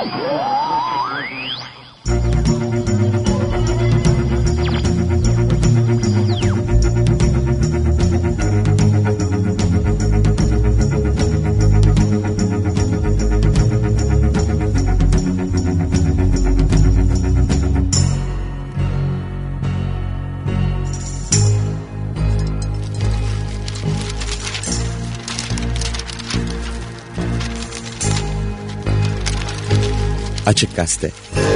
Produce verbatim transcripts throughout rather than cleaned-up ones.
Açık Gazete.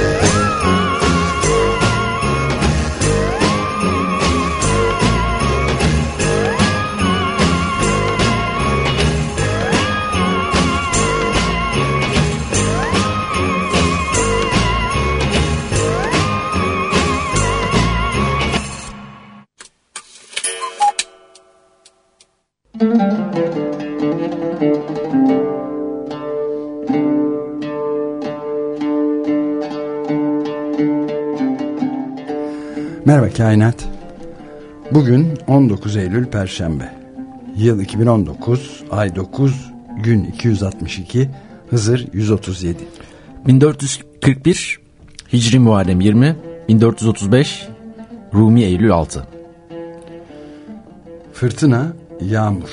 Merhaba Kainat. Bugün on dokuz Eylül Perşembe. Yıl iki bin on dokuz, ay dokuz, gün iki yüz altmış iki, Hızır yüz otuz yedi. bin dört yüz kırk bir, Hicri Muharrem yirmi, bin dört yüz otuz beş, Rumi Eylül altı. Fırtına, yağmur.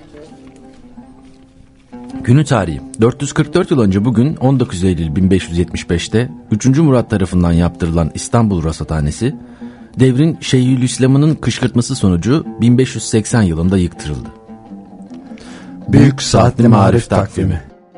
Günü tarihi dört yüz kırk dört yıl önce bugün on dokuz Eylül bin beş yüz yetmiş beşte üçüncü Murat tarafından yaptırılan İstanbul Rasathanesi devrin Şeyhülislam'ının kışkırtması sonucu bin beş yüz seksen yılında yıktırıldı. Büyük Saatli Marif Takvimi.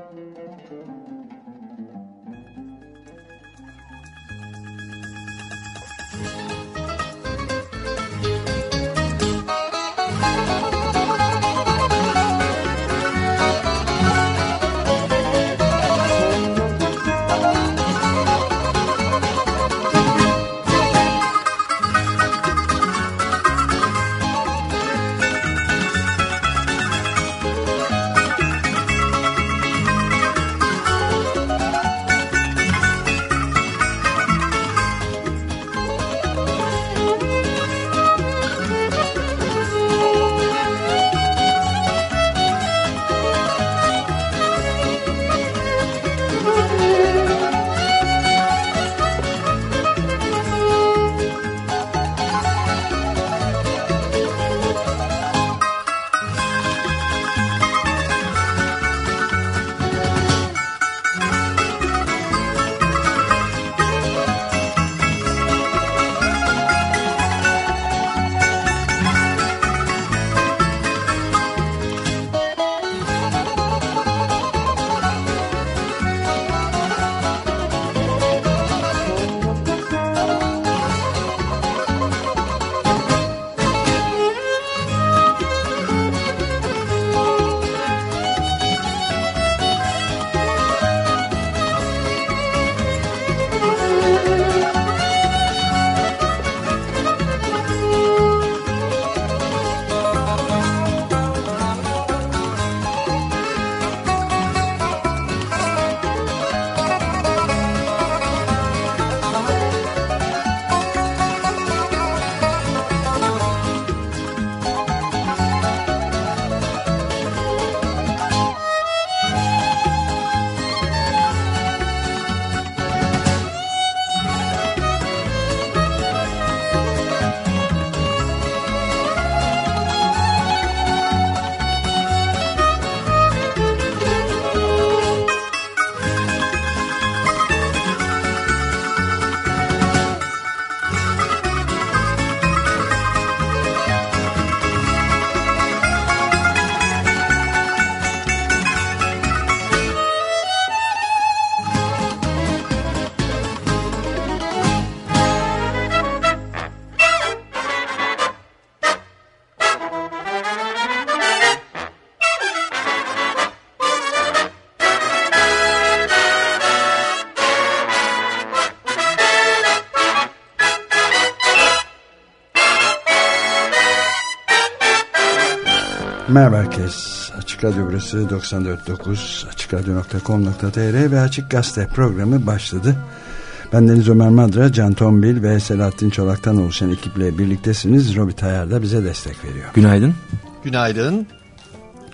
Merhaba herkes. Açık Radyo burası doksan dört nokta dokuz, açık radyo nokta com nokta tr ve Açık Gazete programı başladı. Ben Deniz Ömer Madra, Can Tombil ve Selahattin Çolak'tan oluşan ekiple birliktesiniz. Robi Tayar da bize destek veriyor. Günaydın. Günaydın.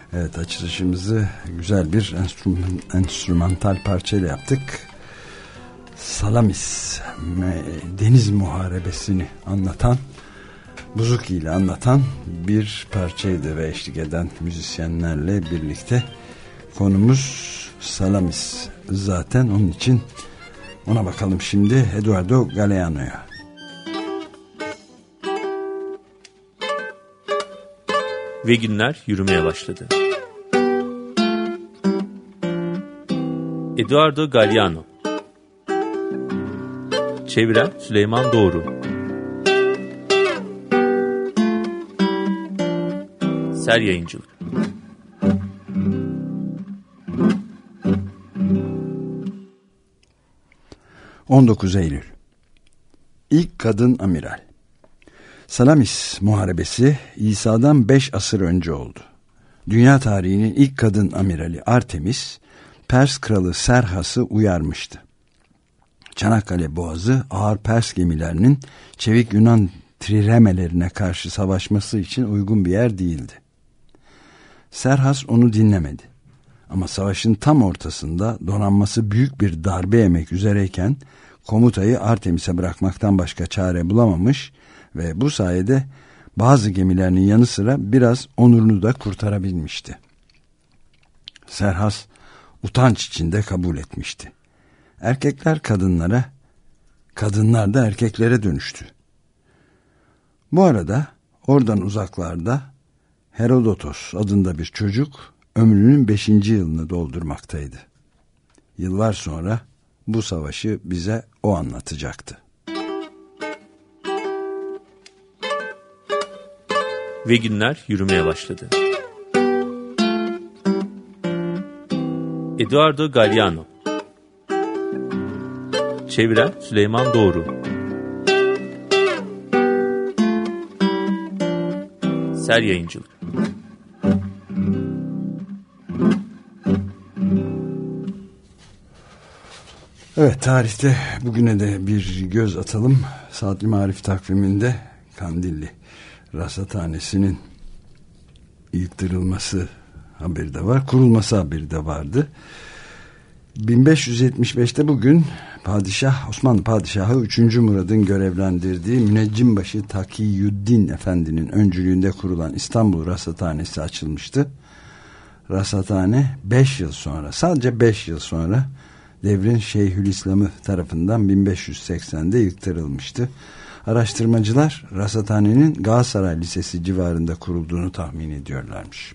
Evet, açılışımızı güzel bir enstrüman, enstrümantal parçayla yaptık. Salamis, deniz muharebesini anlatan, buzuki ile anlatan bir parçaydı ve eşlik eden müzisyenlerle birlikte. Konumuz Salamis zaten, onun için ona bakalım şimdi Eduardo Galeano'ya. Ve günler yürümeye başladı. Eduardo Galeano. Çeviren Süleyman Doğru. Ser Yayıncılık. on dokuz Eylül. İlk kadın amiral. Salamis muharebesi İsa'dan beş asır önce oldu. Dünya tarihinin ilk kadın amirali Artemis, Pers kralı Serhas'ı uyarmıştı. Çanakkale Boğazı ağır Pers gemilerinin çevik Yunan triremelerine karşı savaşması için uygun bir yer değildi. Serhas onu dinlemedi. Ama savaşın tam ortasında donanması büyük bir darbe yemek üzereyken komutayı Artemis'e bırakmaktan başka çare bulamamış ve bu sayede bazı gemilerinin yanı sıra biraz onurunu da kurtarabilmişti. Serhas utanç içinde kabul etmişti. Erkekler kadınlara, kadınlar da erkeklere dönüştü. Bu arada oradan uzaklarda Herodotos adında bir çocuk ömrünün beşinci yılını doldurmaktaydı. Yıllar sonra bu savaşı bize o anlatacaktı. Ve günler yürümeye başladı. Eduardo Galeano. Çeviren Süleyman Doğru. Ser Yayıncılık. Evet, tarihte bugüne de bir göz atalım. Saatli Marif takviminde Kandilli Rasathanesi'nin yıktırılması haberi de var. Kurulması haberi de vardı. bin beş yüz yetmiş beşte bugün Padişah Osmanlı Padişahı üçüncü Murad'ın görevlendirdiği Müneccimbaşı Takiyüddin Efendi'nin öncülüğünde kurulan İstanbul Rasathanesi açılmıştı. Rasathane beş yıl sonra, sadece beş yıl sonra devrin Şeyhülislam'ı tarafından bin beş yüz seksende yıktırılmıştı. Araştırmacılar Rasathane'nin Galatasaray Lisesi civarında kurulduğunu tahmin ediyorlarmış.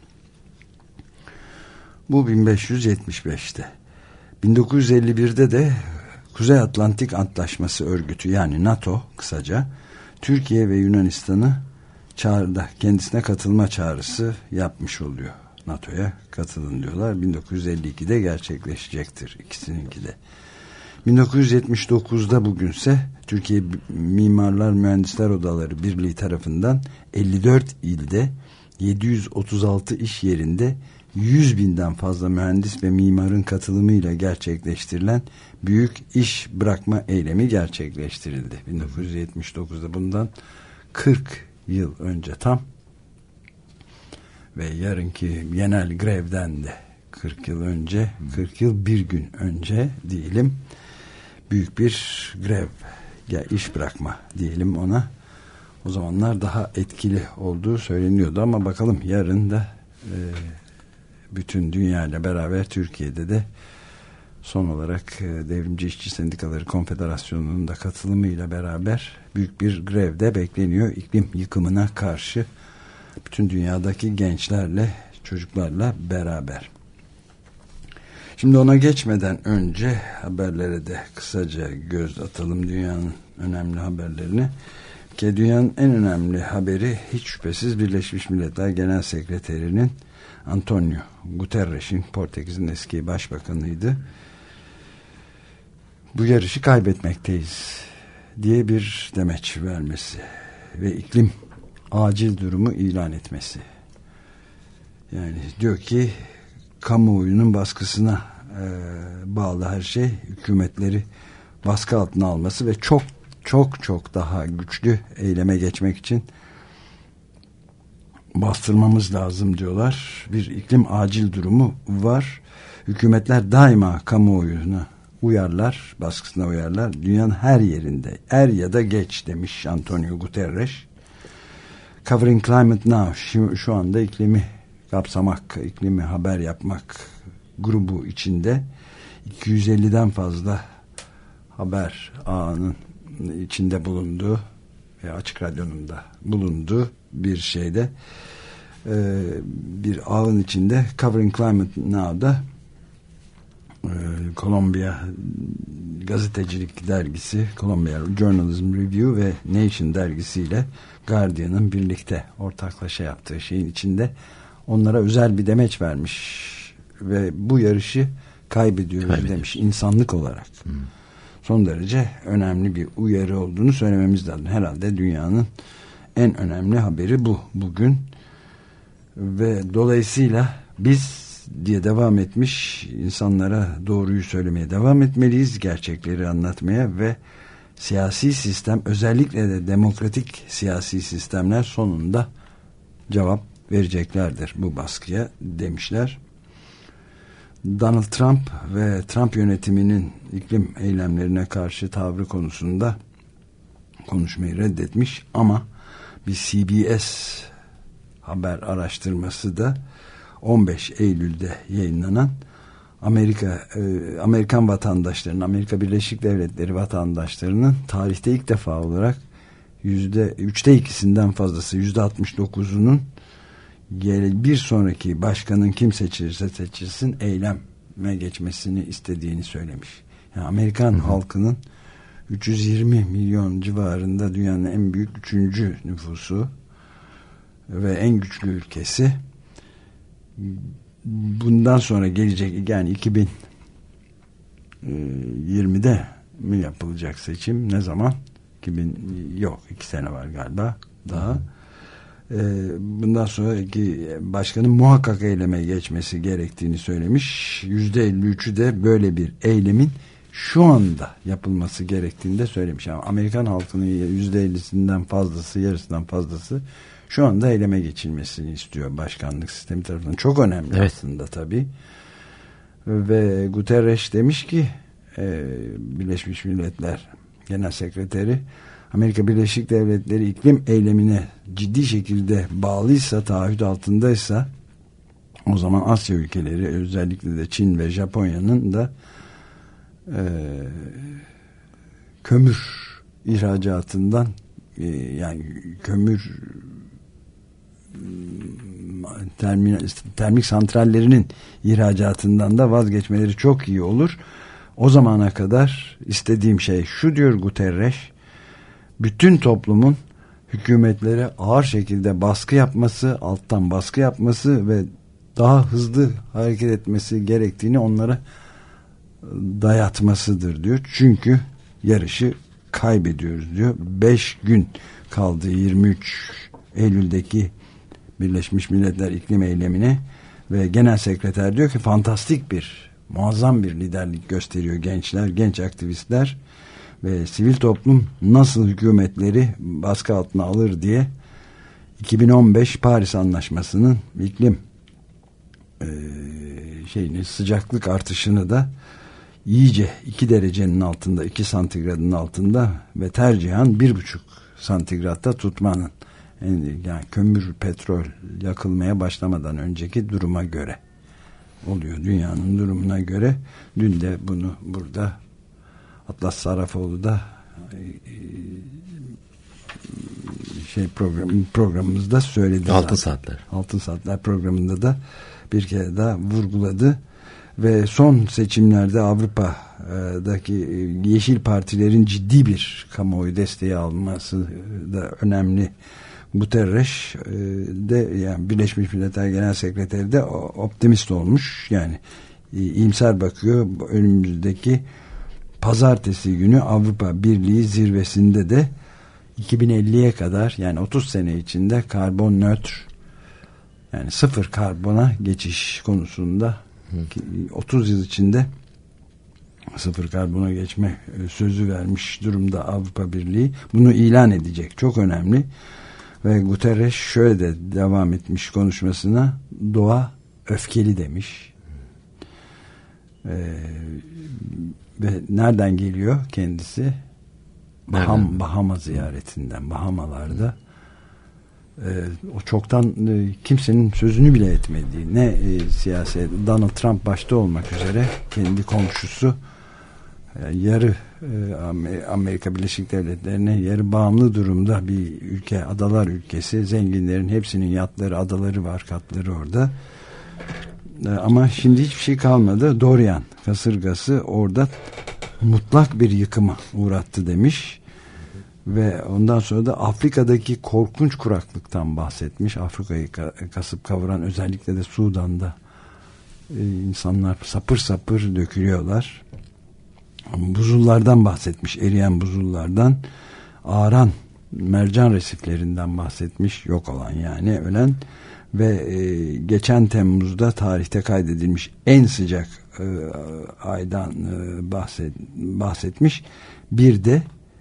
Bu bin beş yüz yetmiş beşte. bin dokuz yüz elli birde de Kuzey Atlantik Antlaşması Örgütü, yani NATO kısaca, Türkiye ve Yunanistan'ı çağrıda kendisine katılma çağrısı yapmış oluyor. NATO'ya katılın diyorlar. bin dokuz yüz elli ikide gerçekleşecektir ikisininki de. bin dokuz yüz yetmiş dokuzda bugünse Türkiye Mimarlar Mühendisler Odaları Birliği tarafından elli dört ilde yedi yüz otuz altı iş yerinde yüz binden fazla mühendis ve mimarın katılımıyla gerçekleştirilen büyük iş bırakma eylemi gerçekleştirildi. bin dokuz yüz yetmiş dokuzda, bundan kırk yıl önce tam, ve yarınki genel grevden de kırk yıl önce, kırk yıl bir gün önce diyelim, büyük bir grev, ya iş bırakma diyelim ona. O zamanlar daha etkili olduğu söyleniyordu ama bakalım yarın da e, bütün dünya ile beraber Türkiye'de de son olarak e, Devrimci İşçi Sendikaları Konfederasyonu'nun da katılımıyla beraber büyük bir grev de bekleniyor iklim yıkımına karşı, bütün dünyadaki gençlerle, çocuklarla beraber. Şimdi ona geçmeden önce haberlere de kısaca göz atalım, dünyanın önemli haberlerine. Ki dünyanın en önemli haberi hiç şüphesiz Birleşmiş Milletler Genel Sekreterinin Antonio Guterres'in, Portekiz'in eski başbakanıydı, bu yarışı kaybetmekteyiz diye bir demeç vermesi ve iklim acil durumu ilan etmesi. Yani diyor ki kamuoyunun baskısına e, bağlı her şey, hükümetleri baskı altına alması ve çok çok çok daha güçlü eyleme geçmek için bastırmamız lazım diyorlar. Bir iklim acil durumu var. Hükümetler daima kamuoyuna uyarlar, baskısına uyarlar. Dünyanın her yerinde, er ya da geç demiş Antonio Guterres. Covering Climate Now, şu, şu anda iklimi kapsamak, iklimi haber yapmak grubu içinde iki yüz elliden fazla haber ağının içinde bulunduğu ve Açık Radyo'nun da bulunduğu bir şeyde, bir ağın içinde Covering Climate Now'da Columbia Gazetecilik Dergisi, Columbia Journalism Review ve Nation dergisiyle Guardian'ın birlikte ortaklaşa yaptığı şeyin içinde onlara özel bir demeç vermiş ve bu yarışı kaybediyoruz Kaybediyor. demiş insanlık olarak. Hmm. Son derece önemli bir uyarı olduğunu söylememiz lazım. Herhalde dünyanın en önemli haberi bu bugün ve dolayısıyla biz diye devam etmiş, insanlara doğruyu söylemeye devam etmeliyiz, gerçekleri anlatmaya ve siyasi sistem, özellikle de demokratik siyasi sistemler sonunda cevap vereceklerdir bu baskıya demişler. Donald Trump ve Trump yönetiminin iklim eylemlerine karşı tavrı konusunda konuşmayı reddetmiş ama bir C B S haber araştırması da on beş Eylül'de yayınlanan Amerika e, Amerikan vatandaşlarının, Amerika Birleşik Devletleri vatandaşlarının tarihte ilk defa olarak yüzde üçte ikisinden fazlası, yüzde altmış dokuzunun bir sonraki başkanın kim seçilirse seçilsin eyleme geçmesini istediğini söylemiş. Yani Amerikan Hı-hı. halkının üç yüz yirmi milyon civarında, dünyanın en büyük üçüncü nüfusu ve en güçlü ülkesi, bundan sonra gelecek, yani iki bin yirmide mi yapılacak seçim, ne zaman? iki bin yok iki sene var galiba daha. Bundan sonraki başkanın muhakkak eyleme geçmesi gerektiğini söylemiş. yüzde elli üçü de böyle bir eylemin şu anda yapılması gerektiğini de söylemiş. Yani Amerikan halkının yüzde ellisinden fazlası, yarısından fazlası şu anda eyleme geçilmesini istiyor başkanlık sistemi tarafından. Çok önemli evet. aslında tabii. Ve Guterres demiş ki e, Birleşmiş Milletler Genel Sekreteri, Amerika Birleşik Devletleri iklim eylemine ciddi şekilde bağlıysa, taahhüt altındaysa, o zaman Asya ülkeleri, özellikle de Çin ve Japonya'nın da e, kömür ihracatından e, yani kömür termik, termik santrallerinin ihracatından da vazgeçmeleri çok iyi olur. O zamana kadar istediğim şey şu, diyor Guterres, bütün toplumun hükümetlere ağır şekilde baskı yapması, alttan baskı yapması ve daha hızlı hareket etmesi gerektiğini onlara dayatmasıdır diyor. Çünkü yarışı kaybediyoruz diyor. beş gün kaldı yirmi üç Eylül'deki Birleşmiş Milletler iklim eylemine ve Genel Sekreter diyor ki fantastik bir, muazzam bir liderlik gösteriyor gençler, genç aktivistler ve sivil toplum nasıl hükümetleri baskı altına alır diye iki bin on beş Paris Anlaşması'nın iklim e, şeyini, sıcaklık artışını da iyice iki derecenin altında, iki santigradın altında ve tercihen bir buçuk santigratta tutmanın, yani kömür, petrol yakılmaya başlamadan önceki duruma göre oluyor, dünyanın durumuna göre. Dün de bunu burada Atlas Sarrafoğlu da şey program, programımızda söyledi. Altın Saatler. Altın Saatler programında da bir kere daha vurguladı ve son seçimlerde Avrupa'daki yeşil partilerin ciddi bir kamuoyu desteği alması da önemli. Guterres de, yani Birleşmiş Milletler Genel Sekreteri de optimist olmuş, yani iyimser bakıyor. Önümüzdeki pazartesi günü Avrupa Birliği zirvesinde de iki bin elliye kadar, yani otuz sene içinde karbon nötr, yani sıfır karbona geçiş konusunda otuz yıl içinde sıfır karbona geçme sözü vermiş durumda Avrupa Birliği. Bunu ilan edecek. Çok önemli. Ve Guterres şöyle de devam etmiş konuşmasına, doğa öfkeli demiş. Ee, ve nereden geliyor kendisi? Baham, Bahama ziyaretinden, Bahamalarda. Ee, o çoktan e, kimsenin sözünü bile etmediği, ne e, siyaset, Donald Trump başta olmak üzere kendi komşusu e, yarı e, Amerika Birleşik Devletleri'ne yarı bağımlı durumda bir ülke, adalar ülkesi, zenginlerin hepsinin yatları, adaları var, katları orada. E, ama şimdi hiçbir şey kalmadı. Dorian kasırgası orada mutlak bir yıkıma uğrattı demiş. Ve ondan sonra da Afrika'daki korkunç kuraklıktan bahsetmiş. Afrika'yı kasıp kavuran, özellikle de Sudan'da insanlar sapır sapır dökülüyorlar. Buzullardan bahsetmiş, eriyen buzullardan, ağaran mercan resiflerinden bahsetmiş, yok olan yani ölen. Ve e, geçen Temmuz'da tarihte kaydedilmiş en sıcak e, aydan e, bahset, bahsetmiş. Bir de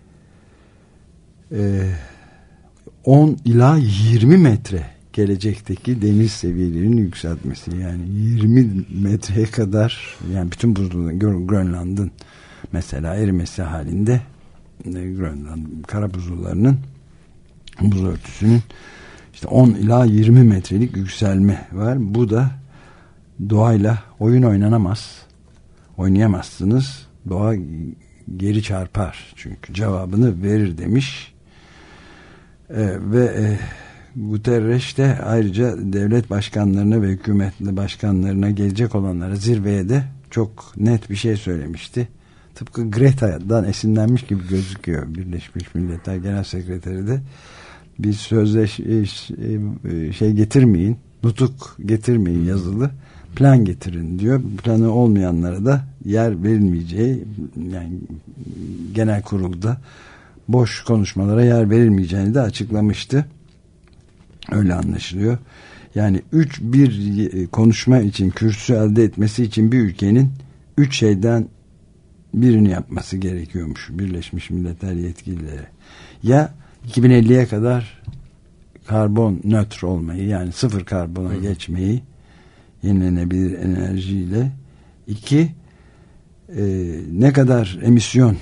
on ila yirmi metre gelecekteki deniz seviyelerinin yükseltmesi, yani yirmi metreye kadar, yani bütün buzulların, Grönland'ın mesela erimesi halinde, Grönland kara buzullarının buz örtüsünün işte on ila yirmi metrelik yükselme var. Bu da doğayla oyun oynanamaz, oynayamazsınız, doğa geri çarpar çünkü cevabını verir demiş. Ee, ve e, Guterres de ayrıca devlet başkanlarına ve hükümetli başkanlarına gelecek olanlara, zirveye de çok net bir şey söylemişti. Tıpkı Greta'dan esinlenmiş gibi gözüküyor. Birleşmiş Milletler Genel Sekreteri de bir sözleş şey getirmeyin, nutuk getirmeyin, yazılı plan getirin diyor. Planı olmayanlara da yer verilmeyeceği, yani genel kurulda boş konuşmalara yer verilmeyeceğini de açıklamıştı. Öyle anlaşılıyor. Yani üç bir konuşma için, kürsü elde etmesi için bir ülkenin üç şeyden birini yapması gerekiyormuş Birleşmiş Milletler yetkilileri. Ya iki bin elliye kadar karbon nötr olmayı, yani sıfır karbona Hı. geçmeyi, yenilenebilir enerjiyle. İki, e, ne kadar emisyon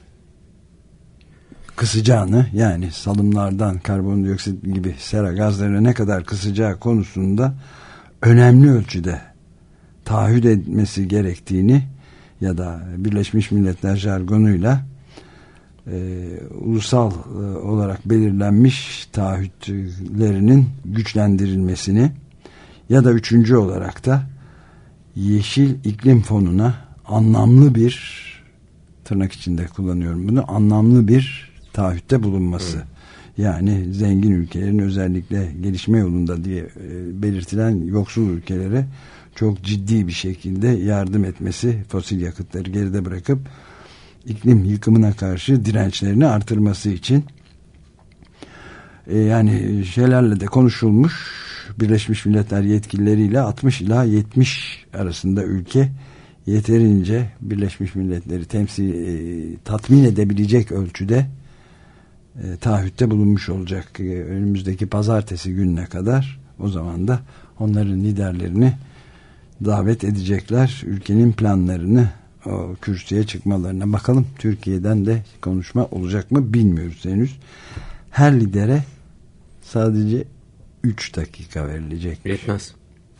kısacağını, yani salımlardan karbondioksit gibi sera gazlarını ne kadar kısacağı konusunda önemli ölçüde taahhüt etmesi gerektiğini, ya da Birleşmiş Milletler jargonuyla e, ulusal e, olarak belirlenmiş taahhütlerinin güçlendirilmesini, ya da üçüncü olarak da Yeşil İklim Fonu'na anlamlı bir, tırnak içinde kullanıyorum bunu, anlamlı bir taahhütte bulunması. Evet. Yani zengin ülkelerin, özellikle gelişme yolunda diye e, belirtilen yoksul ülkelere çok ciddi bir şekilde yardım etmesi, fosil yakıtları geride bırakıp iklim yıkımına karşı dirençlerini artırması için. E, yani şeylerle de konuşulmuş, Birleşmiş Milletler yetkilileriyle altmış ila yetmiş arasında ülke yeterince Birleşmiş Milletleri temsil e, tatmin edebilecek ölçüde e, taahhütte bulunmuş olacak e, önümüzdeki pazartesi gününe kadar. O zaman da onların liderlerini davet edecekler, ülkenin planlarını, o kürsüye çıkmalarına. Bakalım Türkiye'den de konuşma olacak mı bilmiyoruz henüz. Her lidere sadece üç dakika verilecek. Yetmez.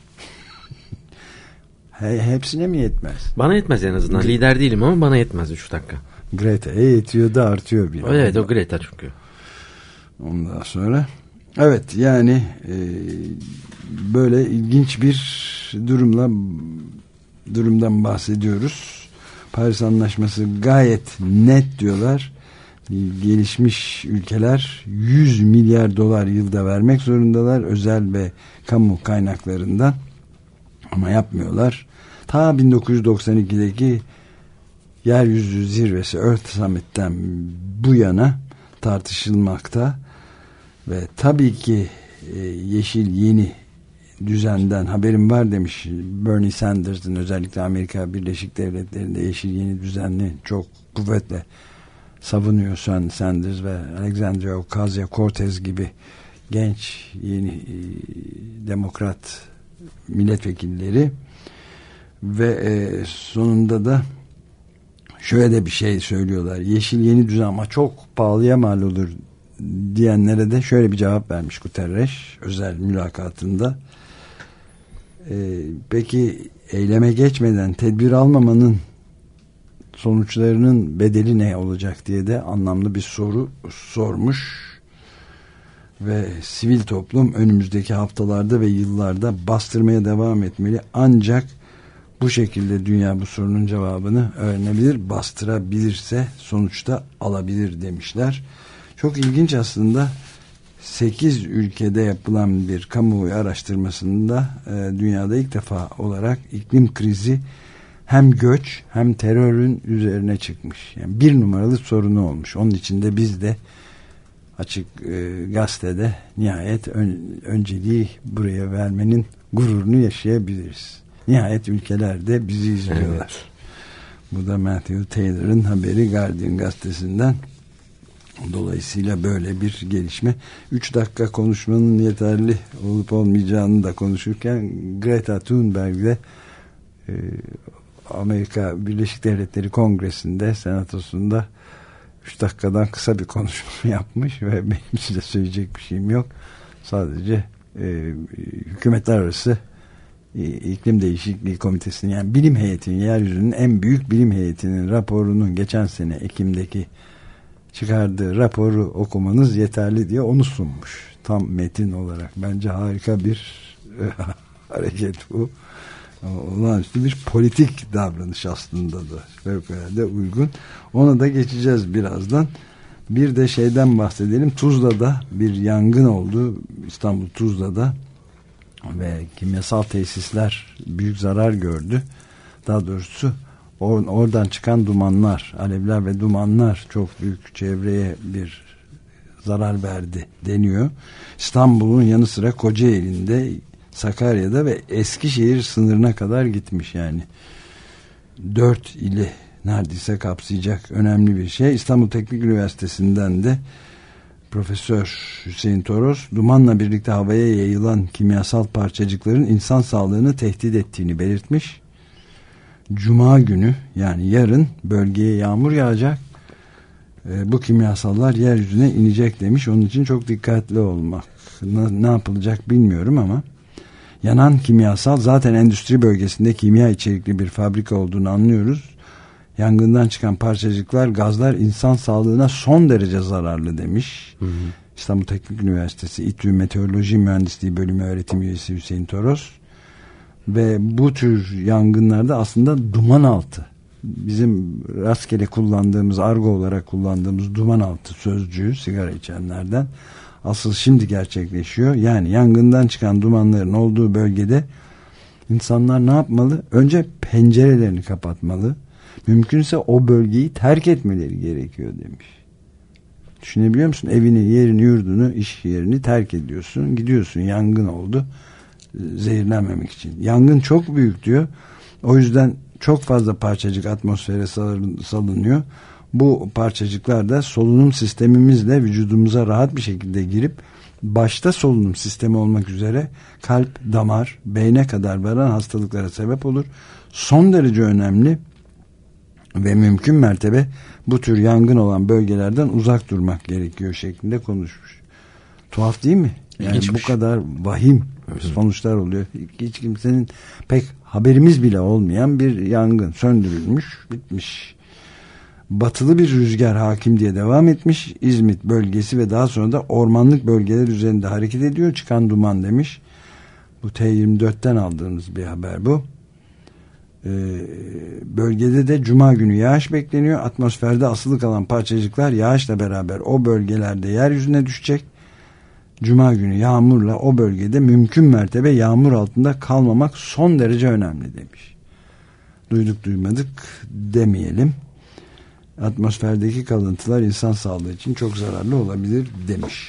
He, hepsine mi yetmez? Bana yetmez en azından. Lider değilim ama bana yetmez üç dakika. Greta'ya yetiyor da artıyor bir. Evet, o Greta çünkü. Ondan sonra evet, yani e, böyle ilginç bir durumla durumdan bahsediyoruz. Paris Anlaşması gayet net diyorlar. Gelişmiş ülkeler yüz milyar dolar yılda vermek zorundalar özel ve kamu kaynaklarından, ama yapmıyorlar. Ta bin dokuz yüz doksan ikideki yeryüzü zirvesi Earth Summit'ten bu yana tartışılmakta ve tabii ki e, yeşil yeni düzenden haberim var demiş Bernie Sanders'ın, özellikle Amerika Birleşik Devletleri'nde yeşil yeni düzenli çok kuvvetle savunuyor Sanders ve Alexandria Ocasio-Cortez gibi genç yeni e, demokrat milletvekilleri ve e, sonunda da şöyle de bir şey söylüyorlar. Yeşil yeni düzen ama çok pahalıya mal olur diyenlere de şöyle bir cevap vermiş Guterres özel mülakatında. E, peki eyleme geçmeden tedbir almamanın sonuçlarının bedeli ne olacak diye de anlamlı bir soru sormuş. Ve sivil toplum önümüzdeki haftalarda ve yıllarda bastırmaya devam etmeli. Ancak bu şekilde dünya bu sorunun cevabını öğrenebilir, bastırabilirse sonuçta alabilir demişler. Çok ilginç aslında. sekiz ülkede yapılan bir kamuoyu araştırmasında e, dünyada ilk defa olarak iklim krizi hem göç hem terörün üzerine çıkmış. Yani bir numaralı sorunu olmuş. Onun için de biz de Açık e, Gazete'de nihayet ön, önceliği buraya vermenin gururunu yaşayabiliriz. Nihayet ülkeler de bizi izliyorlar. Evet. Bu da Matthew Taylor'ın haberi Guardian gazetesinden. Dolayısıyla böyle bir gelişme. üç dakika konuşmanın yeterli olup olmayacağını da konuşurken Greta Thunberg'de e, Amerika Birleşik Devletleri Kongresi'nde, senatosunda üç dakikadan kısa bir konuşma yapmış ve benim size söyleyecek bir şeyim yok. Sadece e, hükümetler arası e, iklim değişikliği komitesinin, yani bilim heyetinin, yeryüzünün en büyük bilim heyetinin raporunun geçen sene Ekim'deki çıkardığı raporu okumanız yeterli diye onu sunmuş. Tam metin olarak. Bence harika bir e, hareket bu. Olağanüstü bir politik davranış aslında da. Fevkalade uygun. Ona da geçeceğiz birazdan. Bir de şeyden bahsedelim. Tuzla'da bir yangın oldu. İstanbul Tuzla'da ve kimyasal tesisler büyük zarar gördü. Daha doğrusu or- oradan çıkan dumanlar, alevler ve dumanlar çok büyük çevreye bir zarar verdi deniyor. İstanbul'un yanı sıra Kocaeli'nde, Sakarya'da ve Eskişehir sınırına kadar gitmiş yani. Dört ili neredeyse kapsayacak önemli bir şey. İstanbul Teknik Üniversitesi'nden de Profesör Hüseyin Toros, dumanla birlikte havaya yayılan kimyasal parçacıkların insan sağlığını tehdit ettiğini belirtmiş. Cuma günü, yani yarın bölgeye yağmur yağacak. E, bu kimyasallar yeryüzüne inecek demiş. Onun için çok dikkatli olmak. Ne, ne yapılacak bilmiyorum ama yanan kimyasal, zaten endüstri bölgesinde kimya içerikli bir fabrika olduğunu anlıyoruz. Yangından çıkan parçacıklar, gazlar insan sağlığına son derece zararlı demiş. Hı hı. İstanbul Teknik Üniversitesi İTÜ Meteoroloji Mühendisliği Bölümü öğretim üyesi Hüseyin Toros. Ve bu tür yangınlarda aslında duman altı, bizim rastgele kullandığımız, argo olarak kullandığımız duman altı sözcüğü sigara içenlerden asıl şimdi gerçekleşiyor. Yani yangından çıkan dumanların olduğu bölgede insanlar ne yapmalı? Önce pencerelerini kapatmalı. Mümkünse o bölgeyi terk etmeleri gerekiyor demiş. Düşünebiliyor musun? Evini, yerini, yurdunu, iş yerini terk ediyorsun. Gidiyorsun, yangın oldu. Zehirlenmemek için. Yangın çok büyük diyor. O yüzden çok fazla parçacık atmosfere salınıyor. Bu parçacıklar da solunum sistemimizle vücudumuza rahat bir şekilde girip başta solunum sistemi olmak üzere kalp, damar, beyne kadar varan hastalıklara sebep olur. Son derece önemli ve mümkün mertebe bu tür yangın olan bölgelerden uzak durmak gerekiyor şeklinde konuşmuş. Tuhaf değil mi? Yani İlginçmiş. Bu kadar vahim sonuçlar oluyor. Hiç kimsenin pek haberimiz bile olmayan bir yangın söndürülmüş, bitmiş. Batılı bir rüzgar hakim diye devam etmiş. İzmit bölgesi ve daha sonra da ormanlık bölgeler üzerinde hareket ediyor. Çıkan duman demiş. Bu T yirmi dörtten aldığımız bir haber bu. Ee, bölgede de Cuma günü yağış bekleniyor. Atmosferde asılı kalan parçacıklar yağışla beraber o bölgelerde yeryüzüne düşecek. Cuma günü yağmurla o bölgede mümkün mertebe yağmur altında kalmamak son derece önemli demiş. Duyduk duymadık demeyelim. Atmosferdeki kalıntılar insan sağlığı için çok zararlı olabilir demiş.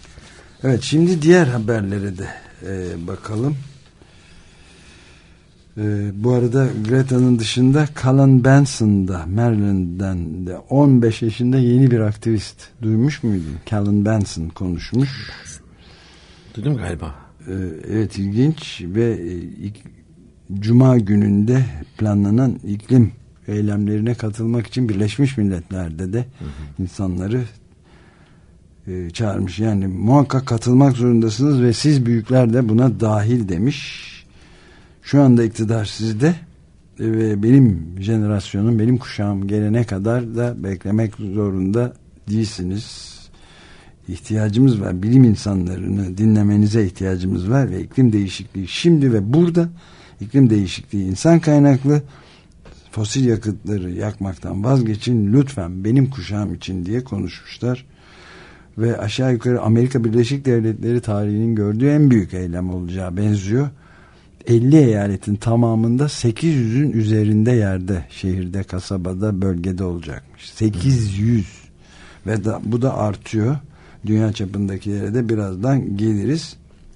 Evet, şimdi diğer haberlere de e, bakalım. Ee, bu arada Greta'nın dışında Colin Benson da Maryland'den de on beş yaşında yeni bir aktivist. Duymuş muydun? Colin Benson konuşmuş. Duydum galiba. Ee, evet, ilginç ve ilk, Cuma gününde planlanan iklim eylemlerine katılmak için Birleşmiş Milletler'de de hı hı. insanları e, çağırmış. Yani muhakkak katılmak zorundasınız ve siz büyükler de buna dahil demiş. Şu anda iktidar sizde ve benim jenerasyonum, benim kuşağım gelene kadar da beklemek zorunda değilsiniz. İhtiyacımız var. Bilim insanlarını dinlemenize ihtiyacımız var ve iklim değişikliği şimdi ve burada. İklim değişikliği insan kaynaklı. Fosil yakıtları yakmaktan vazgeçin lütfen benim kuşağım için diye konuşmuşlar. Ve aşağı yukarı Amerika Birleşik Devletleri tarihinin gördüğü en büyük eylem olacağı benziyor. elli eyaletin tamamında sekiz yüzün üzerinde yerde, şehirde, kasabada, bölgede olacakmış. sekiz yüz ve da, bu da artıyor. Dünya çapındakilere de birazdan geliriz.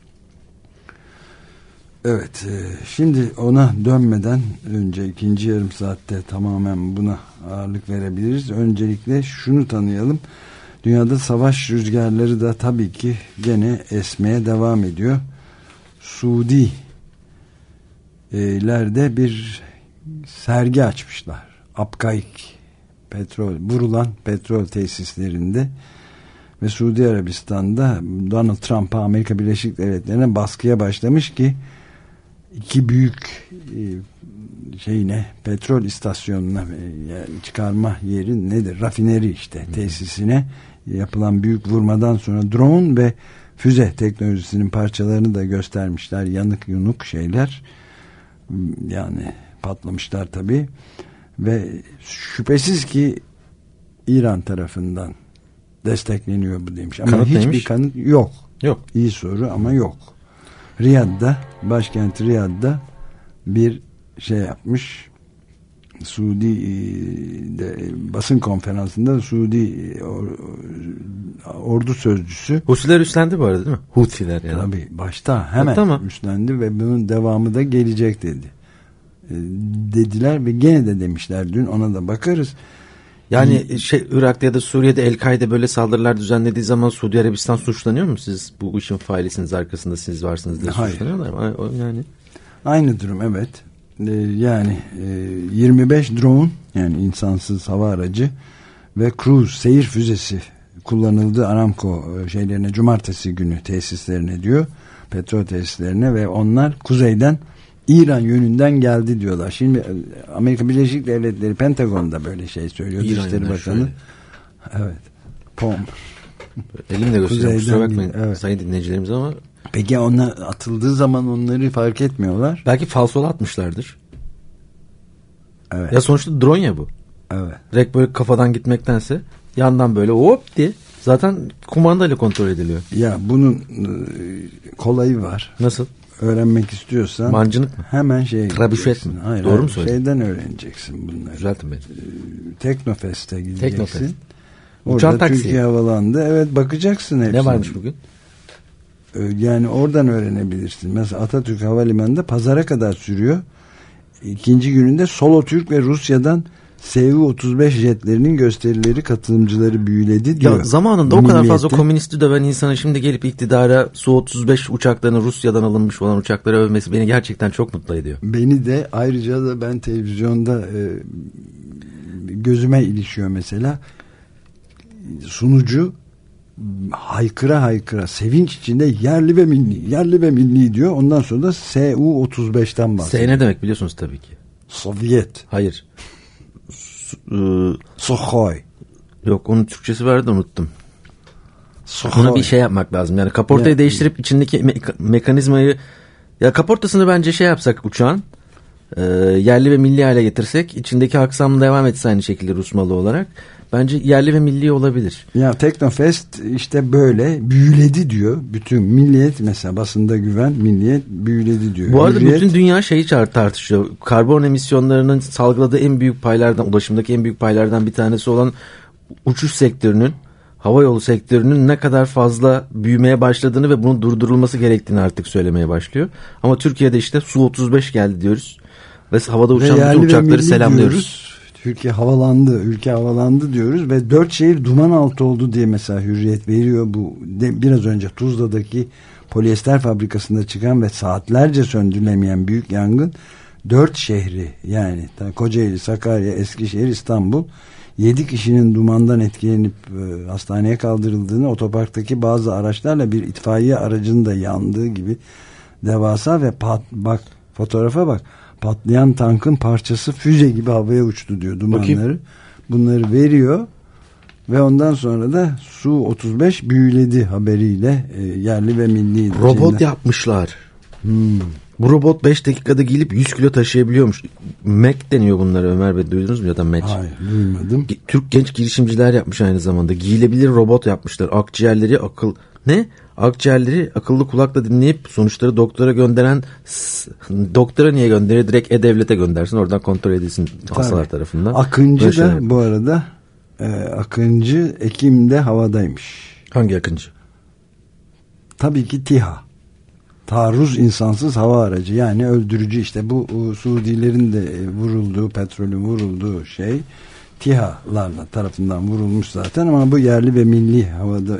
Evet, e, şimdi ona dönmeden önce ikinci yarım saatte tamamen buna ağırlık verebiliriz. Öncelikle şunu tanıyalım. Dünyada savaş rüzgarları da tabii ki gene esmeye devam ediyor. Suudi lerde bir sergi açmışlar. Abkaik petrol, vurulan petrol tesislerinde ve Suudi Arabistan'da Donald Trump'a, Amerika Birleşik Devletleri'ne baskıya başlamış ki iki büyük şeyine, petrol istasyonuna, çıkarma yeri nedir? Rafineri işte tesisine yapılan büyük vurmadan sonra drone ve füze teknolojisinin parçalarını da göstermişler. Yanık yunuk şeyler. Yani patlamışlar tabii ve şüphesiz ki İran tarafından destekleniyor bu demiş ama kanıt hiçbir neymiş? Kanıt yok. Yok. İyi soru ama yok. Riyad'da, başkent Riyad'da bir şey yapmış. Suudi de, basın konferansında Suudi or, ordu sözcüsü. Husiler üstlendi bu arada değil mi? Hutiler yani. Tabii başta hemen tamam. üstlendi ve bunun devamı da gelecek dedi. E, dediler ve gene de demişler dün, ona da bakarız. Yani ee, şey Irak'ta ya da Suriye'de El-Kaide böyle saldırılar düzenlediği zaman Suudi Arabistan suçlanıyor mu? Siz bu işin failisiniz, arkasında siz varsınız diye hayır. Suçlanıyorlar mı? Yani. Aynı durum evet. Ee, yani e, yirmi beş drone, yani insansız hava aracı ve cruise seyir füzesi kullanıldı Aramco şeylerine, cumartesi günü tesislerine diyor, petrol tesislerine, ve onlar kuzeyden İran yönünden geldi diyorlar. Şimdi Amerika Birleşik Devletleri Pentagon'da böyle şey söylüyor. Dışişleri Bakanı. Evet. Pom. Elimle gösteriyorum. Kusura bakmayın evet. sayın dinleyicilerimiz ama. Peki onlar atıldığı zaman onları fark etmiyorlar. Belki falsolu atmışlardır. Evet. Ya sonuçta drone ya bu. Evet. Direkt böyle kafadan gitmektense yandan böyle hop diye zaten kumandayla kontrol ediliyor. Ya bunun kolayı var. Nasıl? Öğrenmek istiyorsan. Mancınık mı? Hemen şey. Trabüşet mi? Hayır, doğru hayır, mu söyledin? Şeyden öğreneceksin bunları. Düzeltin beni. Teknofest'e gideceksin. Teknofest. Uçan taksi. Türkiye Havalandı. Evet, bakacaksın hepsine. Ne varmış bugün? Yani oradan öğrenebilirsin. Mesela Atatürk Havalimanı'nda pazara kadar sürüyor. İkinci gününde Solo Türk ve Rusya'dan S U otuz beş jetlerinin gösterileri katılımcıları büyüledi diyor. Ya zamanında Milliyette. O kadar fazla komünisti döven insana şimdi gelip iktidara Su otuz beş uçaklarını, Rusya'dan alınmış olan uçakları övmesi beni gerçekten çok mutlu ediyor. Beni de ayrıca da ben televizyonda e, gözüme ilişiyor mesela. Sunucu haykıra haykıra sevinç içinde yerli ve milli, yerli ve milli diyor. Ondan sonra da S U otuz beşten bahsediyor. S ne demek biliyorsunuz tabii ki. Sovyet. Hayır. Sohoy. Yok, onun Türkçesi vardı, unuttum. Sohoy. Ona bir şey yapmak lazım. Yani kaportayı ya, değiştirip içindeki me- mekanizmayı, ya kaportasını bence şey yapsak uçağın, e, yerli ve milli hale getirsek, içindeki aksam devam etse aynı şekilde Rus malı olarak, bence yerli ve milli olabilir. Ya Teknofest işte böyle büyüledi diyor. Bütün milliyet, mesela basında güven, milliyet büyüledi diyor. Bu arada Hürriyet, bütün dünya şeyi tartışıyor. Karbon emisyonlarının salgıladığı en büyük paylardan, ulaşımdaki en büyük paylardan bir tanesi olan uçuş sektörünün, havayolu sektörünün ne kadar fazla büyümeye başladığını ve bunun durdurulması gerektiğini artık söylemeye başlıyor. Ama Türkiye'de işte Su otuz beş geldi diyoruz. Ve havada uçan bütün uçakları selamlıyoruz. Diyoruz. Türkiye havalandı, ülke havalandı diyoruz ve dört şehir duman altı oldu diye mesela Hürriyet veriyor. Bu de, biraz önce Tuzla'daki polyester fabrikasında çıkan ve saatlerce söndürülemeyen büyük yangın dört şehri, yani Kocaeli, Sakarya, Eskişehir, İstanbul, yedi kişinin dumandan etkilenip e, hastaneye kaldırıldığını, otoparktaki bazı araçlarla bir itfaiye aracının da yandığı gibi devasa ve pat, bak fotoğrafa bak, patlayan tankın parçası füze gibi havaya uçtu diyor dumanları. Bakayım. Bunları veriyor ve ondan sonra da Su otuz beş büyüledi haberiyle e, yerli ve milli. Robot içinde yapmışlar. Hmm. Bu robot beş dakikada gelip yüz kilo taşıyabiliyormuş. Mac deniyor bunları, Ömer Bey, duydunuz mu ya da Match? Hayır, duymadım. Türk genç girişimciler yapmış aynı zamanda. Giyilebilir robot yapmışlar. Akciğerleri akıl ne? Akciğerleri akıllı kulakla dinleyip sonuçları doktora gönderen, doktora niye gönderir? Direkt E-Devlet'e göndersin. Oradan kontrol edilsin hastalar tarafından. Akıncı Böyle da şeyler. Bu arada e, Akıncı Ekim'de havadaymış. Hangi Akıncı? Tabii ki TİHA. Taarruz insansız hava aracı, yani öldürücü, işte bu Suudilerin de vurulduğu, petrolün vurulduğu şey TİHA'larla tarafından vurulmuş zaten, ama bu yerli ve milli havada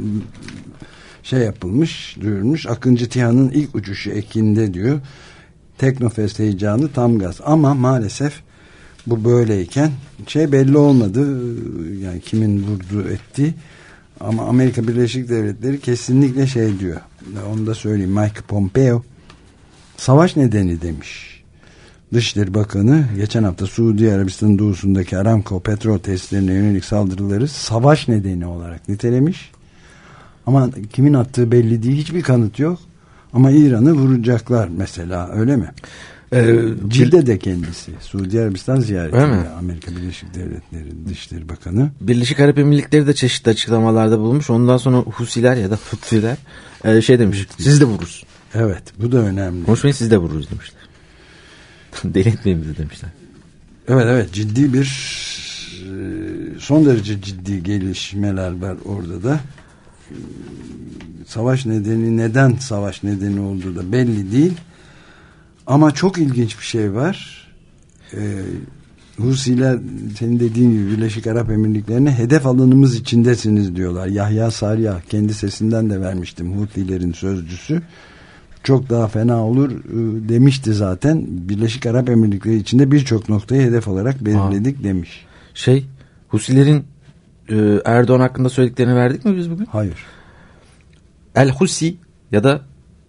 şey yapılmış, duyurmuş. Akıncı TİHA'nın ilk uçuşu Ekin'de diyor. Teknofest heyecanı tam gaz, ama maalesef bu böyleyken şey belli olmadı, yani kimin vurdu etti. Ama Amerika Birleşik Devletleri kesinlikle şey diyor. Onu da söyleyeyim. Mike Pompeo savaş nedeni demiş. Dışişleri Bakanı geçen hafta Suudi Arabistan'ın doğusundaki Aramco petrol tesislerine yönelik saldırıları savaş nedeni olarak nitelemiş. Ama kimin attığı belli değil. Hiçbir kanıt yok. Ama İran'ı vuracaklar mesela, öyle mi? Ee, Cilde kendisi Suudi Arabistan ziyaretinde Amerika Birleşik Devletleri Dışişleri Bakanı. Birleşik Arap Emirlikleri de çeşitli açıklamalarda bulunmuş. Ondan sonra Husiler ya da Husiler e, şey demiş. Siz de vururuz. Evet, bu da önemli. Konuşmayın, siz de vururuz demişler. Deli etmeyin bizi demişler. Evet evet, ciddi bir son derece ciddi gelişmeler var orada da. Savaş nedeni, neden savaş nedeni olduğu da belli değil. Ama çok ilginç bir şey var. Ee, Husiler, senin dediğin gibi Birleşik Arap Emirlikleri'ne hedef alanımız içindesiniz diyorlar. Yahya Sarıya, kendi sesinden de vermiştim, Hutilerin sözcüsü. Çok daha fena olur e, demişti zaten. Birleşik Arap Emirlikleri içinde birçok noktayı hedef olarak belirledik ha. demiş. Şey, Husilerin e, Erdoğan hakkında söylediklerini verdik mi biz bugün? Hayır. El Husi ya da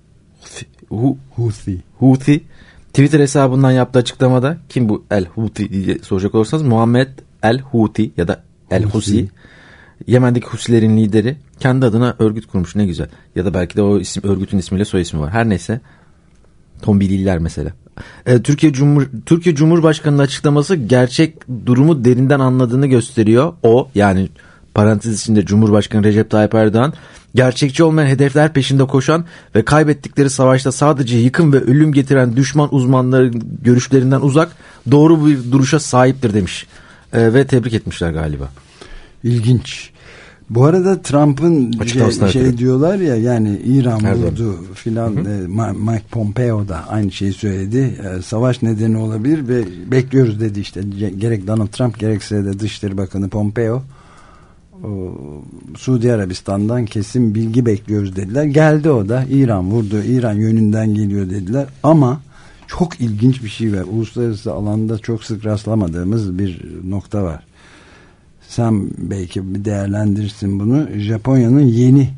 Hu, Huthi. Huthi Twitter hesabından yaptığı açıklamada, kim bu El Huthi diye soracak olursanız, Muhammed El Huthi ya da El Husi, Yemen'deki Husilerin lideri, kendi adına örgüt kurmuş, ne güzel. Ya da belki de o isim, örgütün ismiyle soy ismi var. Her neyse. Tombililler mesela. Ee, Türkiye Cumhur Türkiye Cumhurbaşkanı'nın açıklaması gerçek durumu derinden anladığını gösteriyor. O, yani parantez içinde Cumhurbaşkanı Recep Tayyip Erdoğan, gerçekçi olmayan hedefler peşinde koşan ve kaybettikleri savaşta sadece yıkım ve ölüm getiren düşman uzmanların görüşlerinden uzak, doğru bir duruşa sahiptir demiş. Ee, ve tebrik etmişler galiba. İlginç. Bu arada Trump'ın şey, şey diyorlar ya, yani İran vurdu filan, Mike Pompeo da aynı şeyi söyledi. E, savaş nedeni olabilir ve bekliyoruz dedi işte. Gerek Donald Trump gerekse de Dışişleri Bakanı Pompeo, o, Suudi Arabistan'dan kesin bilgi bekliyoruz dediler. Geldi o da, İran vurdu, İran yönünden geliyor dediler. Ama çok ilginç bir şey var. Uluslararası alanda çok sık rastlamadığımız bir nokta var. Sen belki bir değerlendirsin bunu. Japonya'nın yeni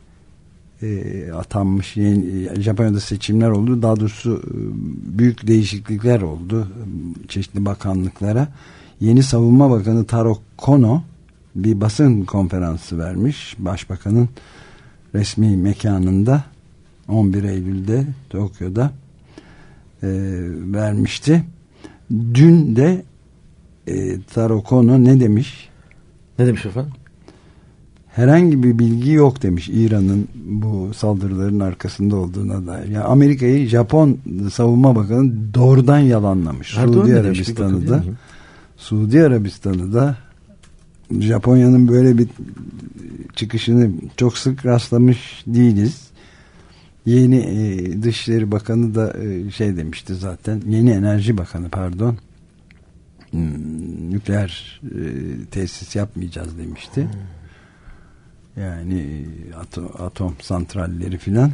e, atanmış, yeni, Japonya'da seçimler oldu. Daha doğrusu e, büyük değişiklikler oldu çeşitli bakanlıklara. Yeni Savunma Bakanı Taro Kono bir basın konferansı vermiş. Başbakanın resmi mekanında on bir Eylül'de Tokyo'da e, vermişti. Dün de e, Taro Kono ne demiş? Ne demiş efendim? Herhangi bir bilgi yok demiş İran'ın bu saldırıların arkasında olduğuna dair. Yani Amerika'yı Japon Savunma Bakanı doğrudan yalanlamış. Erdoğan Suudi Arabistan'ı da Suudi Arabistan'ı da Japonya'nın böyle bir çıkışını çok sık rastlamış değiliz. Yeni e, Dışişleri Bakanı da e, şey demişti zaten. Yeni Enerji Bakanı pardon. Hmm, nükleer e, tesis yapmayacağız demişti. Hmm. Yani atom, atom santralleri filan.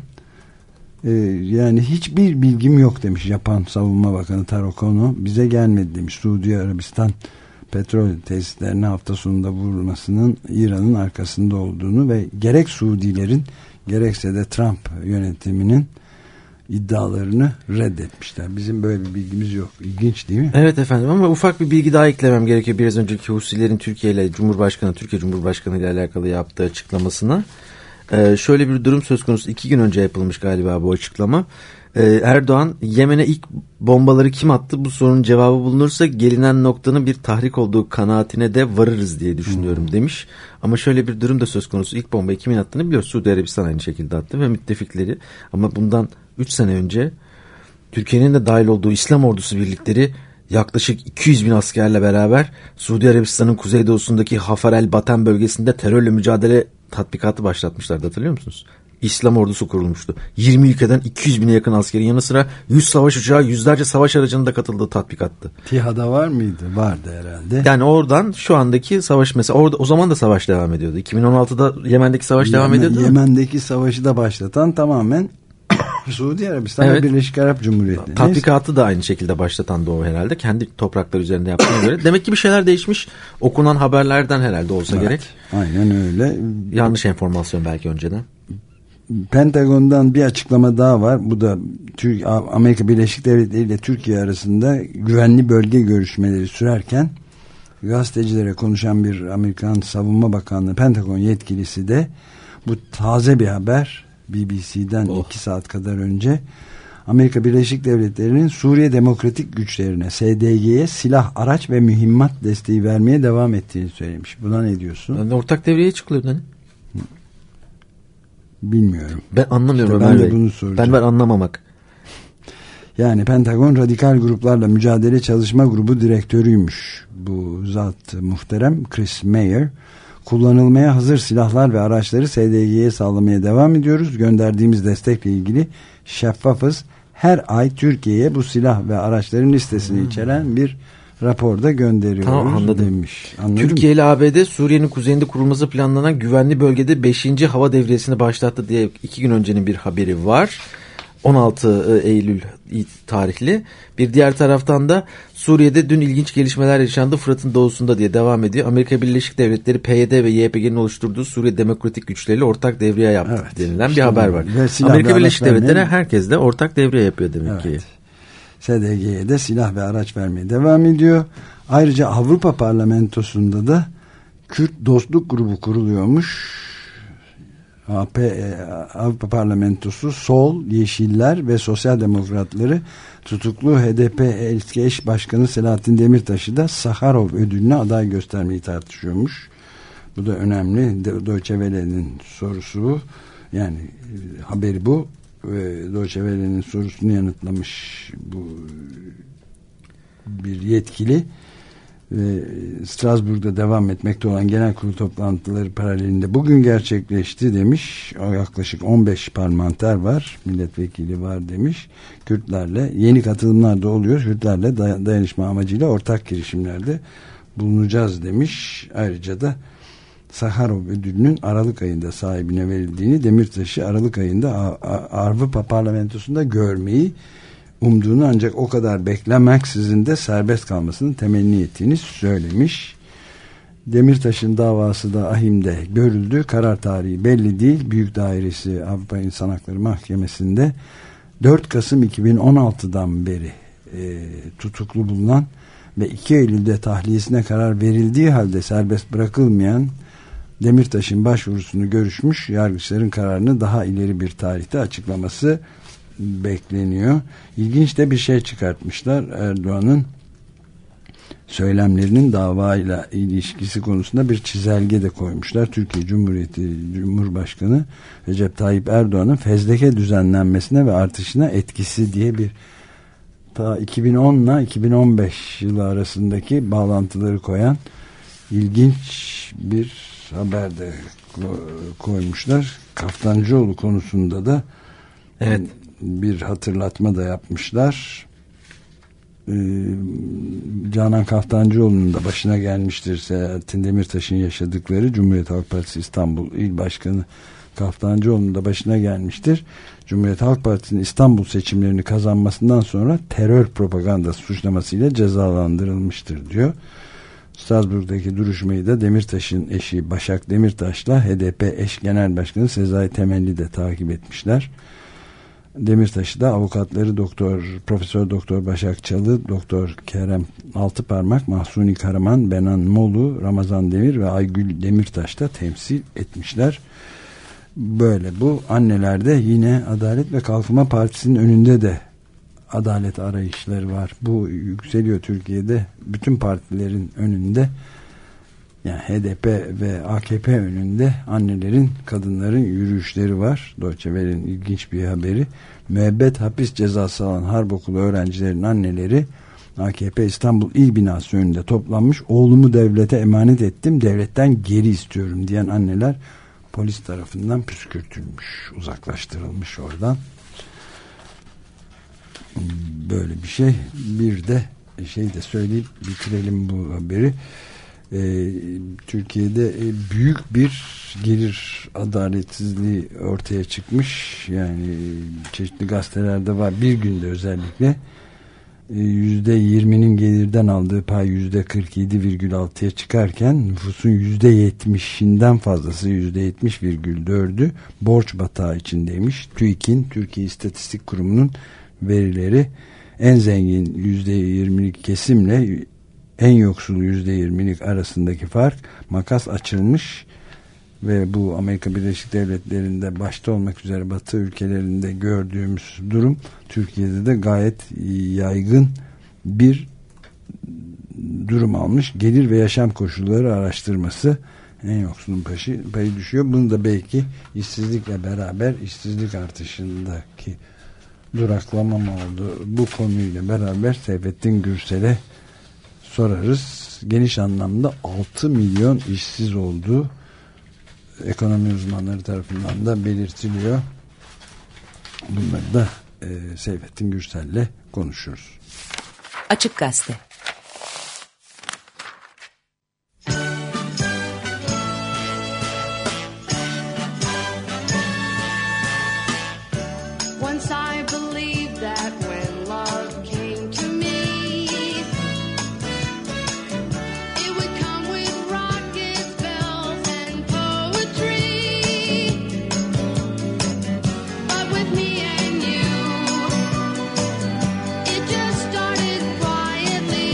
E, yani hiçbir bilgim yok demiş Japon Savunma Bakanı Taro Kono. Bize gelmedi demiş. Suudi Arabistan petrol tesislerine hafta sonunda vurulmasının İran'ın arkasında olduğunu ve gerek Suudilerin gerekse de Trump yönetiminin iddialarını reddetmişler. Bizim böyle bir bilgimiz yok. İlginç değil mi? Evet efendim, ama ufak bir bilgi daha eklemem gerekiyor. Biraz önceki Husilerin Türkiye ile Cumhurbaşkanı, Türkiye Cumhurbaşkanı ile alakalı yaptığı açıklamasına. Ee, şöyle bir durum söz konusu. İki gün önce yapılmış galiba bu açıklama. Ee, Erdoğan, Yemen'e ilk bombaları kim attı? Bu sorunun cevabı bulunursa gelinen noktanın bir tahrik olduğu kanaatine de varırız diye düşünüyorum hmm. demiş. Ama şöyle bir durum da söz konusu. İlk bombayı kimin attığını biliyoruz. Suudi Arabistan aynı şekilde attı ve müttefikleri. Ama bundan üç sene önce Türkiye'nin de dahil olduğu İslam ordusu birlikleri yaklaşık iki yüz bin askerle beraber Suudi Arabistan'ın kuzeydoğusundaki Hafar el Baten bölgesinde terörle mücadele tatbikatı başlatmışlardı, hatırlıyor musunuz? İslam ordusu kurulmuştu. yirmi ülkeden iki yüz bine yakın askerin yanı sıra yüz savaş uçağı, yüzlerce savaş aracının da katıldığı tatbikattı. TİHA'da var mıydı? Vardı herhalde. Yani oradan şu andaki savaş mesela orada o zaman da savaş devam ediyordu. iki bin on altıda Yemen'deki savaş Yemen, devam ediyordu. Yemen'deki savaşı da başlatan tamamen Suudi Arabistan evet. ve Birleşik Arap Cumhuriyeti. Tatbikatı da aynı şekilde başlatan da o herhalde. Kendi toprakları üzerinde yaptığına göre. Demek ki bir şeyler değişmiş. Okunan haberlerden herhalde olsa evet, gerek. Aynen öyle. Yanlış enformasyon belki önceden. Pentagon'dan bir açıklama daha var. Bu da Türk, Amerika Birleşik Devletleri ile Türkiye arasında güvenli bölge görüşmeleri sürerken gazetecilere konuşan bir Amerikan Savunma Bakanlığı Pentagon yetkilisi de bu taze bir haber, B B C'den oh. iki saat kadar önce Amerika Birleşik Devletleri'nin Suriye Demokratik Güçlerine S D G'ye silah, araç ve mühimmat desteği vermeye devam ettiğini söylemiş. Buna ne diyorsun? Yani ortak devreye çıkılıyor hani. Bilmiyorum. Ben anlamıyorum işte Ömer ben Bey. Bunu soracağım. Ben var anlamamak. Yani Pentagon Radikal Gruplarla Mücadele Çalışma Grubu direktörüymüş bu zat muhterem Chris Mayer. Kullanılmaya hazır silahlar ve araçları S D G'ye sağlamaya devam ediyoruz. Gönderdiğimiz destekle ilgili şeffafız. Her ay Türkiye'ye bu silah ve araçların listesini hmm. içeren bir raporda gönderiyoruz tamam, anladım. demiş. Anladın Türkiye mı? ile A B D Suriye'nin kuzeyinde kurulması planlanan güvenli bölgede beşinci hava devriyesini başlattı diye iki gün öncenin bir haberi var. on altı Eylül tarihli. Bir diğer taraftan da Suriye'de dün ilginç gelişmeler yaşandı. Fırat'ın doğusunda diye devam ediyor. Amerika Birleşik Devletleri P Y D ve Y P G'nin oluşturduğu Suriye Demokratik Güçleriyle ortak devriye yaptı evet, denilen işte bir haber var. Amerika Birleşik Devletleri herkes de ortak devriye yapıyor demek evet. ki. S D G'ye de silah ve araç vermeye devam ediyor. Ayrıca Avrupa Parlamentosu'nda da Kürt Dostluk Grubu kuruluyormuş. A P, Avrupa Parlamentosu Sol, Yeşiller ve Sosyal Demokratları tutuklu H D P eski eş başkanı Selahattin Demirtaş'ı da Sakharov ödülüne aday göstermeyi tartışıyormuş. Bu da önemli. Deutsche Welle'nin sorusu bu. Yani haberi bu. Deutsche Welle'nin sorusunu yanıtlamış bu bir yetkili. Ve Strasbourg'da devam etmekte olan genel kurul toplantıları paralelinde bugün gerçekleşti demiş. O yaklaşık on beş parlamenter var, milletvekili var demiş. Kürtlerle yeni katılımlar da oluyor. Kürtlerle dayanışma amacıyla ortak girişimlerde bulunacağız demiş. Ayrıca da Sakharov ödülünün Aralık ayında sahibine verildiğini, Demirtaş'ı Aralık ayında Avrupa Parlamentosu'nda görmeyi umduğunu ancak o kadar beklemeksizin de serbest kalmasını temenni ettiğini söylemiş. Demirtaş'ın davası da Ahim'de görüldü. Karar tarihi belli değil. Büyük Dairesi Avrupa İnsan Hakları Mahkemesi'nde dört Kasım iki bin on altıdan beri e, tutuklu bulunan ve iki Eylül'de tahliyesine karar verildiği halde serbest bırakılmayan Demirtaş'ın başvurusunu görüşmüş. Yargıçların kararını daha ileri bir tarihte açıklaması bekleniyor. İlginç de bir şey çıkartmışlar. Erdoğan'ın söylemlerinin davayla ilişkisi konusunda bir çizelge de koymuşlar. Türkiye Cumhuriyeti Cumhurbaşkanı Recep Tayyip Erdoğan'ın fezleke düzenlenmesine ve artışına etkisi diye bir ta iki bin on ile iki bin on beş yılı arasındaki bağlantıları koyan ilginç bir haber de koymuşlar. Kaftancıoğlu konusunda da Evet. Bir hatırlatma da yapmışlar. Ee, Canan Kaftancıoğlu'nun da başına gelmiştir. Selahattin Demirtaş'ın yaşadıkları. Cumhuriyet Halk Partisi İstanbul İl Başkanı Kaftancıoğlu'nun da başına gelmiştir. Cumhuriyet Halk Partisi'nin İstanbul seçimlerini kazanmasından sonra terör propagandası suçlamasıyla cezalandırılmıştır diyor. Strasbourg'daki duruşmayı da Demirtaş'ın eşi Başak Demirtaş'la H D P eş genel başkanı Sezai Temelli de takip etmişler. Demirtaş'ı da avukatları Doktor Profesör Doktor Başak Çalı, Doktor Kerem Altıparmak, Mahsuni Karaman, Benan Molu, Ramazan Demir ve Aygül Demirtaş da temsil etmişler. Böyle bu annelerde yine Adalet ve Kalkınma Partisi'nin önünde de adalet arayışları var. Bu yükseliyor Türkiye'de. Bütün partilerin önünde, yani H D P ve A K P önünde annelerin, kadınların yürüyüşleri var. Deutsche Welle'nin ilginç bir haberi. Müebbet hapis cezası alan harp okulu öğrencilerin anneleri A K P İstanbul İl Binası önünde toplanmış. Oğlumu devlete emanet ettim, devletten geri istiyorum diyen anneler polis tarafından püskürtülmüş, uzaklaştırılmış oradan. Böyle bir şey. Bir de şey de söyleyip bitirelim bu haberi. Ee, Türkiye'de e, büyük bir gelir adaletsizliği ortaya çıkmış. Yani çeşitli gazetelerde var. Bir günde özellikle yüzde yirminin gelirden aldığı pay yüzde kırk yedi virgül altıya çıkarken nüfusun yüzde yetmişinden fazlası, yüzde yetmiş virgül dördü borç batağı içindeymiş. TÜİK'in, Türkiye İstatistik Kurumu'nun verileri, en zengin yüzde yirmilik kesimle en yoksul yüzde yirmilik arasındaki fark, makas açılmış ve bu Amerika Birleşik Devletleri'nde başta olmak üzere Batı ülkelerinde gördüğümüz durum Türkiye'de de gayet yaygın bir durum almış. Gelir ve yaşam koşulları araştırması, en yoksulun payı, payı düşüyor. Bunu da belki işsizlikle beraber, işsizlik artışındaki duraklama mı oldu, bu konuyla beraber Seyfettin Gürsel'e sorarız. Geniş anlamda altı milyon işsiz olduğu ekonomi uzmanları tarafından da belirtiliyor. Bunları da e, Seyfettin Gürsel'le konuşuruz. Açık Gazete. It just started quietly.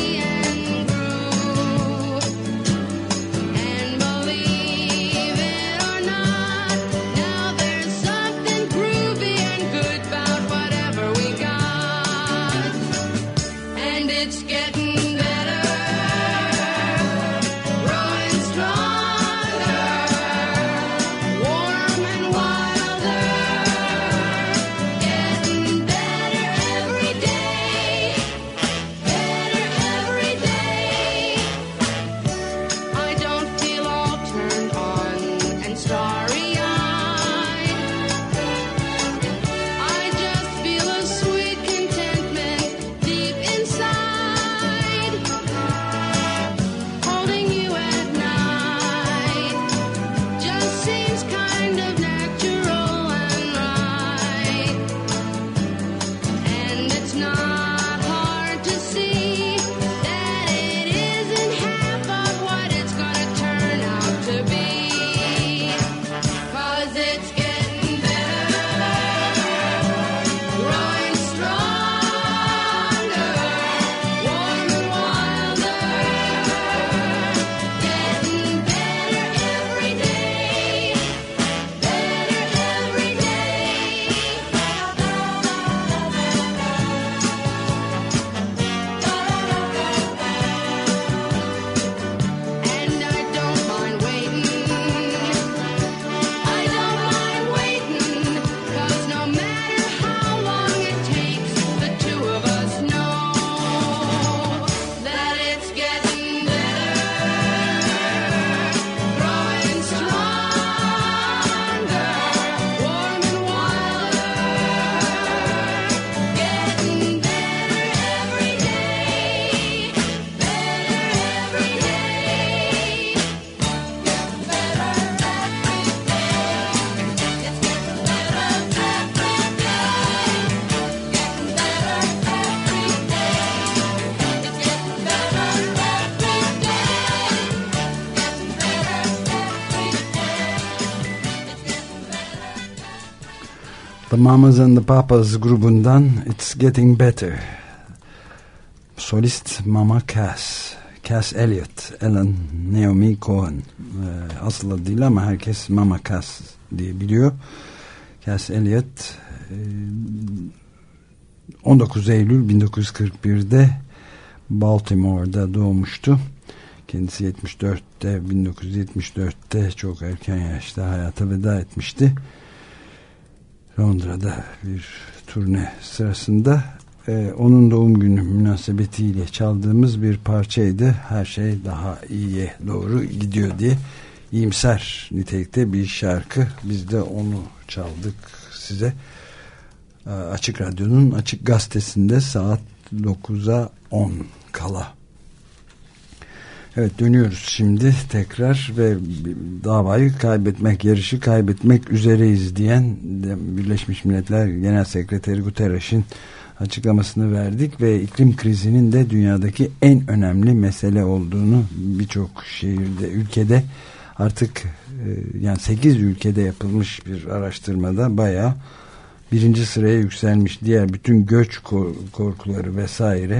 The Mamas and the Papas grubundan It's Getting Better. Solist Mama Cass, Cass Elliot, Ellen Naomi Cohen. Ee, asıl adıyla ama herkes Mama Cass diye biliyor. Cass Elliot on dokuz Eylül bin dokuz yüz kırk bir'de Baltimore'da doğmuştu. Kendisi yetmiş dört'te bin dokuz yüz yetmiş dört'te çok erken yaşta hayata veda etmişti. Londra'da bir turne sırasında e, onun doğum günü münasebetiyle çaldığımız bir parçaydı. Her şey daha iyiye doğru gidiyor diye iyimser nitelikte bir şarkı. Biz de onu çaldık size. E, Açık Radyo'nun Açık Gazetesi'nde saat dokuz'a on kala. Evet, dönüyoruz şimdi tekrar ve davayı kaybetmek, yarışı kaybetmek üzereyiz diyen Birleşmiş Milletler Genel Sekreteri Guterres'in açıklamasını verdik ve iklim krizinin de dünyadaki en önemli mesele olduğunu birçok şehirde, ülkede artık yani sekiz ülkede yapılmış bir araştırmada bayağı birinci sıraya yükselmiş. Diğer bütün göç korkuları vesaire,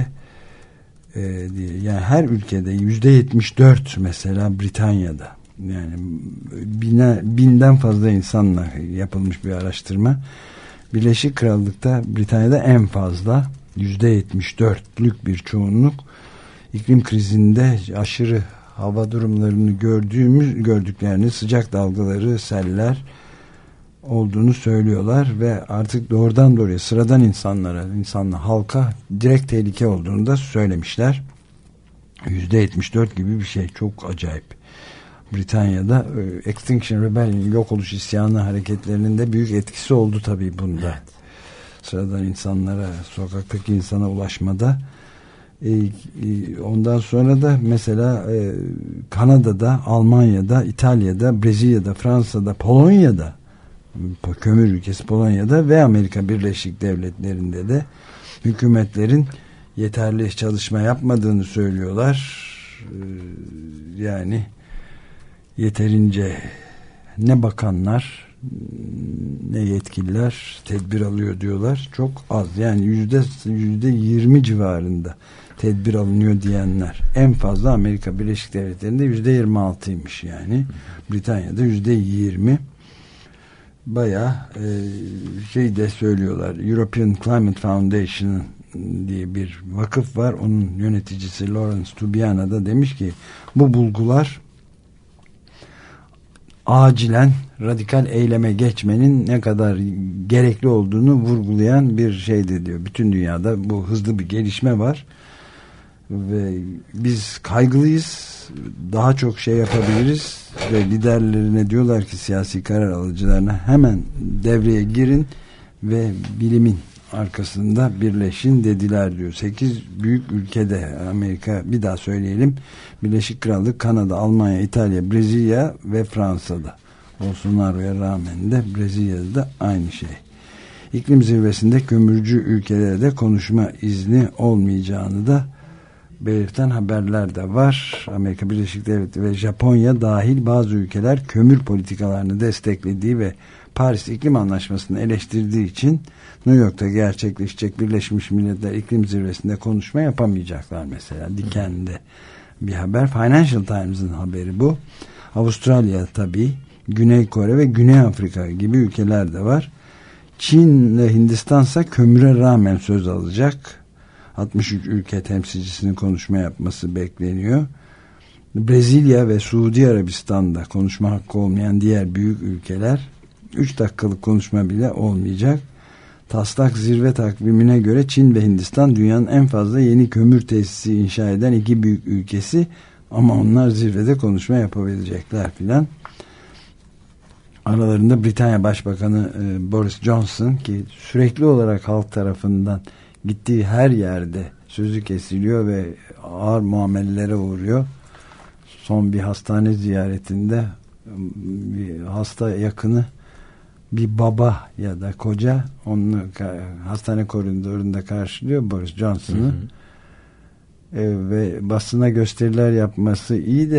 yani her ülkede yüzde yetmiş dört mesela Britanya'da, yani bine, binden fazla insanla yapılmış bir araştırma. Birleşik Krallık'ta, Britanya'da en fazla yüzde yetmiş dörtlük bir çoğunluk iklim krizinde aşırı hava durumlarını gördüğümüz gördüklerini, sıcak dalgaları, seller olduğunu söylüyorlar ve artık doğrudan doğruya sıradan insanlara, insanla halka direkt tehlike olduğunu da söylemişler. yüzde yetmiş dört gibi bir şey, çok acayip. Britanya'da Extinction Rebellion, yok oluş isyanı hareketlerinin de büyük etkisi oldu tabii bunda. Evet. Sıradan insanlara, sokaktaki insana ulaşmada. Ondan sonra da mesela Kanada'da, Almanya'da, İtalya'da, Brezilya'da, Fransa'da, Polonya'da, kömür ülkesi Polonya'da ve Amerika Birleşik Devletleri'nde de hükümetlerin yeterli çalışma yapmadığını söylüyorlar. Yani yeterince ne bakanlar ne yetkililer tedbir alıyor diyorlar. Çok az, yani yüzde yüzde yirmi civarında tedbir alınıyor diyenler. En fazla Amerika Birleşik Devletleri'nde yüzde yirmi altıymış yani. Britanya'da yüzde yirmi. Bayağı e, şey de söylüyorlar. European Climate Foundation diye bir vakıf var. Onun yöneticisi Lawrence Tubiana da demiş ki bu bulgular acilen radikal eyleme geçmenin ne kadar gerekli olduğunu vurgulayan bir şeydi diyor. Bütün dünyada bu hızlı bir gelişme var ve biz kaygılıyız. Daha çok şey yapabiliriz ve liderlerine diyorlar ki, siyasi karar alıcılarına, hemen devreye girin ve bilimin arkasında birleşin dediler diyor. sekiz büyük ülkede, Amerika, bir daha söyleyelim, Birleşik Krallık, Kanada, Almanya, İtalya, Brezilya ve Fransa'da. Bolsonaro'ya rağmen de Brezilya'da da aynı şey. İklim zirvesinde kömürcü ülkelere de konuşma izni olmayacağını da belirten haberler de var. Amerika Birleşik Devletleri ve Japonya dahil bazı ülkeler kömür politikalarını desteklediği ve Paris İklim Anlaşması'nı eleştirdiği için New York'ta gerçekleşecek Birleşmiş Milletler İklim Zirvesi'nde konuşma yapamayacaklar mesela. Diken'de bir haber. Financial Times'ın haberi bu. Avustralya tabii, Güney Kore ve Güney Afrika gibi ülkeler de var. Çin ve Hindistan ise kömüre rağmen söz alacak. altmış üç ülke temsilcisinin konuşma yapması bekleniyor. Brezilya ve Suudi Arabistan'da konuşma hakkı olmayan diğer büyük ülkeler, üç dakikalık konuşma bile olmayacak. Taslak zirve takvimine göre Çin ve Hindistan dünyanın en fazla yeni kömür tesisi inşa eden iki büyük ülkesi, ama onlar zirvede konuşma yapabilecekler filan. Aralarında Britanya Başbakanı e, Boris Johnson, ki sürekli olarak halk tarafından gittiği her yerde sözü kesiliyor ve ağır muamelelere uğruyor. Son bir hastane ziyaretinde bir hasta yakını, bir baba ya da koca, onu hastane koridorunda karşılıyor Boris Johnson'ı. E, ve basına gösteriler yapması iyi de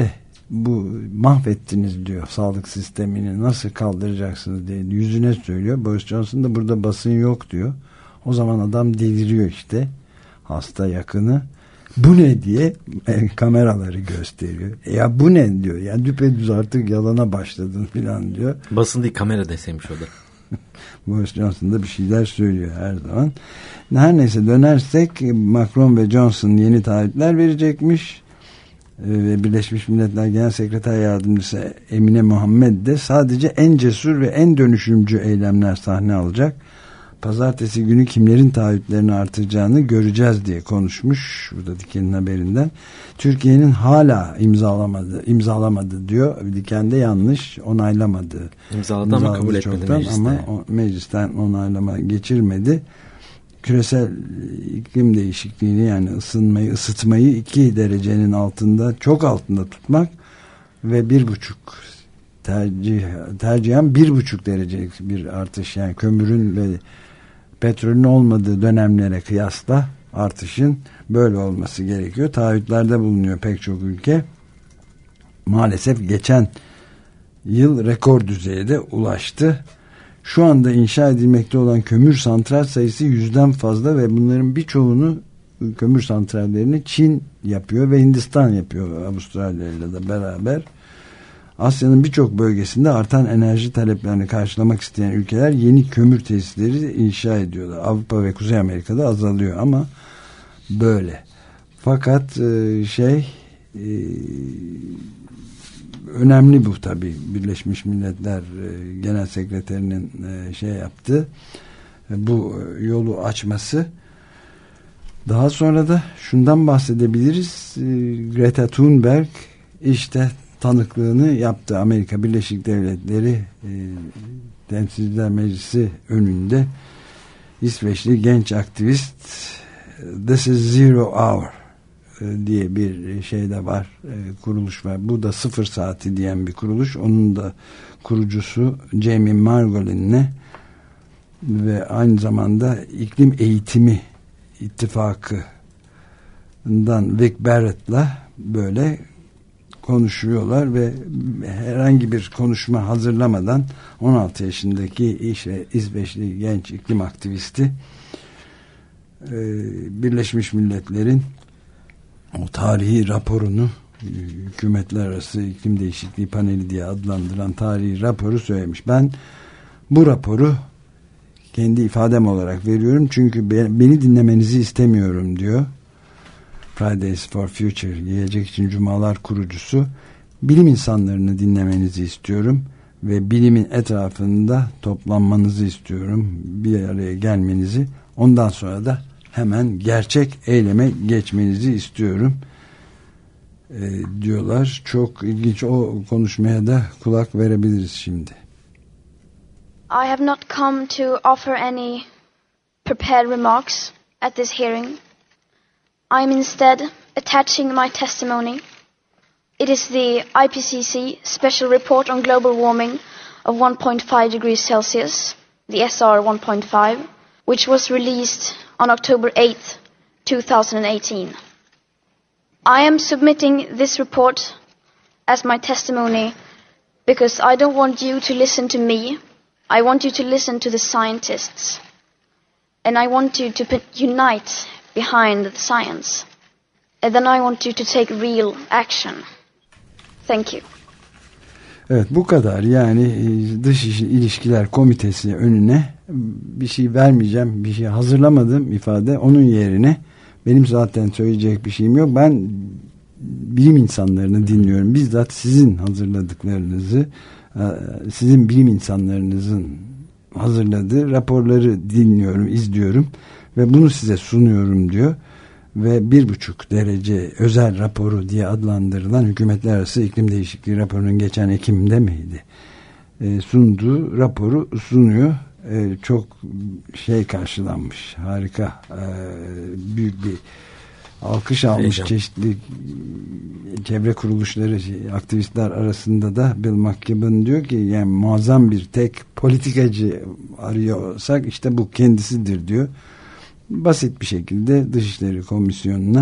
bu mahvettiniz diyor, sağlık sistemini nasıl kaldıracaksınız diye yüzüne söylüyor. Boris Johnson da burada basın yok diyor. O zaman adam deliriyor işte, hasta yakını. Bu ne diye e, kameraları gösteriyor. E ya bu ne diyor. Ya düpedüz artık yalana başladın filan diyor. Basın değil, kamera deseymiş o da. Boris Johnson da bir şeyler söylüyor her zaman. Her neyse, dönersek Macron ve Johnson yeni taahhütler verecekmiş. Ve Birleşmiş Milletler Genel Sekreter Yardımcısı Emine Muhammed de sadece en cesur ve en dönüşümcü eylemler sahne alacak. Pazartesi günü kimlerin taahhütlerini artıracağını göreceğiz diye konuşmuş. Burada Diken'in haberinden. Türkiye'nin hala imzalamadı, imzalamadı diyor. Diken de yanlış, onaylamadı. İmzaladı ama kabul etmedi mecliste. Ama o, meclisten onaylama geçirmedi. Küresel iklim değişikliğini, yani ısınmayı, ısıtmayı iki derecenin altında, çok altında tutmak ve bir buçuk tercih, tercihen bir buçuk derecelik bir artış, yani kömürün ve petrolün olmadığı dönemlere kıyasla artışın böyle olması gerekiyor. Taahhütlerde bulunuyor pek çok ülke. Maalesef geçen yıl rekor düzeye de ulaştı. Şu anda inşa edilmekte olan kömür santral sayısı yüzden fazla ve bunların birçoğunu, kömür santrallerini Çin yapıyor ve Hindistan yapıyor, Avustralya ile de beraber. Asya'nın birçok bölgesinde artan enerji taleplerini karşılamak isteyen ülkeler yeni kömür tesisleri inşa ediyorlar. Avrupa ve Kuzey Amerika'da azalıyor ama böyle. Fakat şey önemli bu tabii. Birleşmiş Milletler Genel Sekreterinin şey yaptı, bu yolu açması. Daha sonra da şundan bahsedebiliriz. Greta Thunberg işte tanıklığını yaptı. Amerika Birleşik Devletleri e, Temsilciler Meclisi önünde İsveçli genç aktivist This is Zero Hour e, diye bir şey de var, e, kuruluş var. Bu da sıfır saati diyen bir kuruluş. Onun da kurucusu Jamie Margolin'le ve aynı zamanda iklim eğitimi ittifakından Vic Barrett'la böyle konuşuyorlar ve herhangi bir konuşma hazırlamadan on altı yaşındaki işte İsveçli genç iklim aktivisti Birleşmiş Milletler'in o tarihi raporunu, hükümetler arası iklim değişikliği paneli diye adlandıran tarihi raporu söylemiş. Ben bu raporu kendi ifadem olarak veriyorum çünkü beni dinlemenizi istemiyorum diyor. Fridays for Future, Gelecek için Cumalar kurucusu. Bilim insanlarını dinlemenizi istiyorum ve bilimin etrafında toplanmanızı istiyorum, bir araya gelmenizi, ondan sonra da hemen gerçek eyleme geçmenizi istiyorum e, diyorlar. Çok ilginç, o konuşmaya da kulak verebiliriz şimdi. I have not come to offer any prepared remarks at this hearing. I am instead attaching my testimony. It is the I P C C Special Report on Global Warming of one point five degrees Celsius, the S R one point five, which was released on October eighth, twenty eighteen. I am submitting this report as my testimony because I don't want you to listen to me. I want you to listen to the scientists. And I want you to unite behind the science. And then I want you to take real action. Thank you. Evet, bu kadar. Yani Dış İlişkiler Komitesi önüne bir şey vermeyeceğim, bir şey hazırlamadım ifade. Onun yerine benim zaten söyleyecek bir şeyim yok. Ben bilim insanlarını dinliyorum. Bizzat sizin hazırladıklarınızı, sizin bilim insanlarınızın hazırladığı raporları dinliyorum, izliyorum ve bunu size sunuyorum diyor. Ve bir buçuk derece özel raporu diye adlandırılan hükümetler arası iklim değişikliği raporunun geçen Ekim'de miydi? E, sunduğu raporu sunuyor. E, çok şey karşılanmış. Harika. E, büyük bir alkış almış. Heyecan. Çeşitli çevre kuruluşları, aktivistler arasında da Bill McKibben diyor ki yani muazzam bir tek politikacı arıyorsak işte bu kendisidir diyor. Basit bir şekilde Dışişleri Komisyonu'na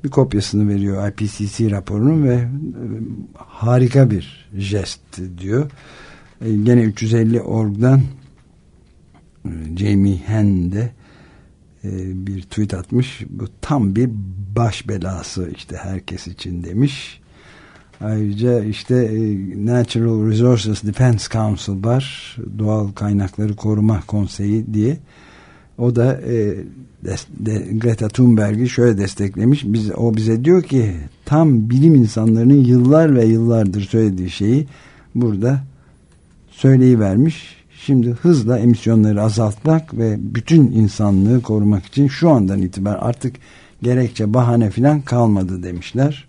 bir kopyasını veriyor I P C C raporunun ve e, harika bir jest diyor. E, gene üç yüz elli org'dan e, Jamie Henn de e, bir tweet atmış. Bu tam bir baş belası işte herkes için demiş. Ayrıca işte e, Natural Resources Defense Council var. Doğal Kaynakları Koruma Konseyi diye. O da e, de, de, Greta Thunberg'i şöyle desteklemiş. Biz, o bize diyor ki tam bilim insanlarının yıllar ve yıllardır söylediği şeyi burada söyleyivermiş. Şimdi hızla emisyonları azaltmak ve bütün insanlığı korumak için şu andan itibaren artık gerekçe, bahane falan kalmadı demişler.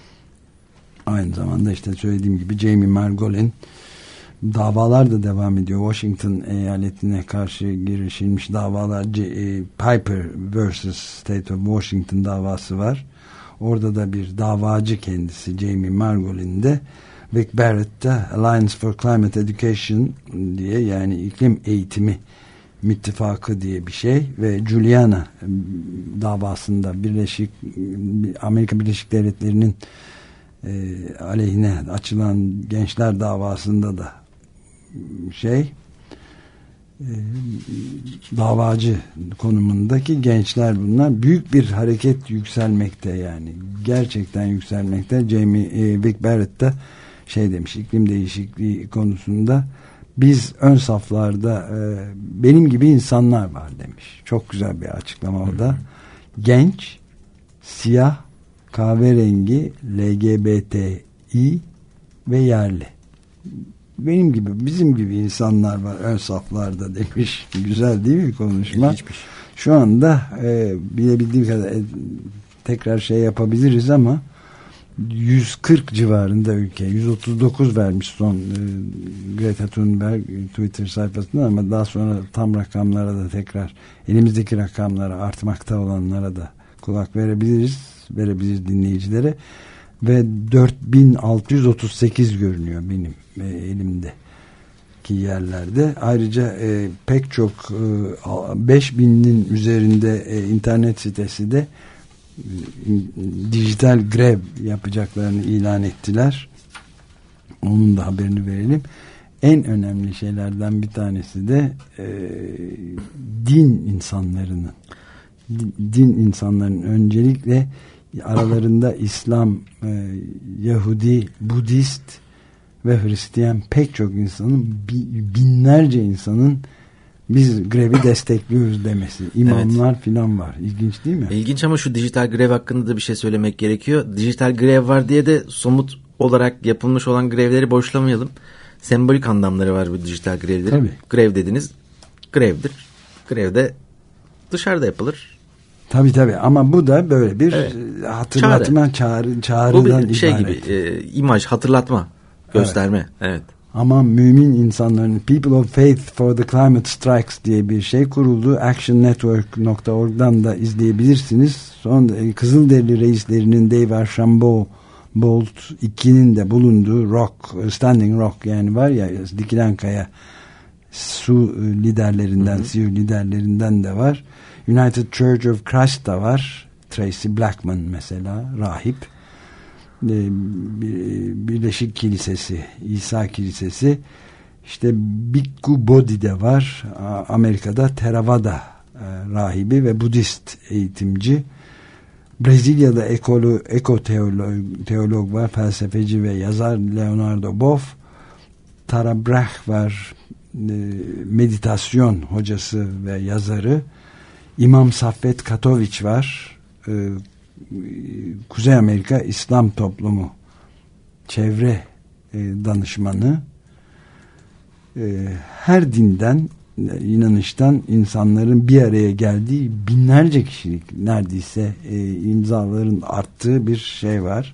Aynı zamanda işte söylediğim gibi Jamie Margolin, davalar da devam ediyor. Washington eyaletine karşı girişilmiş davalar, Piper versus State of Washington davası var. Orada da bir davacı kendisi Jamie Margolin de. Vic Barrett'ta Alliance for Climate Education diye, yani iklim eğitimi ittifakı diye bir şey ve Juliana davasında Birleşik Amerika Birleşik Devletleri'nin e, aleyhine açılan gençler davasında da şey e, davacı konumundaki gençler, bunlar büyük bir hareket yükselmekte, yani gerçekten yükselmekte. Jamie e, Vic Barrett'ta şey demiş, iklim değişikliği konusunda biz ön saflarda e, benim gibi insanlar var demiş. Çok güzel bir açıklama o da. Genç, siyah, kahverengi, L G B T İ ve yerli. Benim gibi, bizim gibi insanlar var ön saflarda demiş. Güzel değil mi konuşma? Hiçbir. Şu anda e, bilebildiğim kadar e, tekrar şey yapabiliriz ama yüz kırk civarında ülke, yüz otuz dokuz vermiş son e, Greta Thunberg Twitter sayfasında, ama daha sonra tam rakamlara da tekrar, elimizdeki rakamlara, artmakta olanlara da kulak verebiliriz, verebiliriz dinleyicilere. Ve dört bin altı yüz otuz sekiz görünüyor benim e, elimdeki yerlerde. Ayrıca e, pek çok e, beş binin üzerinde e, internet sitesi de dijital grev yapacaklarını ilan ettiler. Onun da haberini verelim. En önemli şeylerden bir tanesi de e, din insanlarının din insanların öncelikle aralarında İslam, e, Yahudi, Budist ve Hristiyan pek çok insanın, binlerce insanın biz grevi destekliyoruz demesi. İmamlar evet. filan var. İlginç değil mi? İlginç, ama şu dijital grev hakkında da bir şey söylemek gerekiyor. Dijital grev var diye de somut olarak yapılmış olan grevleri boşlamayalım. Sembolik anlamları var bu dijital grevlerin. Tabii. Grev dediniz, grevdir. Grev de dışarıda yapılır. Tabii tabii, ama bu da böyle bir evet. hatırlatma, çağrı, çağrı çağrıdan bu bir şey ibaret. gibi, e, imaj, hatırlatma, gösterme. Evet. evet. Ama mümin insanların People of Faith for the Climate Strikes diye bir şey kuruldu. action network nokta org'dan da izleyebilirsiniz. Son Kızılderili reislerinin Dave Archambault Bolt ikinin de bulunduğu Rock, Standing Rock yani var ya, dikilen kaya, su liderlerinden, C E O liderlerinden de var. United Church of Christ da var. Tracy Blackman mesela, rahip. Birleşik Kilisesi, İsa Kilisesi, işte Bhikkhu Bodhi de var. Amerika'da Theravada rahibi ve Budist eğitimci. Brezilya'da ekolo, ekoteolog teolog var, felsefeci ve yazar Leonardo Boff. Tara Brach var, meditasyon hocası ve yazarı. İmam Saffet Katoviç var, Kuzey Amerika İslam Toplumu çevre danışmanı. Her dinden, inanıştan insanların bir araya geldiği, binlerce kişilik neredeyse imzaların arttığı bir şey var.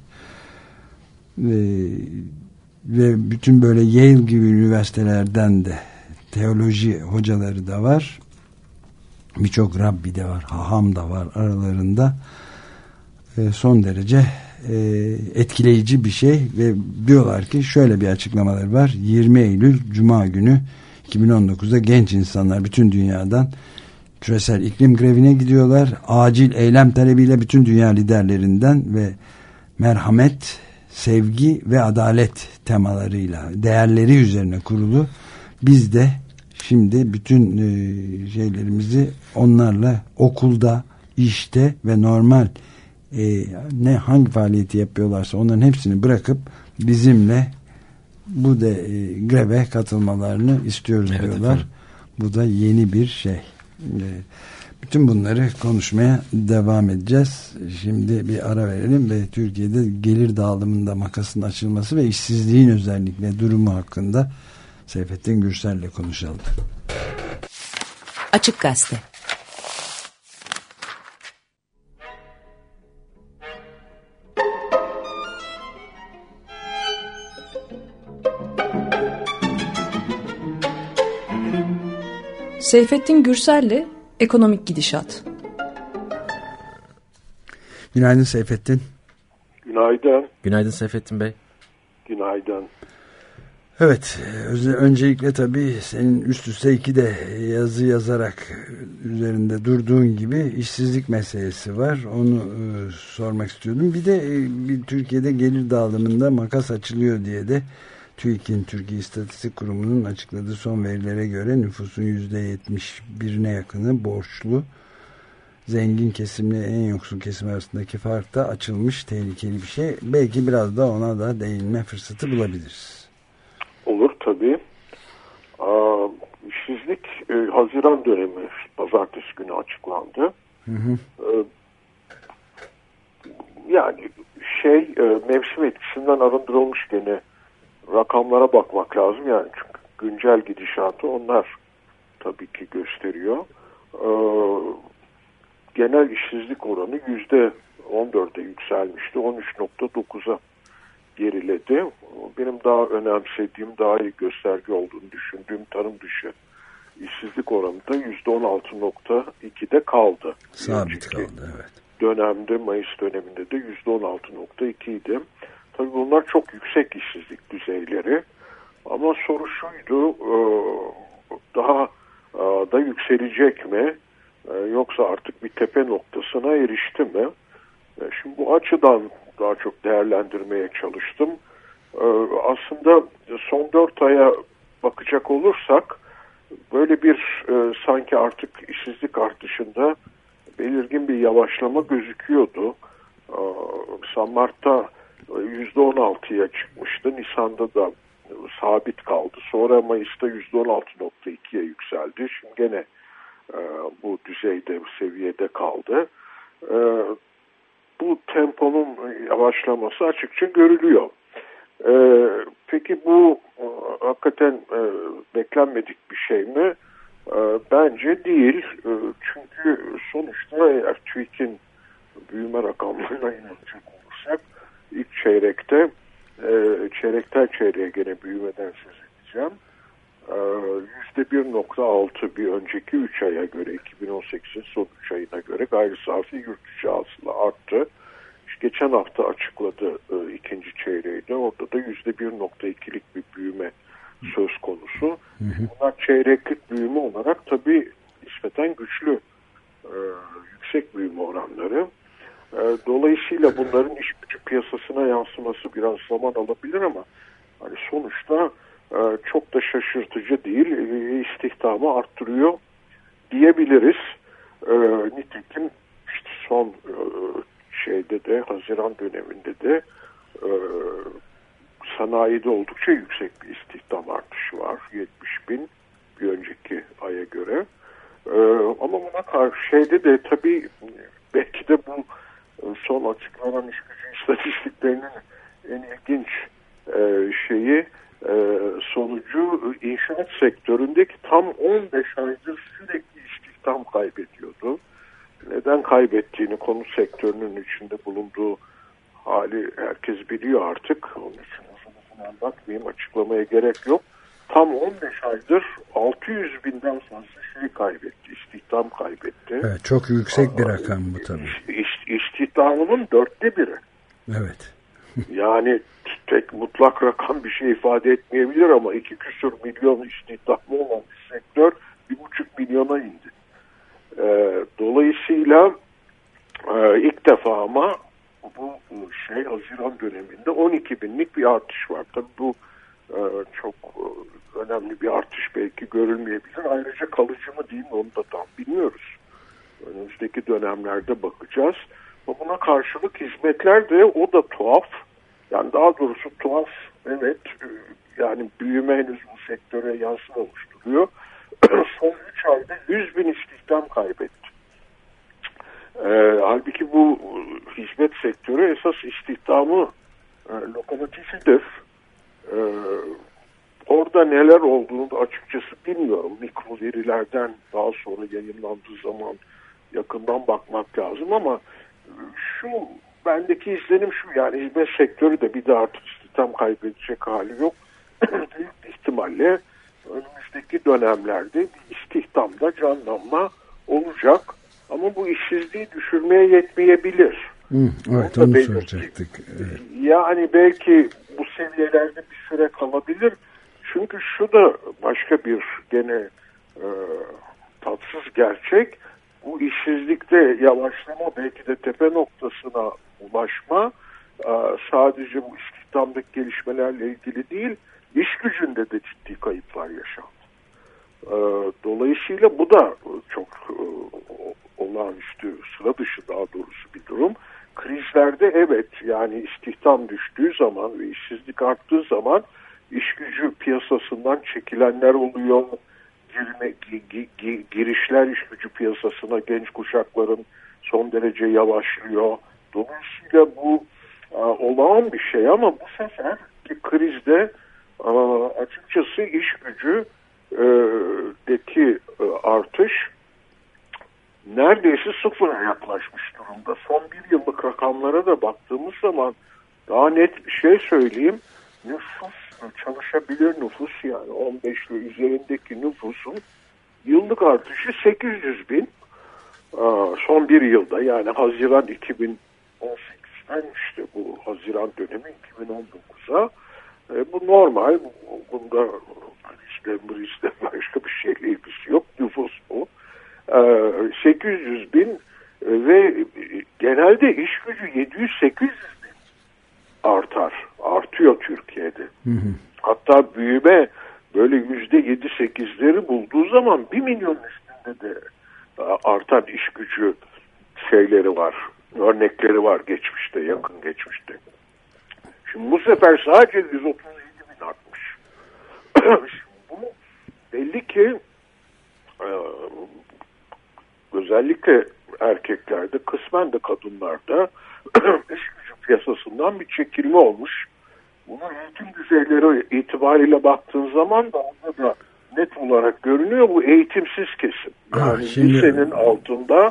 Ve bütün böyle Yale gibi üniversitelerden de teoloji hocaları da var. Birçok Rabbi de var, haham da var aralarında. E, son derece e, etkileyici bir şey ve diyorlar ki şöyle bir açıklamaları var. yirmi Eylül Cuma günü iki bin on dokuzda genç insanlar bütün dünyadan küresel iklim grevine gidiyorlar. Acil eylem talebiyle bütün dünya liderlerinden ve merhamet, sevgi ve adalet temalarıyla, değerleri üzerine kurulu. Biz de şimdi bütün e, şeylerimizi onlarla okulda, işte ve normal e, ne hangi faaliyeti yapıyorlarsa onların hepsini bırakıp bizimle bu da e, greve katılmalarını istiyoruz, evet, diyorlar. Efendim. Bu da yeni bir şey. E, bütün bunları konuşmaya devam edeceğiz. Şimdi bir ara verelim ve Türkiye'de gelir dağılımında makasın açılması ve işsizliğin özellikle durumu hakkında Seyfettin Gürsel'le konuşalım. Açık Gazete. Seyfettin Gürsel'le Ekonomik Gidişat. Günaydın Seyfettin. Günaydın. Günaydın Seyfettin Bey. Günaydın. Evet, öncelikle tabii senin üst üste iki de yazı yazarak üzerinde durduğun gibi işsizlik meselesi var. Onu e, sormak istiyordum. Bir de e, bir Türkiye'de gelir dağılımında makas açılıyor diye de TÜİK'in, Türkiye İstatistik Kurumu'nun açıkladığı son verilere göre nüfusun yüzde yetmiş birine yakını borçlu. Zengin kesimle en yoksul kesim arasındaki fark da açılmış, tehlikeli bir şey. Belki biraz da ona da değinme fırsatı bulabiliriz. Olur tabii. Aa, işsizlik e, Haziran dönemi pazartesi günü açıklandı. Hı hı. E, yani şey e, mevsim etkisinden arındırılmış gene rakamlara bakmak lazım. Yani çünkü güncel gidişatı onlar tabii ki gösteriyor. E, genel işsizlik oranı yüzde on dörde yükselmişti. on üç nokta dokuza geriledi. Benim daha önemsediğim, daha iyi gösterge olduğunu düşündüğüm tarım dışı işsizlik oranı da yüzde on altı nokta ikide kaldı. Sabit kaldı, evet. Dönemde, Mayıs döneminde de yüzde on altı nokta iki idi. Tabii bunlar çok yüksek işsizlik düzeyleri. Ama soru şuydu, daha da yükselecek mi? Yoksa artık bir tepe noktasına erişti mi? Şimdi bu açıdan daha çok değerlendirmeye çalıştım. Aslında son dört aya bakacak olursak böyle bir sanki artık işsizlik artışında belirgin bir yavaşlama gözüküyordu. Mesela Mart'ta yüzde on altıya çıkmıştı. Nisan'da da sabit kaldı. Sonra Mayıs'ta yüzde on altı nokta ikiye yükseldi. Şimdi gene bu düzeyde, bu seviyede kaldı. Bu temponun yavaşlaması açıkça görülüyor. Peki bu hakikaten beklenmedik bir şey mi? Bence değil. Çünkü sonuçta eğer TÜİK'in büyüme rakamlarına inanacak olursak ilk çeyrekte çeyrekten çeyreğe gene büyümeden söz edeceğim. yüzde bir nokta altı bir önceki üç aya göre, iki bin on sekizin son üç ayına göre gayri safi yurt içi hasıla arttı. İşte geçen hafta açıkladı e, ikinci çeyreğinde. Orada da yüzde bir nokta ikilik bir büyüme söz konusu. Hı hı. Bunlar çeyreklik büyüme olarak tabii nispeten güçlü, e, yüksek büyüme oranları. E, dolayısıyla bunların iş gücü piyasasına yansıması biraz zaman alabilir ama hani sonuçta e, çok da şaşırtıcı değil. E, istihdamı arttırıyor diyebiliriz. E, nitekim işte son e, şeyde de Haziran döneminde de e, sanayide oldukça yüksek bir istihdam artışı var. yetmiş bin bir önceki aya göre. E, ama buna karşı şeyde de tabii belki de bu son açıklanan iş gücü istatistiklerinin en ilginç e, şeyi e, sonucu inşaat sektöründeki tam on beş aydır sürekli istihdam kaybediyordu. Neden kaybettiğini konut sektörünün içinde bulunduğu hali herkes biliyor artık. Onun için uzun uzun anlatmayayım, açıklamaya gerek yok. Tam on beş aydır altı yüz binden fazla şey kaybetti, istihdam kaybetti. Evet, çok yüksek bir rakam bu tabii. İş, istihdamının dörtte biri. Evet. Yani tek mutlak rakam bir şey ifade etmeyebilir ama iki küsur milyon istihdamı olan bir sektör bir buçuk milyona indi. E, dolayısıyla e, ilk defa ama bu şey Haziran döneminde on iki binlik bir artış var. Tabii bu e, çok e, önemli bir artış belki görülmeyebilir. Ayrıca kalıcı mı değil mi onu da tam bilmiyoruz. Önümüzdeki dönemlerde bakacağız. Ama buna karşılık hizmetler de o da tuhaf. Yani daha doğrusu tuhaf, evet, yani büyüme henüz bu sektöre yansımamış duruyor. Son üç ayda yüz bin istihdam kaybetti. Ee, halbuki bu hizmet sektörü esas istihdamı e, lokomotifidir. Ee, orada neler olduğunu da açıkçası bilmiyorum. Mikro verilerden daha sonra yayınlandığı zaman yakından bakmak lazım ama şu bendeki izlenim şu, yani hizmet sektörü de bir de artık istihdam kaybedecek hali yok. Büyük ihtimalle önümüzdeki dönemlerde bir istihdamda canlanma olacak ama bu işsizliği düşürmeye yetmeyebilir. Hı, evet, onu soracaktık. Evet. Yani belki bu seviyelerde bir süre kalabilir. Çünkü şu da başka bir gene e, tatsız gerçek. Bu işsizlikte yavaşlama, belki de tepe noktasına ulaşma e, sadece bu istihdamdaki gelişmelerle ilgili değil, iş gücünde de ciddi kayıplar yaşandı. E, dolayısıyla bu da çok e, olağanüstü, sıra dışı daha doğrusu bir durum. Krizlerde evet, yani istihdam düştüğü zaman ve işsizlik arttığı zaman iş gücü piyasasından çekilenler oluyor. Girme, gi, gi, girişler iş gücü piyasasına genç kuşakların son derece yavaşlıyor. Dolayısıyla bu a, olağan bir şey ama bu sefer ki krizde a, açıkçası iş gücü e, deki e, artış neredeyse sıfıra yaklaşmış durumda. Son bir yıllık rakamlara da baktığımız zaman daha net bir şey söyleyeyim. Nüfus, çalışabilir nüfus, yani on beş ve üzerindeki nüfusun yıllık artışı sekiz yüz bin. Son bir yılda, yani Haziran iki bin on sekizden işte bu Haziran dönemi iki bin on dokuza. Bu normal. Bunda krizle mrizle başka bir şeyle ilgisi yok. Nüfus bu. sekiz yüz bin ve genelde iş gücü yedi yüz sekiz yüz bin artar. Artıyor Türkiye'de. Hı hı. Hatta büyüme böyle yüzde yedi sekizleri bulduğu zaman bir milyon üstünde de artan iş gücü şeyleri var. Örnekleri var geçmişte, yakın geçmişte. Şimdi bu sefer sadece yüz otuz yedi bin artmış. Şimdi bu belli ki e, özellikle erkeklerde, kısmen de kadınlarda iş gücü piyasasından bir çekilme olmuş. Bunun eğitim düzeyleri itibariyle baktığın zaman da orada da net olarak görünüyor, bu eğitimsiz kesim. Yani ha, şimdi... lisenin altında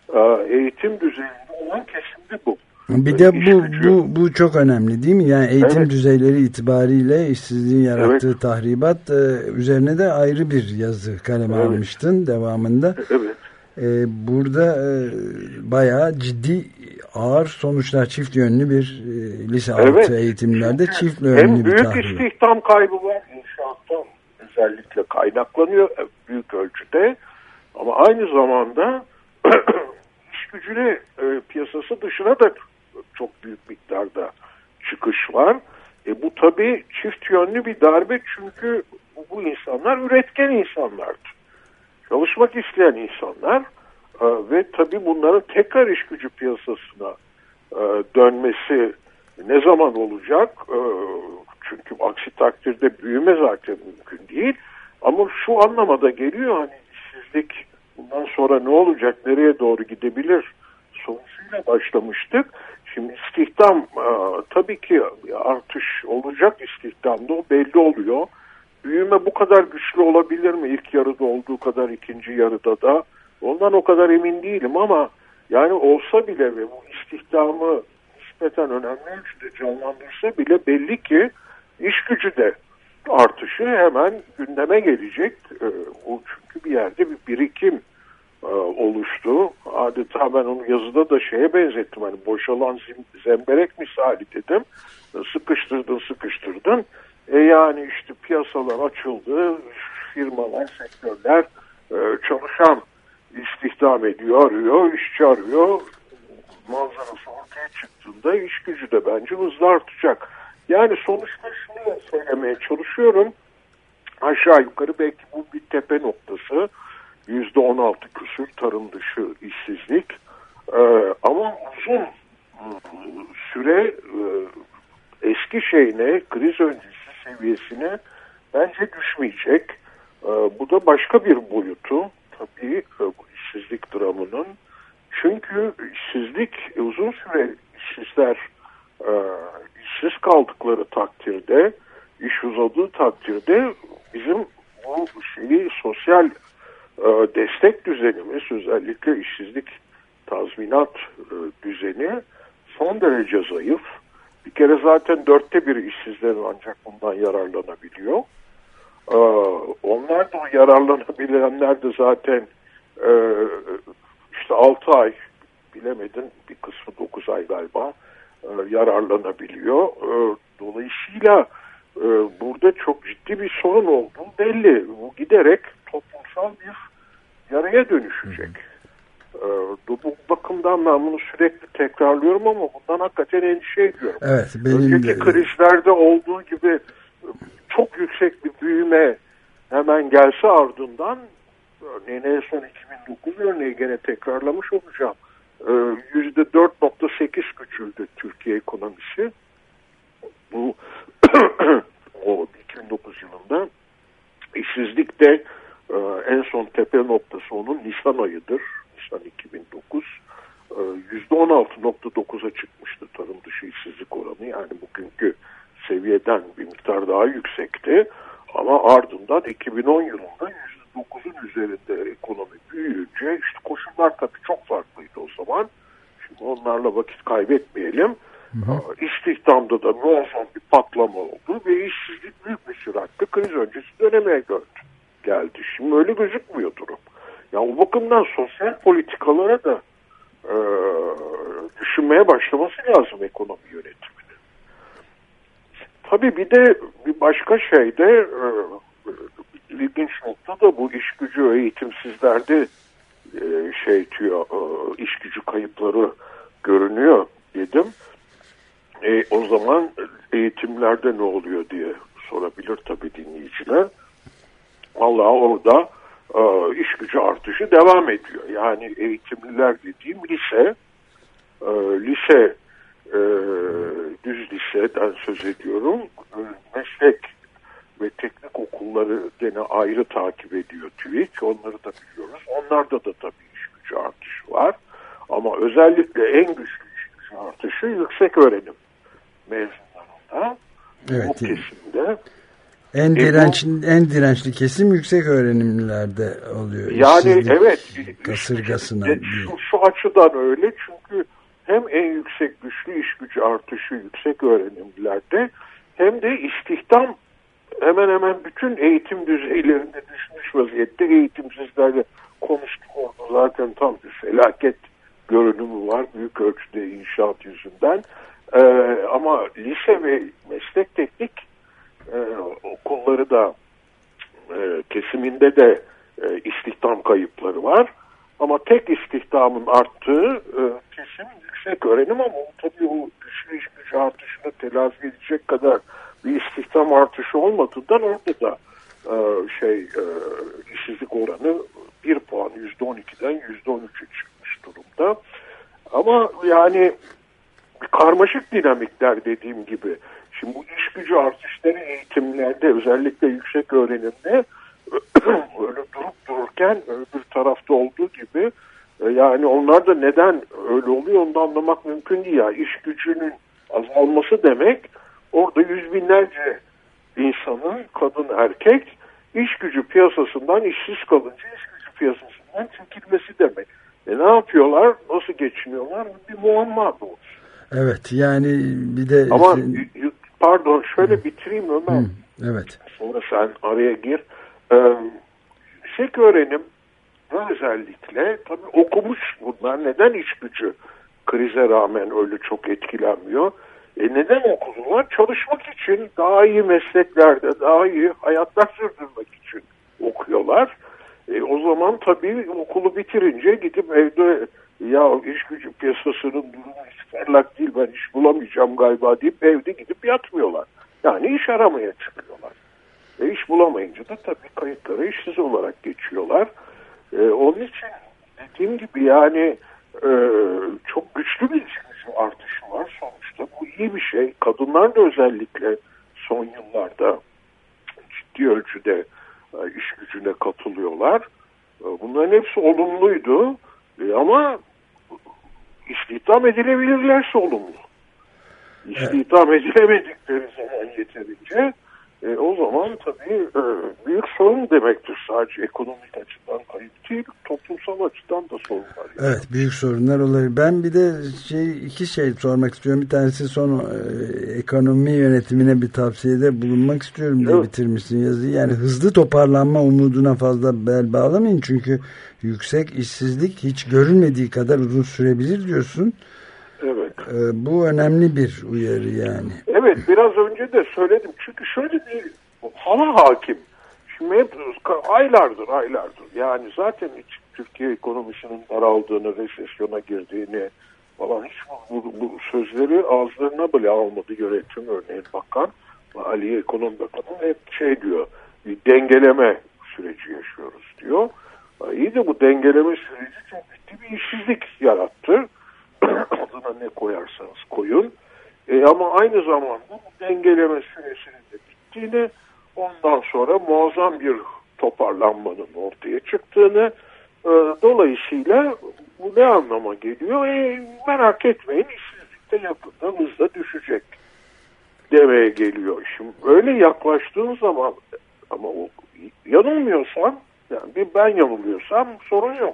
eğitim düzeyinde olan kesimdi bu. Bir de bu, bu bu çok önemli değil mi? Yani eğitim evet. düzeyleri itibariyle işsizliğin yarattığı evet. tahribat üzerine de ayrı bir yazı kaleme evet. almıştın devamında. Evet. Ee, burada e, bayağı ciddi ağır sonuçlar, çift yönlü bir e, lise evet. altı eğitimlerde çünkü çift yönlü bir tahribat. Hem büyük istihdam kaybı var, inşaattan özellikle kaynaklanıyor büyük ölçüde, ama aynı zamanda iş gücüne e, piyasası dışına da çok büyük miktarda çıkış var. E, bu tabii çift yönlü bir darbe, çünkü bu insanlar üretken insanlardı. Çalışmak isteyen insanlar e, ve tabii bunların tekrar iş gücü piyasasına e, dönmesi ne zaman olacak? E, çünkü aksi takdirde büyüme zaten mümkün değil. Ama şu anlamada geliyor, hani işsizlik bundan sonra ne olacak, nereye doğru gidebilir sorusuyla başlamıştık. Şimdi istihdam e, tabii ki artış olacak istihdamda, o belli oluyor. Büyüme bu kadar güçlü olabilir mi? İlk yarıda olduğu kadar ikinci yarıda da. Ondan o kadar emin değilim ama yani olsa bile ve bu istihdamı nispeten önemli ölçüde canlandırsa bile belli ki iş gücü de artışı hemen gündeme gelecek. O çünkü bir yerde bir birikim oluştu. Adeta ben onu yazıda da şeye benzettim. Hani boşalan zemberek misali dedim. Sıkıştırdın sıkıştırdın. E yani işte piyasalar açıldı, firmalar, sektörler, e, çalışan istihdam ediyor, arıyor, işçi arıyor. Manzarası ortaya çıktığında iş gücü de bence hızla artacak. Yani sonuçta şunu söylemeye çalışıyorum. Aşağı yukarı belki bu bir tepe noktası. yüzde on altı küsur tarım dışı işsizlik. Ee, ama uzun süre e, eski şeyine, kriz öncesi seviyesine bence düşmeyecek. Ee, bu da başka bir boyutu tabii e, bu işsizlik dramının. Çünkü işsizlik uzun süre işsizler e, işsiz kaldıkları takdirde, iş uzadığı takdirde bizim bu şeyi sosyal e, destek düzenimiz, özellikle işsizlik tazminat e, düzeni son derece zayıf. Bir kere zaten dörtte bir işsizlerin ancak bundan yararlanabiliyor. E, onlar da yararlanabilenler de zaten e, işte altı ay, bilemedin bir kısmı dokuz ay galiba e, yararlanabiliyor. E, dolayısıyla e, burada çok ciddi bir sorun olduğu belli. Bu giderek toplumsal bir yaraya dönüşecek. E, bu bakımdan ben bunu sürekli tekrarlıyorum ama bundan hakikaten endişe ediyorum. Evet, benim önceki de... krizlerde olduğu gibi çok yüksek bir büyüme hemen gelse ardından, örneğin en son iki bin dokuz örneği gene tekrarlamış olacağım. yüzde dört nokta sekiz küçüldü Türkiye ekonomisi. Bu o iki bin dokuz yılında. İşsizlik de en son tepe noktası onun Nisan ayıdır. Nisan iki bin dokuz. yüzde on altı nokta dokuza çıkmıştı tarım dışı işsizlik oranı. Yani bugünkü seviyeden bir miktar daha yüksekti. Ama ardından iki bin on yılında yüzde dokuzun üzerinde ekonomi büyüyünce, işte koşullar tabii çok farklıydı o zaman. Şimdi onlarla vakit kaybetmeyelim. Hı hı. İstihdamda da muazzam bir patlama oldu ve işsizlik büyük bir süratle kriz öncesi döneme geldi. Şimdi öyle gözükmüyor durum. Ya o bakımdan sosyal politikalara da e, düşünmeye başlaması lazım ekonomi yönetiminin. Tabii bir de bir başka şey de e, ilginç nokta da bu iş gücü eğitimsizlerde e, şey diyor, e, iş gücü kayıpları görünüyor dedim. E, o zaman eğitimlerde ne oluyor diye sorabilir tabii dinleyiciler. Vallahi orada e, iş gücü artışı devam ediyor. Yani eğitimliler dediğim lise, e, lise e, düz liseden söz ediyorum. E, meslek ve teknik okulları gene ayrı takip ediyor TÜİK. Onları da biliyoruz. Onlarda da tabii iş gücü artışı var. Ama özellikle en güçlü iş gücü artışı yüksek öğrenim mezunlarında. Evet. O kesimde. En dirençli, en dirençli kesim yüksek öğrenimlerde oluyor. Yani İşsizlik evet. Kasırgasına. Şu, şu açıdan öyle çünkü hem en yüksek güçlü iş gücü artışı yüksek öğrenimlerde hem de istihdam hemen hemen bütün eğitim düzeylerinde düşmüş vaziyette. Eğitimsizlerle konuştuk orada zaten tam bir felaket görünümü var büyük ölçüde inşaat yüzünden. Ee, ama lise ve meslek teknik e, okulları da e, kesiminde de e, istihdam kayıpları var. Ama tek istihdamın arttığı e, kesim yüksek öğrenim ama tabii o güçlü iş gücü artışını telafi edecek kadar bir istihdam artışı olmadığından orada da e, şey e, işsizlik oranı bir puan yüzde on ikiden yüzde on üçe çıkmış durumda. Ama yani karmaşık dinamikler dediğim gibi. Şimdi bu iş gücü artışları eğitimlerde özellikle yüksek öğrenimde öyle durup dururken öbür tarafta olduğu gibi yani onlar da neden öyle oluyor onu da anlamak mümkün değil ya. İş gücünün azalması demek orada yüz binlerce insanın kadın erkek iş gücü piyasasından işsiz kalınca iş gücü piyasasından çekilmesi demek. E ne yapıyorlar? Nasıl geçiniyorlar? Bir muamma bu. Evet yani bir de... Ama pardon şöyle Hı. bitireyim Ömer. Hı. Evet. Sonra sen araya gir. Ee, yüksek öğrenim özellikle tabii okumuş bunlar. Neden iş gücü krize rağmen öyle çok etkilenmiyor? E neden okudular? Çalışmak için, daha iyi mesleklerde, daha iyi hayatlar sürdürmek için okuyorlar. E, o zaman tabii okulu bitirince gidip evde ya iş gücü piyasasının durumu hiç parlak değil, ben iş bulamayacağım galiba deyip evde gidip yatmıyorlar. Yani iş aramaya çıkıyorlar. E iş bulamayınca da tabii kayıtlara işsiz olarak geçiyorlar. E, onun için dediğim gibi yani e, çok güçlü bir iş gücü artışı var sonuçta. Bu iyi bir şey. Kadınlar da özellikle son yıllarda ciddi ölçüde e, iş gücüne katılıyorlar. E, bunların hepsi olumluydu. E, ama istihdam edilebilirlerse olumlu. İstihdam evet. edilemedikleri zaman yeterince e, o zaman tabii e, büyük sorun demektir. Sadece ekonomik açıdan kayıp değil, toplumsal açıdan da sorun var. Yani. Evet, büyük sorunlar olabilir. Ben bir de şey iki şey sormak istiyorum. Bir tanesi son e, ekonomi yönetimine bir tavsiyede bulunmak istiyorum diye evet. bitirmişsin yazıyı. Yani hızlı toparlanma umuduna fazla bel bağlamayın. Çünkü yüksek işsizlik hiç görülmediği kadar uzun sürebilir diyorsun. Evet. Ee, bu önemli bir uyarı yani. Evet, biraz önce de söyledim. Çünkü şöyle bir hava hakim. Şimdi hep aylardır aylardır. Yani zaten hiç Türkiye ekonomisinin daraldığını, resesyona girdiğini falan hiç bu, bu sözleri ağızlarına bile almadı yönetim, örneğin bakan Ali Ekonomi Bakanı hep şey diyor, bir dengeleme süreci yaşıyoruz diyor. İyi de bu dengeleme süreci çok ciddi bir işsizlik yarattı. Adına ne koyarsanız koyun. E, ama aynı zamanda bu dengeleme süresinin de bittiğini, ondan sonra muazzam bir toparlanmanın ortaya çıktığını, e, dolayısıyla bu ne anlama geliyor? E, merak etmeyin, işsizlik de yakında hızla düşecek demeye geliyor. Şimdi öyle yaklaştığın zaman, ama o, yanılmıyorsam, yani ben yanılıyorsam sorun yok.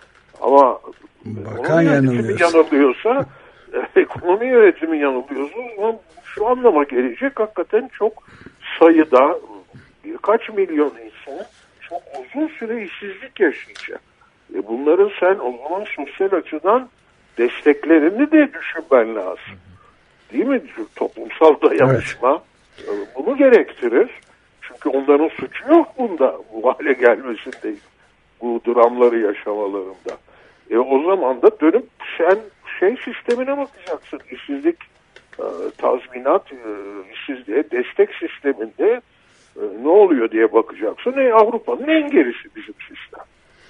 Ama bakan yanılıyorsa, yanılıyorsa ekonomi yönetimi yanılıyorsa şu anlama gelecek, hakikaten çok sayıda birkaç milyon insan çok uzun süre işsizlik yaşayacak. E bunların sen o zaman sosyal açıdan desteklerini de düşünmen lazım. Değil mi? Toplumsal dayanışma evet. bunu gerektirir. Çünkü onların suçu yok bunda, bu hale gelmesinde, bu dramları yaşamalarında. E o zaman da dönüp sen şey sistemine bakacaksın. İşsizlik e, tazminat, e, işsizliğe destek sisteminde e, ne oluyor diye bakacaksın. E, Avrupa'nın en gerisi bizim sistem.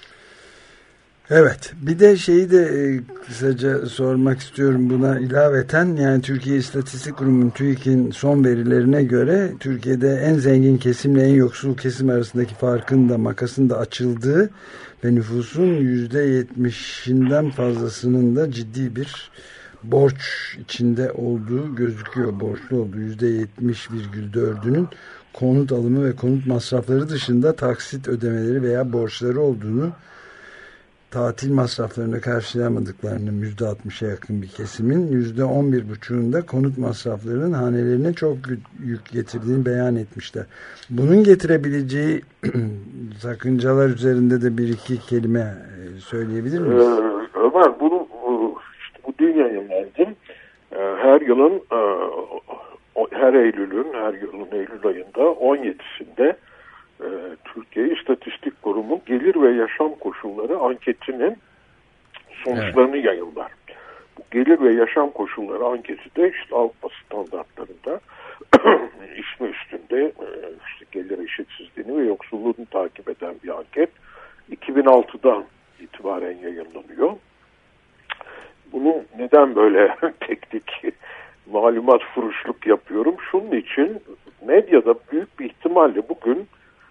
Evet. Bir de şeyi de e, kısaca sormak istiyorum buna ilaveten. Yani Türkiye İstatistik Kurumu TÜİK'in son verilerine göre Türkiye'de en zengin kesimle en yoksul kesim arasındaki farkın da, makasın da açıldığı ve nüfusun yüzde yetmişinden fazlasının da ciddi bir borç içinde olduğu gözüküyor. Borçlu olduğu yüzde yetmiş virgül dördünün konut alımı ve konut masrafları dışında taksit ödemeleri veya borçları olduğunu, tatil masraflarını karşılayamadıklarını yüzde altmışa yakın bir kesimin yüzde on bir buçuğunda konut masraflarının hanelerine çok yük getirdiğini beyan etmişler. Bunun getirebileceği sakıncalar üzerinde de bir iki kelime söyleyebilir miyiz? Ee, Ömer, bunu işte bu dün yayınlandım. Her yılın her Eylül'ün her yılın Eylül ayında on yedisinde Türkiye İstatistik Kurumu Gelir ve Yaşam Koşulları anketinin sonuçlarını evet. yayınlar. Bu gelir ve yaşam koşulları anketi de işte Avrupa standartlarında ismi üstünde işte gelir eşitsizliğini ve yoksulluğunu takip eden bir anket. iki bin altıdan itibaren yayınlanıyor. Bunu neden böyle teknik malumat furuşluk yapıyorum? Şunun için medyada büyük bir ihtimalle bugün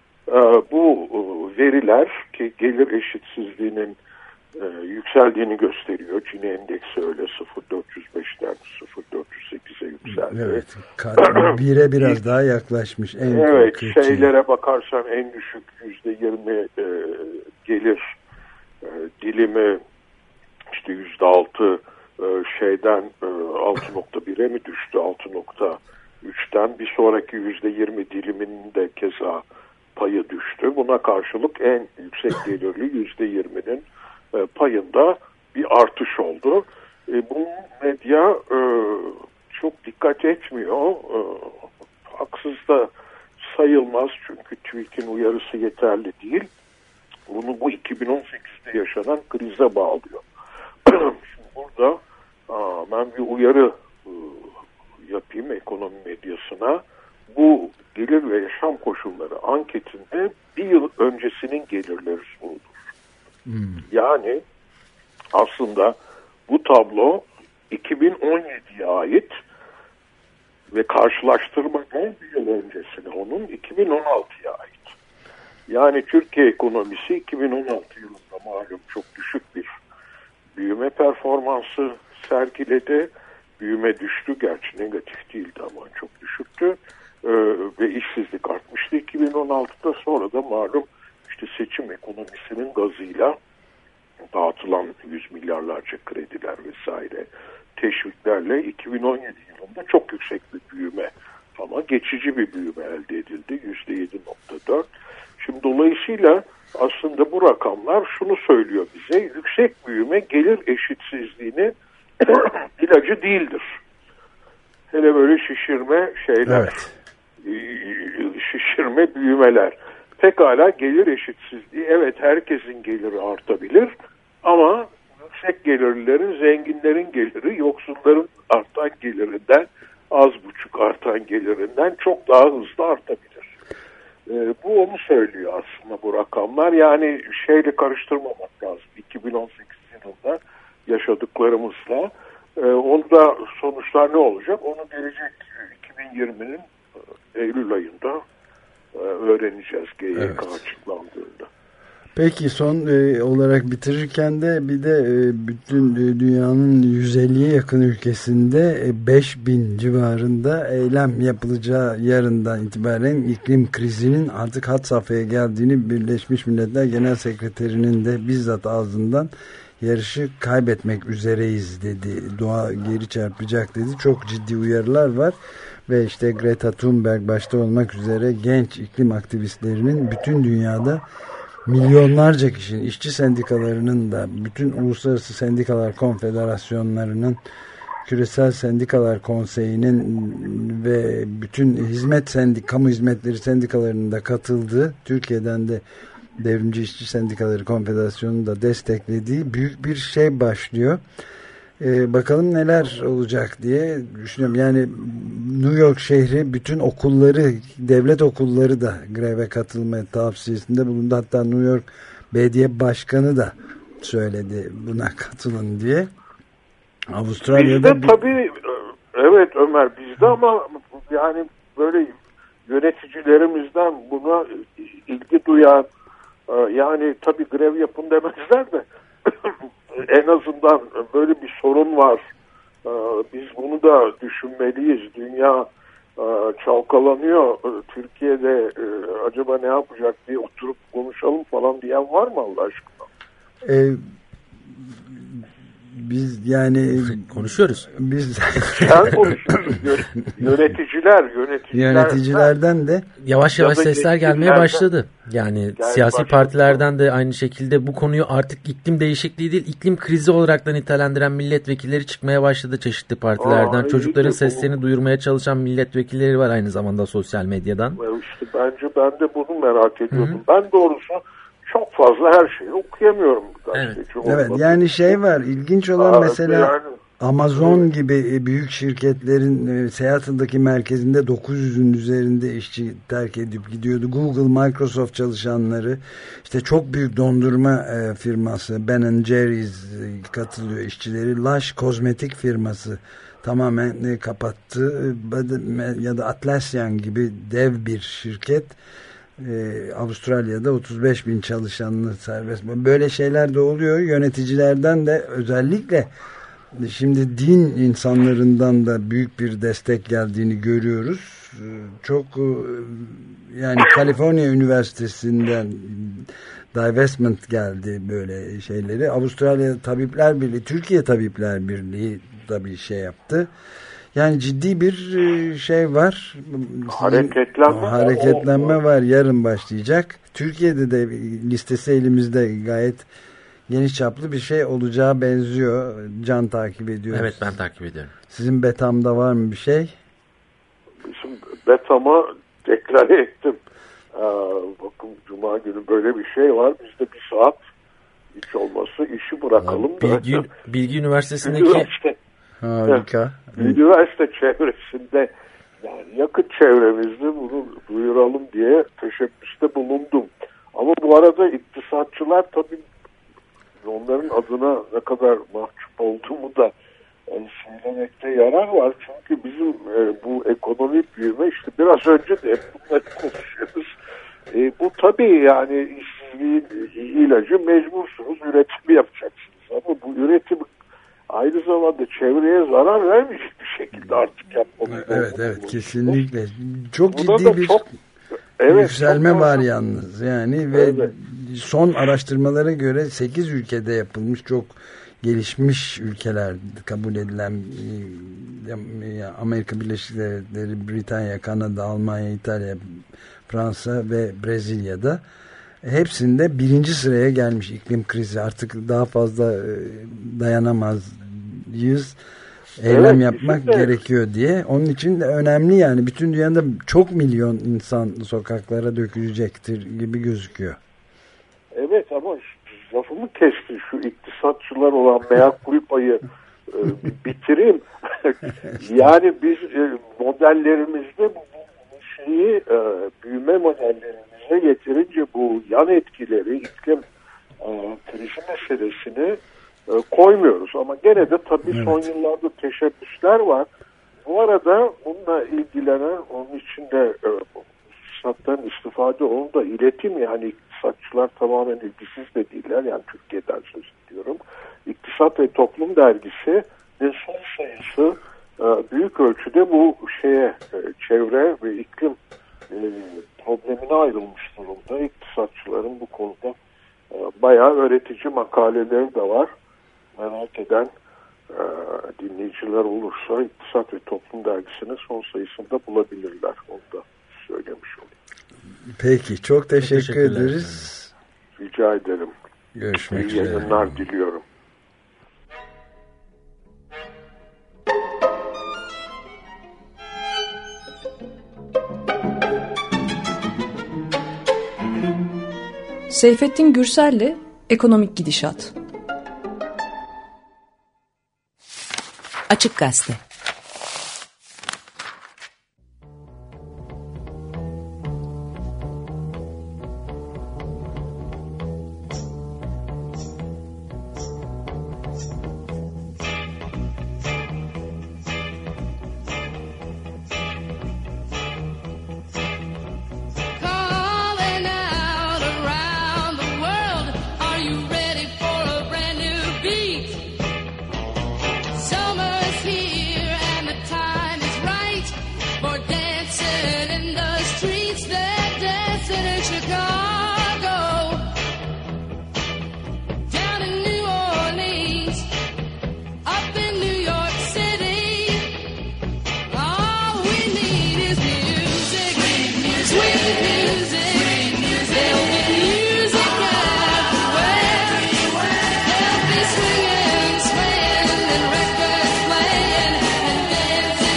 bu veriler ki gelir eşitsizliğinin yükseldiğini gösteriyor. Gini endeksi öyle sıfır virgül dört yüz beşten sıfır virgül dört yüz sekize yükseldi. Evet. Bire biraz daha yaklaşmış. En evet. Şeylere bakarsan en düşük yüzde yirmi e, gelir e, dilimi işte yüzde altı e, şeyden e, altı nokta bire mi düştü? altı nokta üçten bir sonraki yüzde yirmi diliminin de keza payı düştü. Buna karşılık en yüksek gelirli yüzde yirminin e, payında bir artış oldu. E, bu medya e, çok dikkat etmiyor. E, haksız da sayılmaz çünkü TÜİK'in uyarısı yeterli değil. bunu bu iki bin on sekizde yaşanan krize bağlıyor. Şimdi burada aa, ben bir uyarı e, yapayım ekonomi medyasına. Bu gelir ve yaşam koşulları anketinde bir yıl öncesinin gelirleri sorulur. Hmm. Yani aslında bu tablo iki bin on yediye ait ve karşılaştırmada bir yıl öncesine onun iki bin on altıya ait. Yani Türkiye ekonomisi iki bin on altı yılında malum çok düşük bir büyüme performansı sergiledi. Büyüme düştü, gerçi negatif değildi ama çok düşüktü. Ee, ve işsizlik artmıştı iki bin on altıda. Sonra da malum işte seçim ekonomisinin gazıyla dağıtılan yüz milyarlarca krediler vesaire teşviklerle iki bin on yedi yılında çok yüksek bir büyüme ama geçici bir büyüme elde edildi. yüzde yedi nokta dört. Şimdi dolayısıyla aslında bu rakamlar şunu söylüyor bize: yüksek büyüme gelir eşitsizliğinin ilacı değildir. Hele böyle şişirme şeyler, evet. şişirme büyümeler. Pekala gelir eşitsizliği, evet herkesin geliri artabilir ama yüksek gelirlilerin, zenginlerin geliri yoksulların artan gelirinden, az buçuk artan gelirinden çok daha hızlı artabilir. Ee, bu onu söylüyor aslında bu rakamlar. Yani şeyle karıştırmamak lazım. iki bin on sekiz yılında yaşadıklarımızla. Ee, onda sonuçlar ne olacak? Onu gelecek iki bin yirminin Eylül ayında e, öğreneceğiz G Y K evet. açıklandığında. Peki son e, olarak bitirirken de bir de e, bütün e, dünyanın yüz elliye yakın ülkesinde e, beş bin civarında eylem yapılacağı yarından itibaren iklim krizinin artık had safhaya geldiğini Birleşmiş Milletler Genel Sekreterinin de bizzat ağzından yarışı kaybetmek üzereyiz dedi. Doğa geri çarpacak dedi. Çok ciddi uyarılar var. Ve işte Greta Thunberg başta olmak üzere genç iklim aktivistlerinin bütün dünyada milyonlarca kişinin, işçi sendikalarının da, bütün uluslararası sendikalar konfederasyonlarının, küresel sendikalar konseyinin ve bütün hizmet sendik, kamu hizmetleri sendikalarının da katıldığı, Türkiye'den de Devrimci İşçi Sendikaları Konfederasyonu'nun da desteklediği büyük bir şey başlıyor. Ee, bakalım neler olacak diye düşünüyorum. Yani New York şehri bütün okulları, devlet okulları da greve katılmaya tavsiyesinde bulundu. Hatta New York Belediye Başkanı da söyledi buna katılın diye. Avustralya'da bizde bir... tabii evet Ömer bizde ama yani böyle yöneticilerimizden buna ilgi duyan, yani tabii grev yapın demezler de en azından böyle bir sorun var. Biz bunu da düşünmeliyiz. Dünya çalkalanıyor. Türkiye'de acaba ne yapacak diye oturup konuşalım falan diyen var mı Allah aşkına? Ee, biz yani konuşuyoruz. Biz sen konuşuyorsun. Yöneticiler, yöneticiler yöneticilerden de yavaş yavaş sesler gelmeye başladı. Yani Gel siyasi başladı. Partilerden de aynı şekilde bu konuyu artık iklim değişikliği değil, iklim krizi olarak da nitelendiren milletvekilleri çıkmaya başladı çeşitli partilerden. Aa, Çocukların seslerini bunu... duyurmaya çalışan milletvekilleri var aynı zamanda sosyal medyadan. İşte bence ben de bunu merak ediyordum. Hı-hı. Ben doğrusu çok fazla her şeyi okuyamıyorum. Evet, evet yani şey var, ilginç olan Aa, mesela yani, Amazon evet. gibi büyük şirketlerin Seattle'daki merkezinde dokuz yüzün üzerinde işçi terk edip gidiyordu. Google, Microsoft çalışanları, işte çok büyük dondurma firması Ben and Jerry's katılıyor işçileri. Lush kozmetik firması tamamen kapattı. Ya da Atlassian gibi dev bir şirket Ee, Avustralya'da otuz beş bin çalışanlı serbest. Böyle şeyler de oluyor. Yöneticilerden de özellikle şimdi din insanlarından da büyük bir destek geldiğini görüyoruz. Ee, çok yani Kaliforniya Üniversitesi'nden divestment geldi böyle şeyleri. Avustralya Tabipler Birliği, Türkiye Tabipler Birliği da bir şey yaptı. Yani ciddi bir şey var. Hareketlenme, hareketlenme var. var. Yarın başlayacak. Türkiye'de de listesi elimizde gayet geniş çaplı bir şey olacağı benziyor. Can takip ediyor. Evet, ben takip ediyorum. Sizin Betam'da var mı bir şey? Bizim Betam'a deklare ettim. Aa, bakın Cuma günü böyle bir şey var. Biz de bir saat hiç olmazsa işi bırakalım Abi, Bilgi, da. Bilgi Üniversitesi'ndeki Üniversite, harika. üniversite çevresinde, yani yakın çevremizde bunu duyuralım diye teşebbüste bulundum. Ama bu arada iktisatçılar tabii onların adına ne kadar mahcup olduğumu da yani söylemekte yarar var. Çünkü bizim e, bu ekonomik büyüme, işte biraz önce de hep bunları konuşuyoruz. E, bu tabii yani işsizliğin ilacı, mecbursunuz, üretim yapacaksınız. Ama bu üretim aynı zamanda çevreye zarar vermeyecek bir şekilde artık yapmamız. Evet evet kesinlikle. Çok Burada ciddi bir çok, evet, yükselme çok var yalnız. Yani ve evet. son araştırmalara göre sekiz ülkede yapılmış, çok gelişmiş ülkeler kabul edilen Amerika Birleşik Devletleri, Britanya, Kanada, Almanya, İtalya, Fransa ve Brezilya'da hepsinde birinci sıraya gelmiş iklim krizi. Artık daha fazla dayanamaz yüz eylem evet, yapmak kesinlikle gerekiyor diye. Onun için de önemli yani. Bütün dünyada çok milyon insan sokaklara dökülecektir gibi gözüküyor. Evet ama lafımı kesti, şu iktisatçılar olan mea culpa'yı e, bitireyim. Yani biz e, modellerimizde bu, bu şeyi e, büyüme modellerimize getirince bu yan etkileri, iklim e, krizi meselesini e, koymuyoruz. Ama gene de tabii evet, son yıllarda teşebbüsler var. Bu arada bununla ilgilenen, onun için de e, iktisattan istifade, onu da iletim, yani iktisatçılar tamamen ilgisiz de değiller, yani Türkiye'den söz ediyorum. İktisat ve Toplum dergisinin son sayısı büyük ölçüde bu şeye, çevre ve iklim problemine ayrılmış durumda. İktisatçıların bu konuda bayağı öğretici makaleleri de var. Merak eden dinleyiciler olursa İktisat ve Toplum dergisinin son sayısında bulabilirler. Onu da söylemiş olayım. Peki, çok teşekkür ederiz. Rica ederim. Görüşmek üzere. İyi yayınlar diliyorum. Seyfettin Gürsel'le Ekonomik Gidişat. Açık Gazete.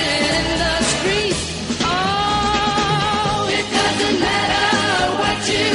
You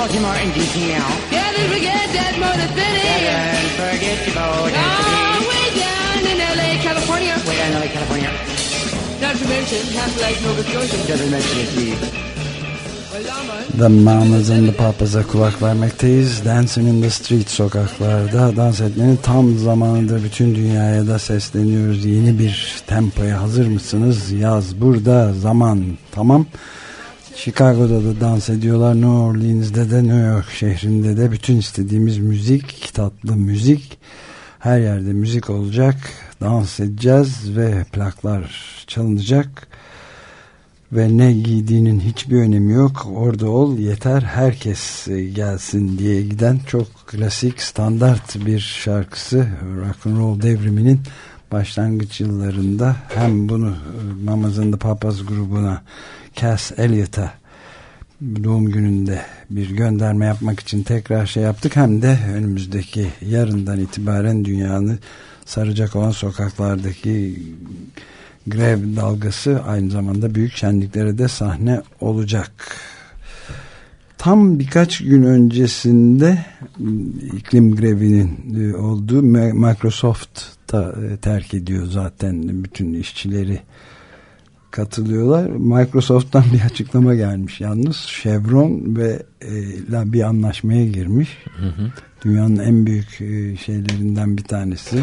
Baltimore and D C L. Can't forget that Motor City. Can't forget your boat. Oh, way down in L A, California. Way down in L A, California. Not to mention half like Nova Scotia. Doesn't mention it, Steve. The Mamas and the Papas'a kulak vermekteyiz. Dancing in the Street, sokaklarda dans etmenin tam zamanıdır. Bütün dünyaya da sesleniyoruz. Yeni bir tempoya hazır mısınız? Yaz burada, zaman tamam. Chicago'da da dans ediyorlar. New Orleans'de de, New York şehrinde de. Bütün istediğimiz müzik, tatlı müzik. Her yerde müzik olacak. Dans edeceğiz ve plaklar çalınacak. Ve ne giydiğinin hiçbir önemi yok. Orada ol yeter, herkes gelsin diye giden çok klasik, standart bir şarkısı. Rock'n'roll devriminin başlangıç yıllarında hem bunu Mamas and the Papas grubuna, Cass Elliott'a doğum gününde bir gönderme yapmak için tekrar şey yaptık. Hem de önümüzdeki yarından itibaren dünyanı saracak olan sokaklardaki grev dalgası aynı zamanda büyük şenliklere de sahne olacak. Tam birkaç gün öncesinde iklim grevinin olduğu, Microsoft da terk ediyor zaten, bütün işçileri katılıyorlar. Microsoft'tan bir açıklama gelmiş yalnız. Chevron ve e, bir anlaşmaya girmiş. Hı hı. Dünyanın en büyük e, şeylerinden bir tanesi.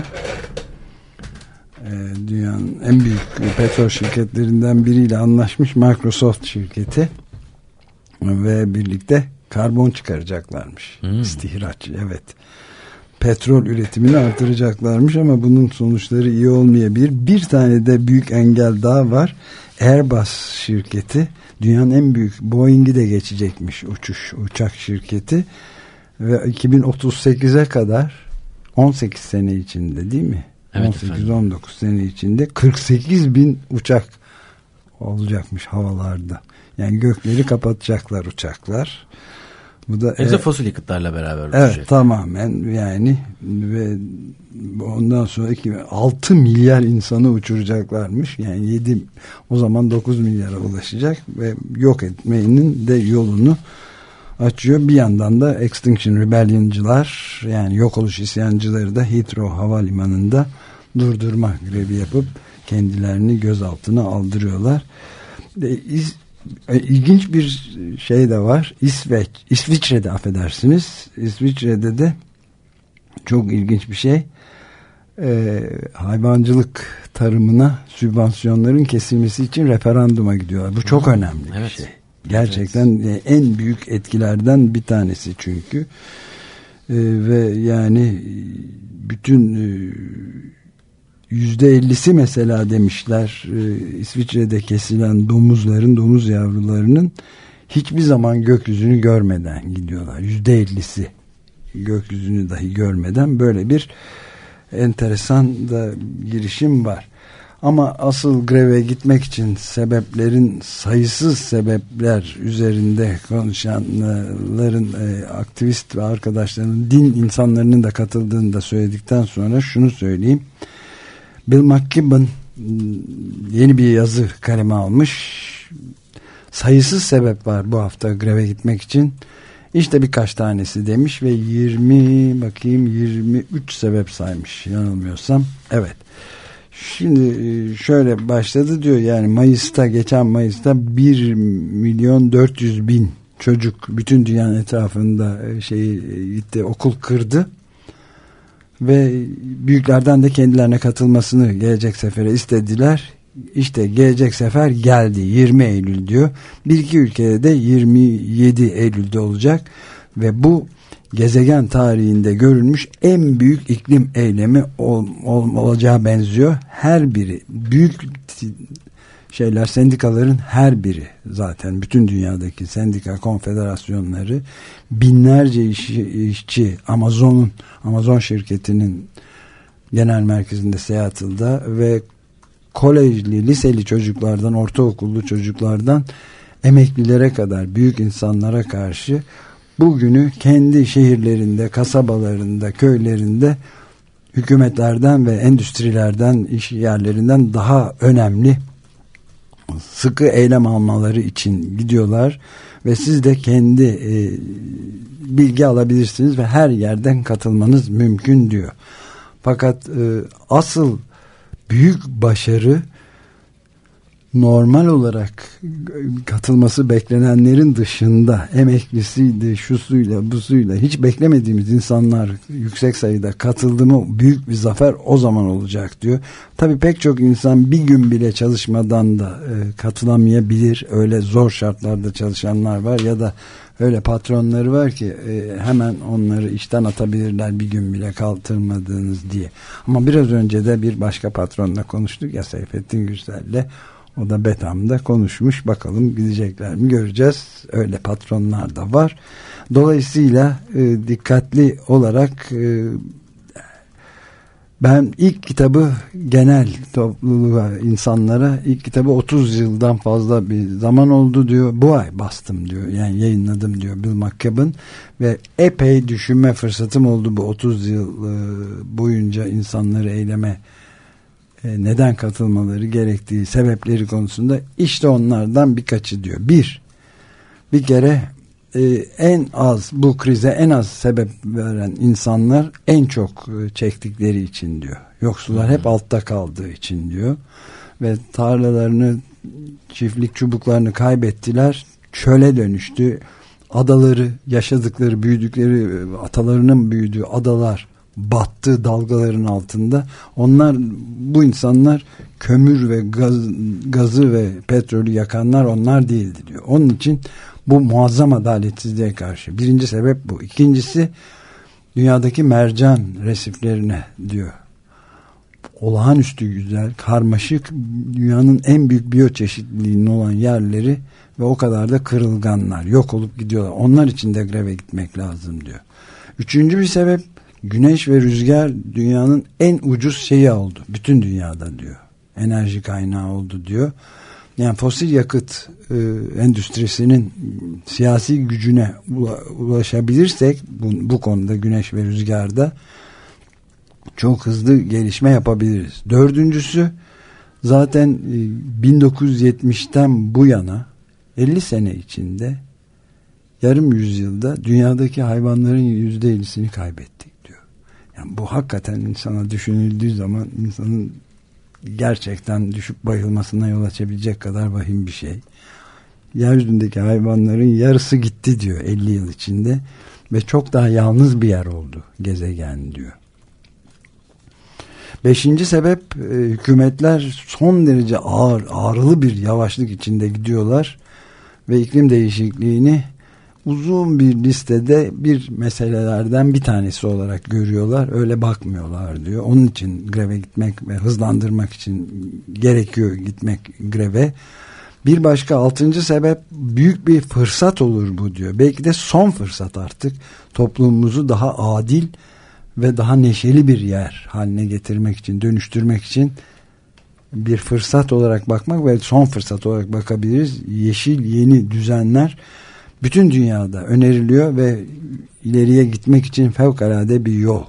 E, dünyanın en büyük petrol şirketlerinden biriyle anlaşmış Microsoft şirketi. Ve birlikte karbon çıkaracaklarmış. Hmm. İstihraç, evet. Petrol üretimini artıracaklarmış ama bunun sonuçları iyi olmayabilir. Bir tane de büyük engel daha var. Airbus şirketi dünyanın en büyük, Boeing'i de geçecekmiş uçuş uçak şirketi ve iki bin otuz sekize kadar on sekiz sene içinde, değil mi? Evet, on sekiz on dokuz sene içinde kırk sekiz bin uçak olacakmış havalarda. Yani gökleri kapatacaklar uçaklar. Bu da Hepsi e, fosil yakıtlarla beraber. Evet olacak. Tamamen yani ve ondan sonra altı milyar insanı uçuracaklarmış. Yani yedi, o zaman dokuz milyara ulaşacak ve yok etmenin de yolunu açıyor. Bir yandan da Extinction Rebellion'cılar, yani yok oluş isyancıları da Heathrow havalimanında durdurma grevi yapıp kendilerini gözaltına aldırıyorlar. İz İlginç bir şey de var. İsveç, İsviçre'de affedersiniz. İsviçre'de de çok ilginç bir şey. Ee, hayvancılık tarımına sübvansiyonların kesilmesi için referanduma gidiyorlar. Bu çok önemli bir evet. şey. Gerçekten evet. en büyük etkilerden bir tanesi çünkü. Ee, ve yani bütün e, yüzde ellisi mesela demişler e, İsviçre'de kesilen domuzların, domuz yavrularının hiçbir zaman gökyüzünü görmeden gidiyorlar. Yüzde ellisi gökyüzünü dahi görmeden, böyle bir enteresan da girişim var. Ama asıl greve gitmek için sebeplerin, sayısız sebepler üzerinde konuşanların, e, aktivist ve arkadaşlarının, din insanlarının da katıldığını da söyledikten sonra şunu söyleyeyim. Bill McKibben yeni bir yazı kaleme almış. Sayısız sebep var bu hafta greve gitmek için. İşte birkaç tanesi demiş ve yirmi bakayım yirmi üç sebep saymış yanılmıyorsam. Evet. Şimdi şöyle başladı diyor, yani Mayıs'ta, geçen Mayıs'ta bir milyon dört yüz bin çocuk bütün dünyanın etrafında şey gitti, okul kırdı. Ve büyüklerden de kendilerine katılmasını gelecek sefere istediler. İşte gelecek sefer geldi, yirmi Eylül diyor. Bir iki ülkede de yirmi yedi Eylül'de olacak. Ve bu gezegen tarihinde görülmüş en büyük iklim eylemi ol, ol, olacağı benziyor. Her biri, büyük şeyler, sendikaların her biri, zaten bütün dünyadaki sendika konfederasyonları, binlerce iş, işçi, Amazon'un Amazon şirketinin genel merkezinde, Seattle'da ve kolejli, liseli çocuklardan, ortaokullu çocuklardan emeklilere kadar büyük insanlara karşı bugünü kendi şehirlerinde, kasabalarında, köylerinde hükümetlerden ve endüstrilerden, iş yerlerinden daha önemli sıkı eylem almaları için gidiyorlar ve siz de kendi e, bilgi alabilirsiniz ve her yerden katılmanız mümkün diyor. Fakat e, asıl büyük başarı normal olarak katılması beklenenlerin dışında emeklisiydi, şusuyla, busuyla hiç beklemediğimiz insanlar yüksek sayıda katıldı mı büyük bir zafer o zaman olacak diyor. Tabii pek çok insan bir gün bile çalışmadan da e, katılamayabilir. Öyle zor şartlarda çalışanlar var ya da öyle patronları var ki e, hemen onları işten atabilirler bir gün bile kaldırmadığınız diye. Ama biraz önce de bir başka patronla konuştuk ya, Seyfettin Gürsel'le. O da Betham'da konuşmuş. Bakalım gidecekler mi göreceğiz. Öyle patronlar da var. Dolayısıyla e, dikkatli olarak e, ben ilk kitabı genel topluluğa, insanlara ilk kitabı otuz yıldan fazla bir zaman oldu diyor. Bu ay bastım diyor. Yani yayınladım diyor Bill McCabe'ın ve epey düşünme fırsatım oldu bu otuz yıl e, boyunca insanları eyleme neden katılmaları gerektiği sebepleri konusunda. İşte onlardan birkaçı diyor. Bir, bir kere e, en az bu krize en az sebep veren insanlar en çok e, çektikleri için diyor. Yoksullar hep altta kaldığı için diyor. Ve tarlalarını, çiftlik çubuklarını kaybettiler. Çöle dönüştü. Adaları, yaşadıkları, büyüdükleri, atalarının büyüdüğü adalar battı dalgaların altında. Onlar, bu insanlar kömür ve gaz, gazı ve petrolü yakanlar onlar değildi diyor. Onun için bu muazzam adaletsizliğe karşı. Birinci sebep bu. İkincisi dünyadaki mercan resiflerine diyor. Olağanüstü güzel, karmaşık, dünyanın en büyük biyoçeşitliliğinin olan yerleri ve o kadar da kırılganlar. Yok olup gidiyorlar. Onlar için de greve gitmek lazım diyor. Üçüncü bir sebep, güneş ve rüzgar dünyanın en ucuz şeyi oldu. Bütün dünyada diyor. Enerji kaynağı oldu diyor. Yani fosil yakıt e, endüstrisinin siyasi gücüne ulaşabilirsek bu, bu konuda güneş ve rüzgarda çok hızlı gelişme yapabiliriz. Dördüncüsü zaten e, bin dokuz yüz yetmişten bu yana elli sene içinde yarım yüzyılda dünyadaki hayvanların yüzde ellisini kaybettik. Yani bu hakikaten insana düşünüldüğü zaman insanın gerçekten düşüp bayılmasına yol açabilecek kadar vahim bir şey. Yeryüzündeki hayvanların yarısı gitti diyor elli yıl içinde ve çok daha yalnız bir yer oldu gezegen diyor. Beşinci sebep, e, hükümetler son derece ağır, ağrılı bir yavaşlık içinde gidiyorlar ve iklim değişikliğini uzun bir listede bir meselelerden bir tanesi olarak görüyorlar. Öyle bakmıyorlar diyor. Onun için greve gitmek ve hızlandırmak için gerekiyor gitmek greve. Bir başka altıncı sebep, büyük bir fırsat olur bu diyor. Belki de son fırsat artık toplumumuzu daha adil ve daha neşeli bir yer haline getirmek için, dönüştürmek için bir fırsat olarak bakmak ve son fırsat olarak bakabiliriz. Yeşil yeni düzenler bütün dünyada öneriliyor ve ileriye gitmek için fevkalade bir yol.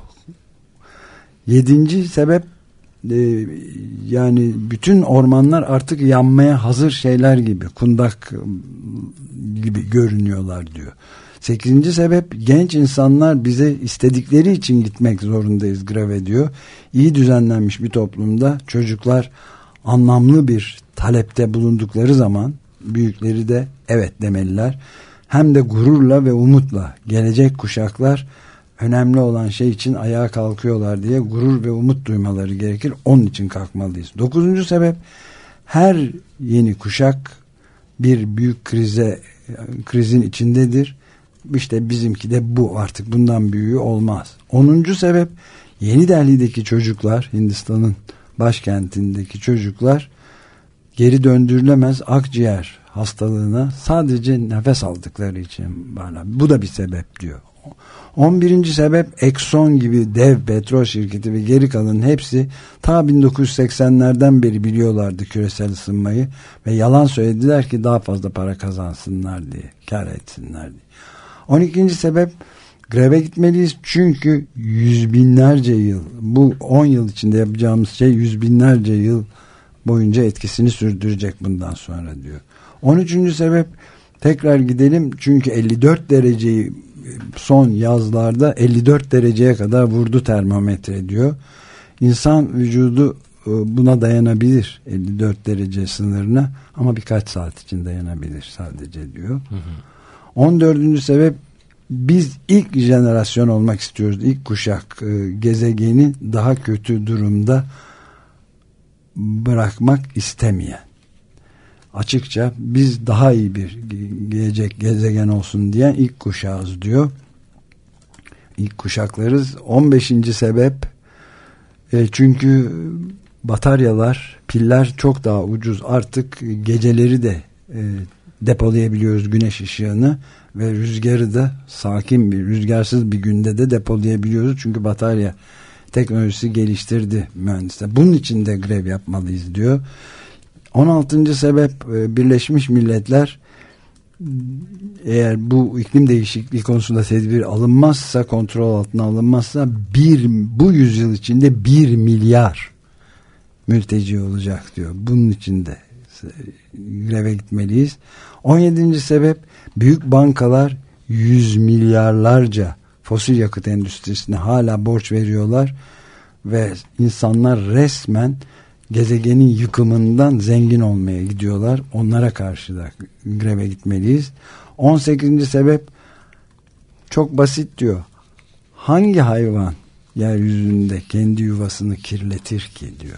Yedinci sebep, e, yani bütün ormanlar artık yanmaya hazır şeyler gibi, kundak gibi görünüyorlar diyor. Sekizinci sebep, genç insanlar bize istedikleri için gitmek zorundayız greve diyor. İyi düzenlenmiş bir toplumda çocuklar anlamlı bir talepte bulundukları zaman büyükleri de evet demeliler. Hem de gururla ve umutla gelecek kuşaklar önemli olan şey için ayağa kalkıyorlar diye gurur ve umut duymaları gerekir. Onun için kalkmalıyız. Dokuzuncu sebep, her yeni kuşak bir büyük krize, krizin içindedir. İşte bizimki de bu, artık bundan büyüğü olmaz. Onuncu sebep, Yeni Delhi'deki çocuklar, Hindistan'ın başkentindeki çocuklar geri döndürülemez akciğer hastalığına sadece nefes aldıkları için bana. Bu da bir sebep diyor. on birinci sebep, Exxon gibi dev petrol şirketi ve geri kalanın hepsi ta bin dokuz yüz seksenlerden beri biliyorlardı küresel ısınmayı ve yalan söylediler ki daha fazla para kazansınlar diye, kar etsinler diye. on ikinci sebep, greve gitmeliyiz çünkü yüz binlerce yıl, bu on yıl içinde yapacağımız şey yüz binlerce yıl boyunca etkisini sürdürecek bundan sonra diyor. on üçüncü sebep, Tekrar gidelim çünkü elli dört dereceyi son yazlarda elli dört dereceye kadar vurdu termometre diyor. İnsan vücudu buna dayanabilir, elli dört derece sınırına, ama birkaç saat için dayanabilir sadece diyor. Hı hı. on dördüncü sebep, biz ilk jenerasyon olmak istiyoruz. İlk kuşak, gezegeni daha kötü durumda bırakmak istemeyen. Açıkça biz daha iyi bir gelecek gezegen olsun diyen ilk kuşağız diyor. İlk kuşaklarız. on beşinci sebep, e, çünkü bataryalar, piller çok daha ucuz. Artık geceleri de e, depolayabiliyoruz güneş ışığını ve rüzgarı da sakin bir, rüzgarsız bir günde de depolayabiliyoruz. Çünkü batarya teknolojisi geliştirdi mühendisler. Bunun için de grev yapmalıyız diyor. on altıncı sebep, Birleşmiş Milletler eğer bu iklim değişikliği konusunda tedbir alınmazsa, kontrol altına alınmazsa bir, bu yüzyıl içinde bir milyar mülteci olacak diyor. Bunun için de greve gitmeliyiz. on yedinci sebep, büyük bankalar yüz milyarlarca fosil yakıt endüstrisine hala borç veriyorlar ve insanlar resmen gezegenin yıkımından zengin olmaya gidiyorlar. Onlara karşı da greve gitmeliyiz. on sekizinci sebep çok basit diyor. Hangi hayvan yeryüzünde kendi yuvasını kirletir ki diyor.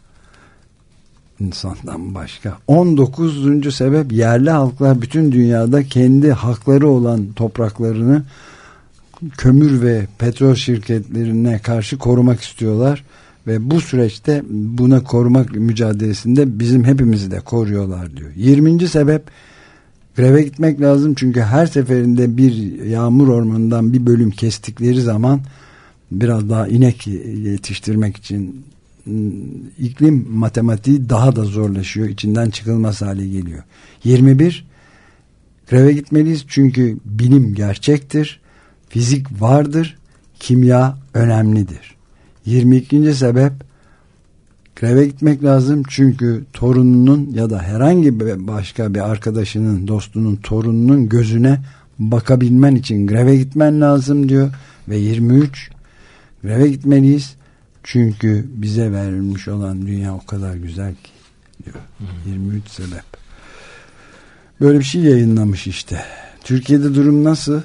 İnsandan başka. on dokuzuncu sebep, yerli halklar bütün dünyada kendi hakları olan topraklarını kömür ve petrol şirketlerine karşı korumak istiyorlar. Ve bu süreçte buna korumak mücadelesinde bizim hepimizi de koruyorlar diyor. yirminci sebep, greve gitmek lazım çünkü her seferinde bir yağmur ormanından bir bölüm kestikleri zaman biraz daha inek yetiştirmek için iklim matematiği daha da zorlaşıyor. İçinden çıkılmaz hale geliyor. yirmi bir, greve gitmeliyiz çünkü bilim gerçektir, fizik vardır, kimya önemlidir. yirmi ikinci sebep, greve gitmek lazım çünkü torununun ya da herhangi bir başka bir arkadaşının, dostunun, torununun gözüne bakabilmen için greve gitmen lazım diyor. Ve yirmi üç, greve gitmeliyiz çünkü bize verilmiş olan dünya o kadar güzel ki diyor. Hmm. yirmi üç sebep. Böyle bir şey yayınlamış işte. Türkiye'de durum nasıl?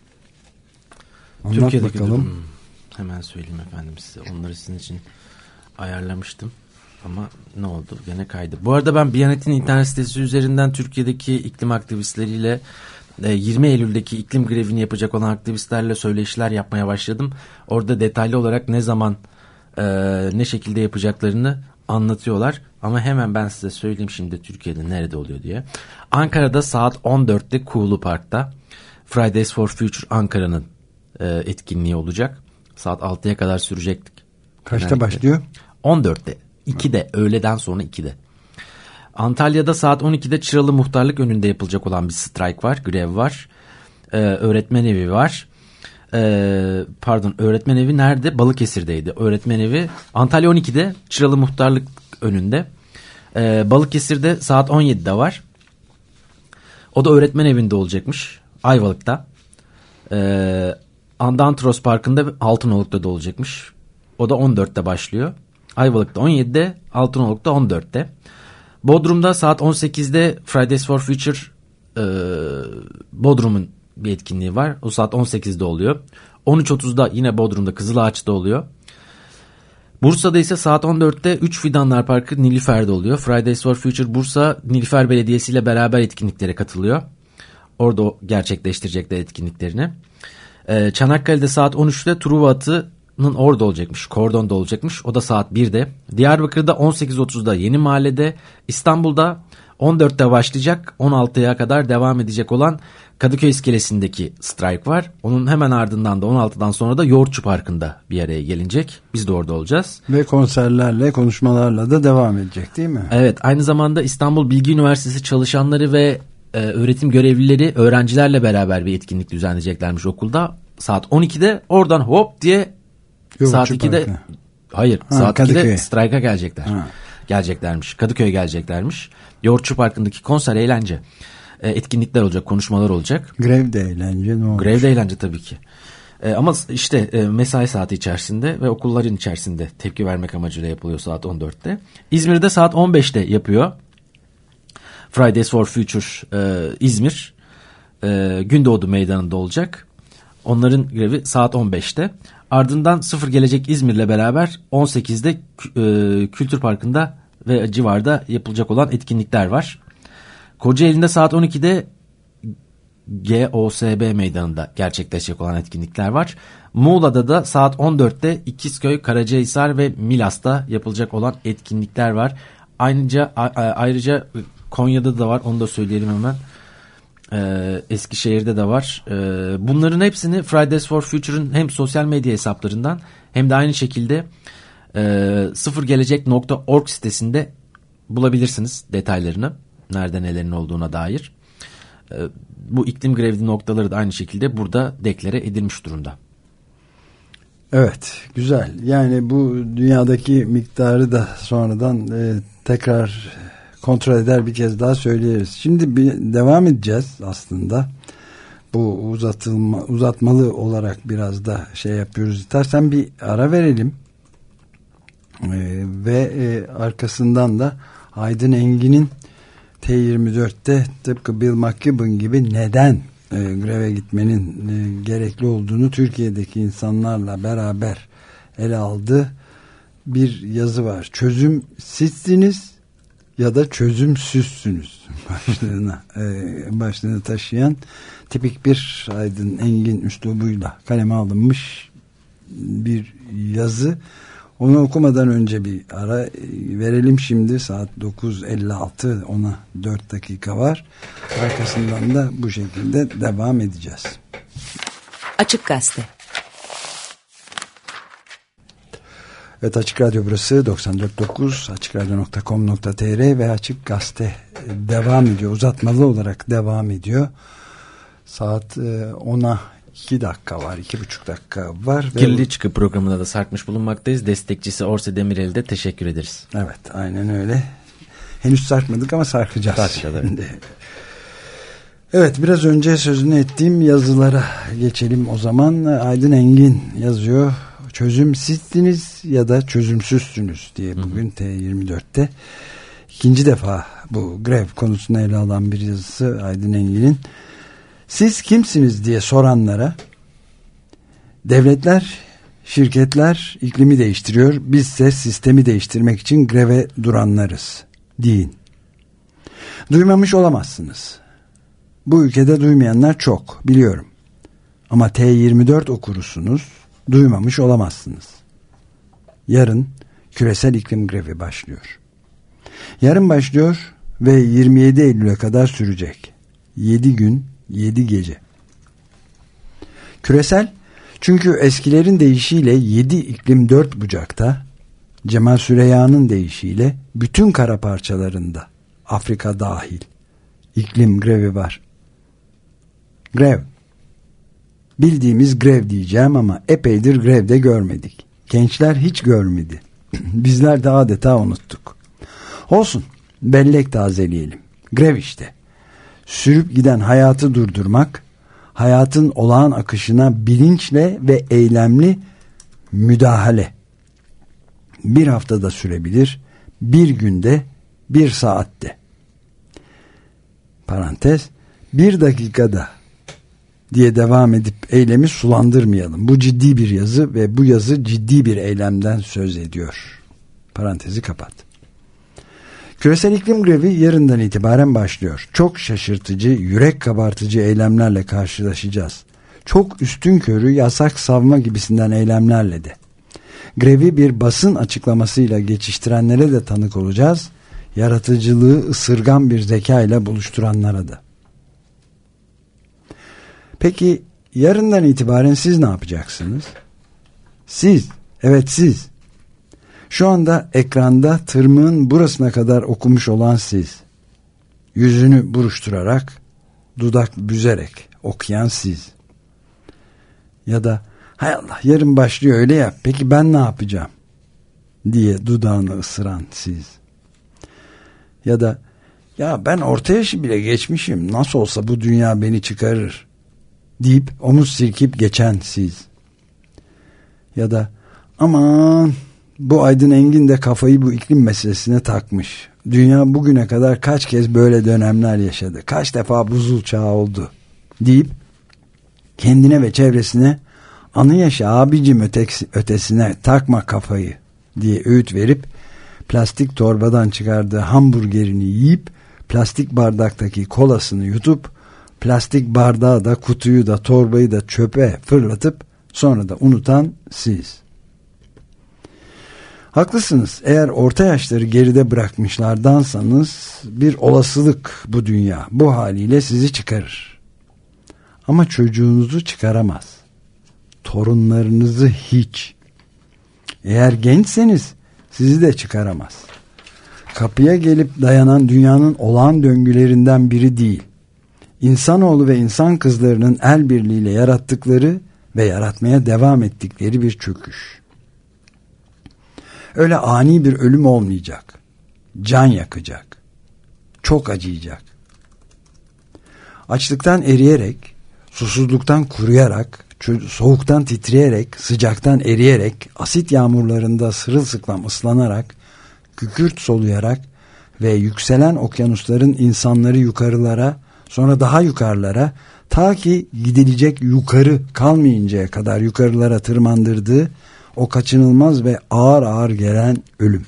Anlat Türkiye'deki bakalım. Durum, hemen söyleyeyim efendim size. Onları sizin için ayarlamıştım. Ama ne oldu? Gene kaydı. Bu arada ben Biyanet'in internet sitesi üzerinden Türkiye'deki iklim aktivistleriyle yirmi Eylül'deki iklim grevini yapacak olan aktivistlerle söyleşiler yapmaya başladım. Orada detaylı olarak ne zaman e, ne şekilde yapacaklarını anlatıyorlar. Ama hemen ben size söyleyeyim şimdi Türkiye'de nerede oluyor diye. Ankara'da saat on dörtte Kuğulu Park'ta Fridays for Future Ankara'nın e, etkinliği olacak. Saat altıya kadar sürecektik. Kaçta genellikle başlıyor? on dörtte. ikide, öğleden sonra ikide. Antalya'da saat on ikide Çıralı Muhtarlık önünde yapılacak olan bir strike var, grev var. Ee, öğretmen evi var. Ee, pardon, öğretmen evi nerede? Balıkesir'deydi. Öğretmen evi Antalya on ikide, Çıralı Muhtarlık önünde. Ee, Balıkesir'de saat on yedide var. O da öğretmen evinde olacakmış. Ayvalık'ta. Ee, Andantros Parkı'nda Altınoluk'ta da olacakmış. O da on dörtte başlıyor. Ayvalık'ta on yedide, Altınoluk'ta on dörtte. Bodrum'da saat on sekizde Fridays for Future e, Bodrum'un bir etkinliği var. O saat on sekizde oluyor. on üç otuzda yine Bodrum'da Kızılağaç'ta oluyor. Bursa'da ise saat on dörtte üç Fidanlar Parkı Nilüfer'de oluyor. Fridays for Future Bursa Nilüfer Belediyesi ile beraber etkinliklere katılıyor. Orada gerçekleştirecekler etkinliklerini. E, Çanakkale'de saat on üçte Truva Atı'nın orada olacakmış. Kordon'da olacakmış. O da saat birde. Diyarbakır'da on sekiz otuzda Yeni Mahalle'de. İstanbul'da on dörtte başlayacak, on altıya kadar devam edecek olan Kadıköy iskelesindeki strike var. Onun hemen ardından da on altıdan sonra da Yoğurtçu Parkı'nda bir araya gelinecek. Biz de orada olacağız. Ve konserlerle, konuşmalarla da devam edecek değil mi? Evet, aynı zamanda İstanbul Bilgi Üniversitesi çalışanları ve e, öğretim görevlileri öğrencilerle beraber bir etkinlik düzenleyeceklermiş okulda. Saat on ikide oradan hop diye Yoğurtçu saat ikide Parkı. Hayır, ha, saat Kadıköy. ikide strike'a gelecekler. Ha. Geleceklermiş. Kadıköy'e geleceklermiş. Yoğurtçu Parkı'ndaki konser eğlence. e, etkinlikler olacak, konuşmalar olacak. Grev de eğlence ne olur? Grev de eğlence tabii ki. E, ama işte e, mesai saati içerisinde ve okulların içerisinde tepki vermek amacıyla yapılıyor saat on dörtte. İzmir'de saat on beşte yapıyor. Fridays for Future e, İzmir e, Gündoğdu Meydanı'nda olacak. Onların grevi saat on beşte. Ardından Sıfır Gelecek İzmir'le beraber on sekizde e, Kültür Parkı'nda ve civarda yapılacak olan etkinlikler var. Kocaeli'nde saat on ikide G O S B Meydanı'nda gerçekleşecek olan etkinlikler var. Muğla'da da saat on dörtte İkizköy, Karacahisar ve Milas'ta yapılacak olan etkinlikler var. Ayrıca ayrıca Konya'da da var, onu da söyleyelim hemen. Ee, Eskişehir'de de var. Ee, bunların hepsini Fridays for Future'ın hem sosyal medya hesaplarından hem de aynı şekilde e, sıfırgelecek nokta org sitesinde bulabilirsiniz detaylarını. Nerede nelerin olduğuna dair. Ee, bu iklim grevi noktaları da aynı şekilde burada deklare edilmiş durumda. Evet, güzel. Yani bu dünyadaki miktarı da sonradan e, tekrar kontrol eder bir kez daha söyleyeriz. Şimdi bir devam edeceğiz aslında. Bu uzatılma, uzatmalı olarak biraz da şey yapıyoruz. İstersen bir ara verelim. Ee, ve e, arkasından da Aydın Engin'in T yirmi dörtte tıpkı Bill McKibben gibi neden e, greve gitmenin e, gerekli olduğunu Türkiye'deki insanlarla beraber ele aldığı bir yazı var. Çözüm sizsiniz ya da çözümsüzsünüz başlığına e, başlığını taşıyan tipik bir Aydın Engin üslubuyla kaleme alınmış bir yazı. Onu okumadan önce bir ara verelim şimdi. Saat dokuz elli altı, ona dört dakika var. Arkasından da bu şekilde devam edeceğiz. Açık Gazete. Evet, Açık Radyo burası doksan dört nokta dokuz, açık radyo nokta com nokta tr ve Açık Gazete devam ediyor. Uzatmalı olarak devam ediyor. Saat ona iki dakika var, iki buçuk dakika var. Kirli Çıkı programına da sarkmış bulunmaktayız. Destekçisi Orse Demirel'e de teşekkür ederiz. Evet, aynen öyle. Henüz sarkmadık ama sarkacağız. Sarkacağız. Evet, biraz önce sözünü ettiğim yazılara geçelim o zaman. Aydın Engin yazıyor. Çözüm sizsiniz ya da çözümsüzsünüz diye bugün T yirmi dörtte ikinci defa bu grev konusunu ele alan bir yazısı Aydın Engin'in. Siz kimsiniz diye soranlara devletler, şirketler iklimi değiştiriyor, bizse sistemi değiştirmek için greve duranlarız deyin. Duymamış olamazsınız. Bu ülkede duymayanlar çok, biliyorum. Ama T yirmi dört okursunuz, duymamış olamazsınız. Yarın küresel iklim grevi başlıyor. Yarın başlıyor ve yirmi yedi Eylül'e kadar sürecek. yedi gün, yedi gece. Küresel, çünkü eskilerin deyişiyle yedi iklim dört bucakta, Cemal Süreyya'nın deyişiyle bütün kara parçalarında, Afrika dahil, iklim grevi var. Grev. Bildiğimiz grev diyeceğim ama epeydir grevde görmedik. Gençler hiç görmedi. Bizler de adeta unuttuk. Olsun, bellek tazeleyelim. Grev işte. Sürüp giden hayatı durdurmak, hayatın olağan akışına bilinçle ve eylemli müdahale. Bir haftada sürebilir, bir günde, bir saatte. Parantez, bir dakikada diye devam edip eylemi sulandırmayalım. Bu ciddi bir yazı ve bu yazı ciddi bir eylemden söz ediyor. Parantezi kapat. Küresel iklim grevi yarından itibaren başlıyor. Çok şaşırtıcı, yürek kabartıcı eylemlerle karşılaşacağız. Çok üstünkörü yasak savma gibisinden eylemlerle de. Grevi bir basın açıklamasıyla geçiştirenlere de tanık olacağız. Yaratıcılığı ısırgan bir zeka ile buluşturanlara da. Peki yarından itibaren siz ne yapacaksınız? Siz, evet siz. Şu anda ekranda tırmığın burasına kadar okumuş olan siz. Yüzünü buruşturarak, dudak büzerek okuyan siz. Ya da hay Allah yarın başlıyor öyle ya, peki ben ne yapacağım diye dudağını ısıran siz. Ya da ya ben orta yaşı bile geçmişim, nasıl olsa bu dünya beni çıkarır deyip omuz silkip geçen siz. Ya da aman bu Aydın Engin de kafayı bu iklim meselesine takmış. Dünya bugüne kadar kaç kez böyle dönemler yaşadı, kaç defa buzul çağı oldu deyip kendine ve çevresine anı yaşa abicim ötesi, ötesine takma kafayı diye öğüt verip plastik torbadan çıkardığı hamburgerini yiyip plastik bardaktaki kolasını yutup plastik bardağı da kutuyu da torbayı da çöpe fırlatıp sonra da unutan siz. Haklısınız, eğer orta yaşları geride bırakmışlardansanız bir olasılık bu dünya bu haliyle sizi çıkarır. Ama çocuğunuzu çıkaramaz. Torunlarınızı hiç. Eğer gençseniz sizi de çıkaramaz. Kapıya gelip dayanan dünyanın olağan döngülerinden biri değil. İnsanoğlu ve insan kızlarının el birliğiyle yarattıkları ve yaratmaya devam ettikleri bir çöküş. Öyle ani bir ölüm olmayacak. Can yakacak. Çok acıyacak. Açlıktan eriyerek, susuzluktan kuruyarak, soğuktan titreyerek, sıcaktan eriyerek, asit yağmurlarında sırılsıklam ıslanarak, kükürt soluyarak ve yükselen okyanusların insanları yukarılara, sonra daha yukarılara, ta ki gidilecek yukarı kalmayıncaya kadar yukarılara tırmandırdığı o kaçınılmaz ve ağır ağır gelen ölüm.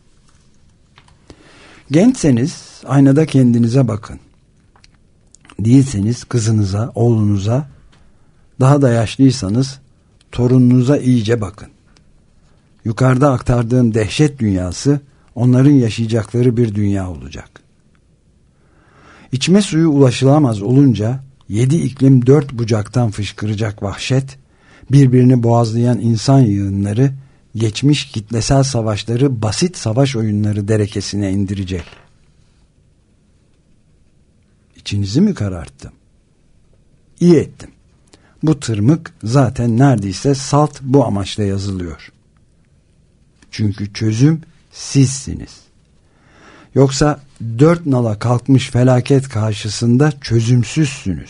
Gençseniz aynada kendinize bakın. Değilseniz kızınıza, oğlunuza, daha da yaşlıysanız torununuza iyice bakın. Yukarıda aktardığım dehşet dünyası onların yaşayacakları bir dünya olacak. İçme suyu ulaşılamaz olunca yedi iklim dört bucaktan fışkıracak vahşet, birbirini boğazlayan insan yığınları, geçmiş kitlesel savaşları basit savaş oyunları derekesine indirecek. İçinizi mi kararttım? İyi ettim. Bu tırmık zaten neredeyse salt bu amaçla yazılıyor. Çünkü çözüm sizsiniz. Yoksa dört nala kalkmış felaket karşısında çözümsüzsünüz.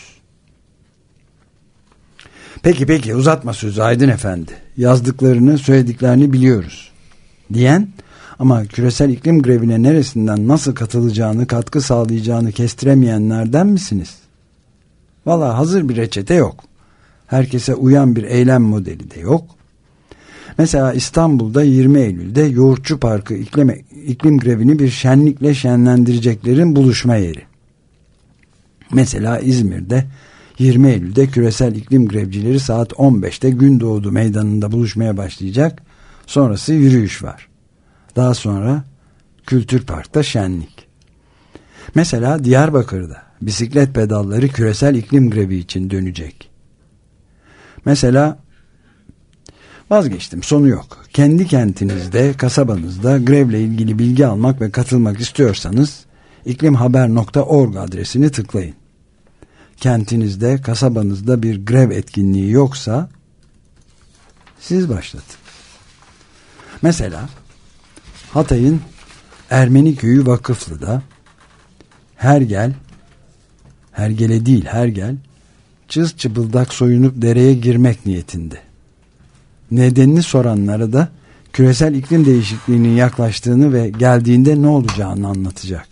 Peki peki uzatma sözü Aydın Efendi. Yazdıklarını, söylediklerini biliyoruz. Diyen ama küresel iklim grevine neresinden nasıl katılacağını, katkı sağlayacağını kestiremeyenlerden misiniz? Vallahi hazır bir reçete yok. Herkese uyan bir eylem modeli de yok. Mesela İstanbul'da yirmi Eylül'de Yoğurtçu Parkı iklim, iklim grevini bir şenlikle şenlendireceklerin buluşma yeri. Mesela İzmir'de yirmi Eylül'de küresel iklim grevcileri saat on beşte Gündoğdu Meydanı'nda buluşmaya başlayacak. Sonrası yürüyüş var. Daha sonra Kültür Park'ta şenlik. Mesela Diyarbakır'da bisiklet pedalları küresel iklim grevi için dönecek. Mesela vazgeçtim, sonu yok. Kendi kentinizde, kasabanızda grevle ilgili bilgi almak ve katılmak istiyorsanız iklimhaber nokta org adresini tıklayın. Kentinizde, kasabanızda bir grev etkinliği yoksa siz başlatın. Mesela Hatay'ın Ermeni köyü Vakıflı'da Hergel, Hergele değil Hergel, cız çıbıldak soyunup dereye girmek niyetinde. Nedenini soranlara da küresel iklim değişikliğinin yaklaştığını ve geldiğinde ne olacağını anlatacak.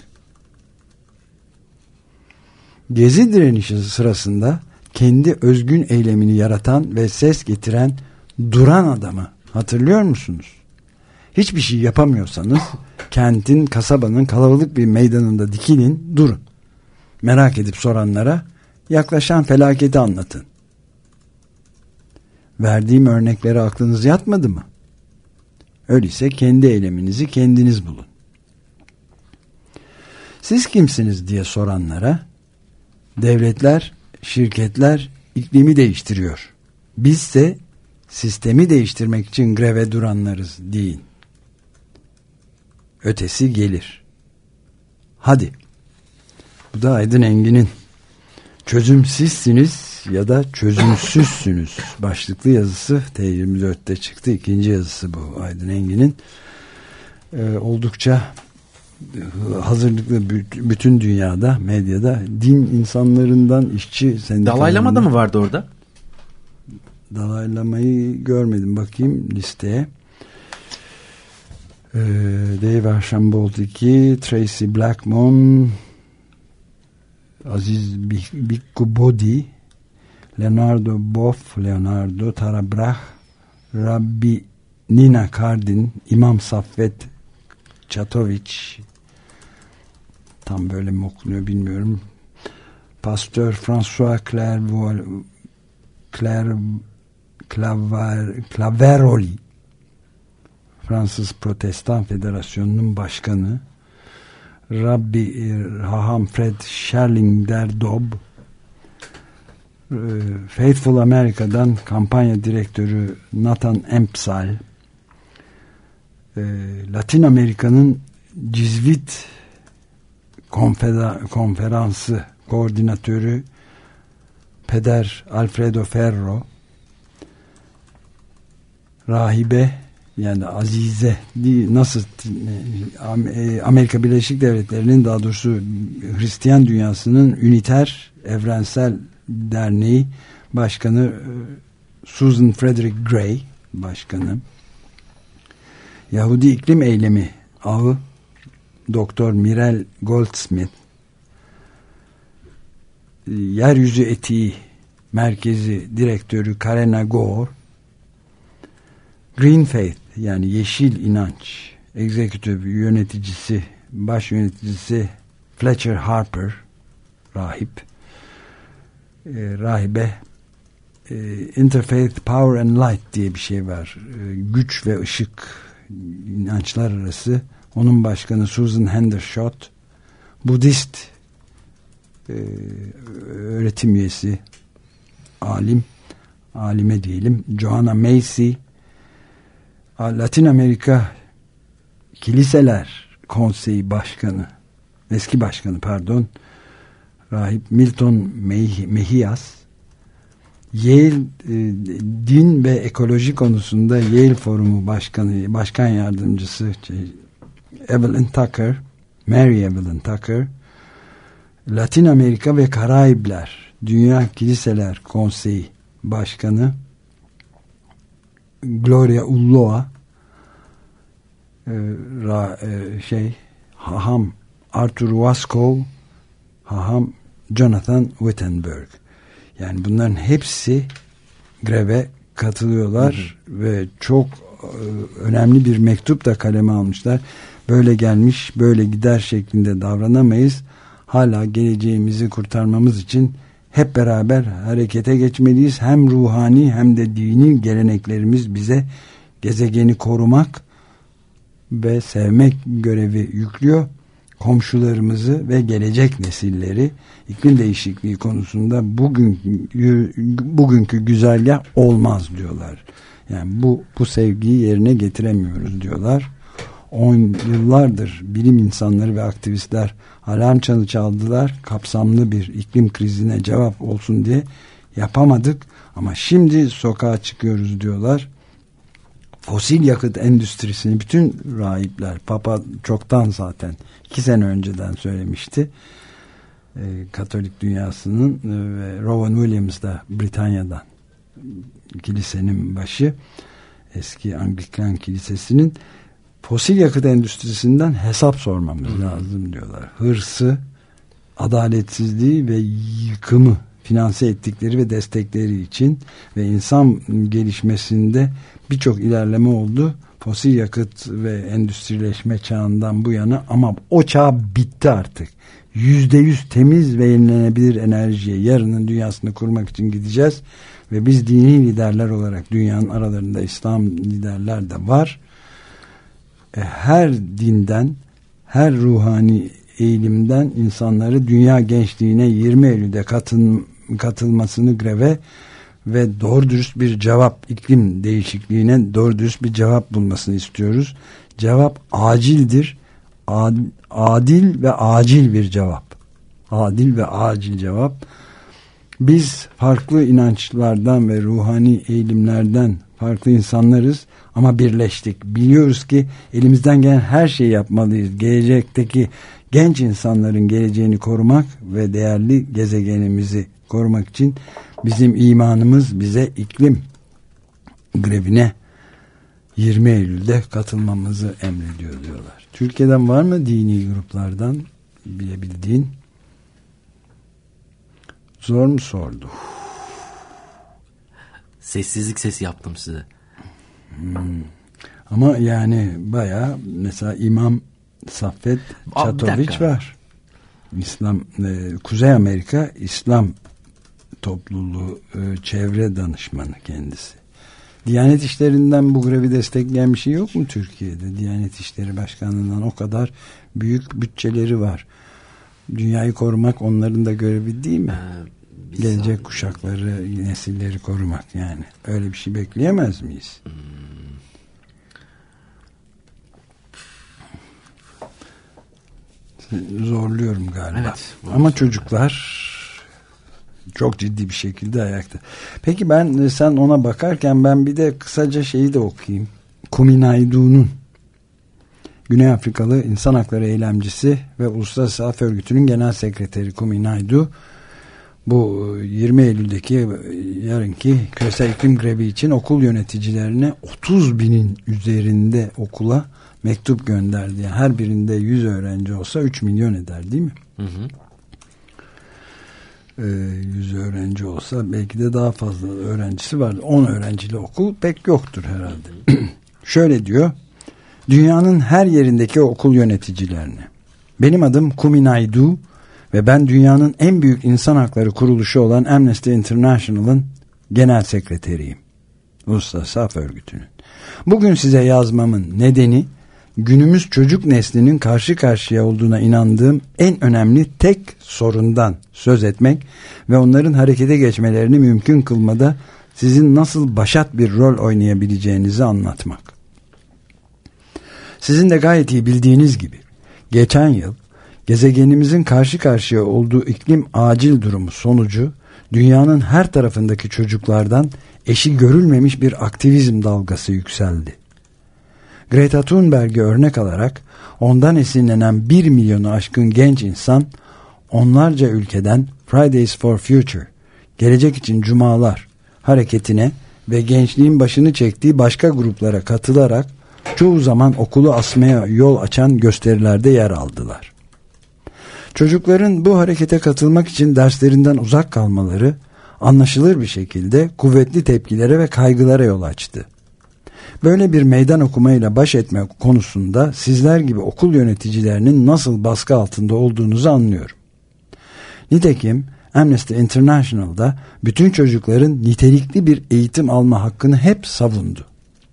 Gezi direnişi sırasında kendi özgün eylemini yaratan ve ses getiren duran adamı hatırlıyor musunuz? Hiçbir şey yapamıyorsanız kentin, kasabanın kalabalık bir meydanında dikilin, durun. Merak edip soranlara yaklaşan felaketi anlatın. Verdiğim örnekleri aklınız yatmadı mı? Öyleyse kendi eyleminizi kendiniz bulun. Siz kimsiniz diye soranlara devletler, şirketler iklimi değiştiriyor. Bizse sistemi değiştirmek için greve duranlarız deyin. Ötesi gelir. Hadi. Bu da Aydın Engin'in çözüm sizsiniz ya da çözümsüzsünüz başlıklı yazısı T yirmi dörtte çıktı. İkinci yazısı bu Aydın Engin'in. Ee, oldukça hazırlıklı bütün dünyada, medyada din insanlarından işçi sendikalarından. Dalai Lama da mı vardı orada? Dalai Lama'yı görmedim, bakayım listeye. Ee, Dave Archambault iki, Tracy Blackmon, Aziz Bhikkhu Bodhi, Leonardo Boff, Leonardo Tarabrach, Rabbi Nina Kardin, İmam Saffet Çatoviç, tam böyle mi okunuyor bilmiyorum, Pasteur François Clairvoy, Claire, Claver, Claveroli, Fransız Protestan Federasyonu'nun başkanı, Rabbi Haham Fred Scherlinger Dobb, Faithful America'dan kampanya direktörü Nathan Empsal, Latin Amerika'nın Cizvit Konfeder- Konferansı koordinatörü Peder Alfredo Ferro, rahibe yani Azize, nasıl Amerika Birleşik Devletleri'nin, daha doğrusu Hristiyan dünyasının Üniter Evrensel Derneği Başkanı Susan Frederick Gray Başkanı, Yahudi İklim Eylemi Ağı Doktor Mirel Goldsmith, Yeryüzü Etiği Merkezi Direktörü Karena Gore, Green Faith yani Yeşil İnanç Executive Yöneticisi, Baş Yöneticisi Fletcher Harper, rahip, e, rahibe, e, Interfaith Power and Light diye bir şey var. E, güç ve ışık, inançlar arası. Onun başkanı Susan Hendershot, Budist e, öğretim üyesi, alim, alime diyelim, Joanna Macy, Latin Amerika Kiliseler Konseyi Başkanı, eski başkanı pardon, rahip Milton Mejias, Yale e, Din ve Ekoloji konusunda Yale Forumu Başkanı, Başkan Yardımcısı şey, Evelyn Tucker, Mary Evelyn Tucker, Latin Amerika ve Karayipler Dünya Kiliseler Konseyi Başkanı Gloria Ulloa, e, ra, e, şey Haham Arthur Waskow, Haham Jonathan Wittenberg. Yani bunların hepsi greve katılıyorlar, hı hı, ve çok e, önemli bir mektup da kaleme almışlar. Böyle gelmiş, böyle gider şeklinde davranamayız. Hala geleceğimizi kurtarmamız için hep beraber harekete geçmeliyiz. Hem ruhani hem de dini geleneklerimiz bize gezegeni korumak ve sevmek görevi yüklüyor. Komşularımızı ve gelecek nesilleri iklim değişikliği konusunda bugünkü, bugünkü güzergah olmaz diyorlar. Yani bu, bu sevgiyi yerine getiremiyoruz diyorlar. On yıllardır bilim insanları ve aktivistler alarm çanı çaldılar. Kapsamlı bir iklim krizine cevap olsun diye yapamadık. Ama şimdi sokağa çıkıyoruz diyorlar. Fosil yakıt endüstrisini bütün rahipler, Papa çoktan zaten iki sene önceden söylemişti. E, Katolik dünyasının e, ve Rowan Williams da Britanya'dan, kilisenin başı, eski Anglikan kilisesinin, fosil yakıt endüstrisinden hesap sormamız hmm. lazım diyorlar. Hırsı, adaletsizliği ve yıkımı finanse ettikleri ve destekleri için ve insan gelişmesinde birçok ilerleme oldu. Fosil yakıt ve endüstrileşme çağından bu yana, ama o çağ bitti artık. Yüzde yüz temiz ve yenilenebilir enerjiye, yarının dünyasını kurmak için gideceğiz ve biz dini liderler olarak, dünyanın aralarında İslam liderler de var. Her dinden, her ruhani eğilimden insanları dünya gençliğine yirmi Eylül'de katın, katılmasını greve ve doğru dürüst bir cevap, iklim değişikliğine doğru dürüst bir cevap bulmasını istiyoruz. Cevap acildir. Adil, adil ve acil bir cevap. Adil ve acil cevap. Biz farklı inançlardan ve ruhani eğilimlerden farklı insanlarız Ama birleştik. Biliyoruz ki elimizden gelen her şeyi yapmalıyız. Gelecekteki genç insanların geleceğini korumak ve değerli gezegenimizi korumak için bizim imanımız bize iklim grevine yirmi Eylül'de katılmamızı emrediyor diyorlar. Türkiye'den var mı dini gruplardan bilebildiğin? Zor mu sordu? Sessizlik sesi yaptım size. Hmm. Ama yani bayağı mesela İmam Saffet Çatoviç var. İslam e, Kuzey Amerika İslam topluluğu e, çevre danışmanı kendisi. Diyanet İşleri'nden bu grevi destekleyen bir şey yok mu Türkiye'de? Diyanet İşleri Başkanlığı'ndan o kadar büyük bütçeleri var. Dünyayı korumak onların da görevi değil mi? Ee, Gelecek saniye. Kuşakları, nesilleri korumak yani. Öyle bir şey bekleyemez miyiz? Hmm. Zorluyorum galiba. Evet, ama çocuklar çok ciddi bir şekilde ayakta. Peki ben sen ona bakarken ben bir de kısaca şeyi de okuyayım. Kumi Naidu'nun, Güney Afrikalı insan hakları eylemcisi ve Uluslararası Af Örgütü'nün genel sekreteri Kumi Naidu bu yirmi Eylül'deki yarınki küresel iklim grevi için okul yöneticilerine otuz binin üzerinde okula mektup gönderdi. Yani her birinde yüz öğrenci olsa üç milyon eder değil mi? Hı hı. Ee, yüz öğrenci olsa belki de daha fazla öğrencisi vardı. on öğrencili okul pek yoktur herhalde. Şöyle diyor. Dünyanın her yerindeki okul yöneticilerine. Benim adım Kumi Naidu ve ben dünyanın en büyük insan hakları kuruluşu olan Amnesty International'ın genel sekreteriyim. Uluslararası Af Örgütü'nün. Bugün size yazmamın nedeni günümüz çocuk neslinin karşı karşıya olduğuna inandığım en önemli tek sorundan söz etmek ve onların harekete geçmelerini mümkün kılmada sizin nasıl başat bir rol oynayabileceğinizi anlatmak. Sizin de gayet iyi bildiğiniz gibi geçen yıl gezegenimizin karşı karşıya olduğu iklim acil durumu sonucu dünyanın her tarafındaki çocuklardan eşi görülmemiş bir aktivizm dalgası yükseldi. Greta Thunberg'i örnek alarak ondan esinlenen bir milyonu aşkın genç insan onlarca ülkeden Fridays for Future, Gelecek için Cumalar hareketine ve gençliğin başını çektiği başka gruplara katılarak çoğu zaman okulu asmaya yol açan gösterilerde yer aldılar. Çocukların bu harekete katılmak için derslerinden uzak kalmaları anlaşılır bir şekilde kuvvetli tepkilere ve kaygılara yol açtı. Böyle bir meydan okumayla baş etme konusunda sizler gibi okul yöneticilerinin nasıl baskı altında olduğunuzu anlıyorum. Nitekim Amnesty International'da bütün çocukların nitelikli bir eğitim alma hakkını hep savundu.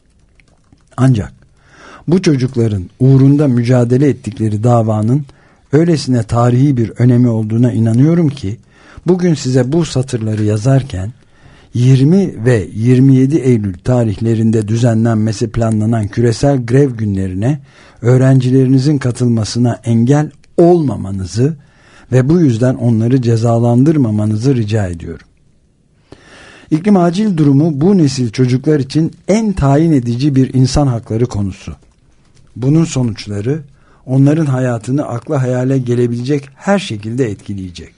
Ancak bu çocukların uğrunda mücadele ettikleri davanın öylesine tarihi bir önemi olduğuna inanıyorum ki bugün size bu satırları yazarken yirmi ve yirmi yedi Eylül tarihlerinde düzenlenmesi planlanan küresel grev günlerine öğrencilerinizin katılmasına engel olmamanızı ve bu yüzden onları cezalandırmamanızı rica ediyorum. İklim acil durumu bu nesil çocuklar için en tayin edici bir insan hakları konusu. Bunun sonuçları onların hayatını akla hayale gelebilecek her şekilde etkileyecek.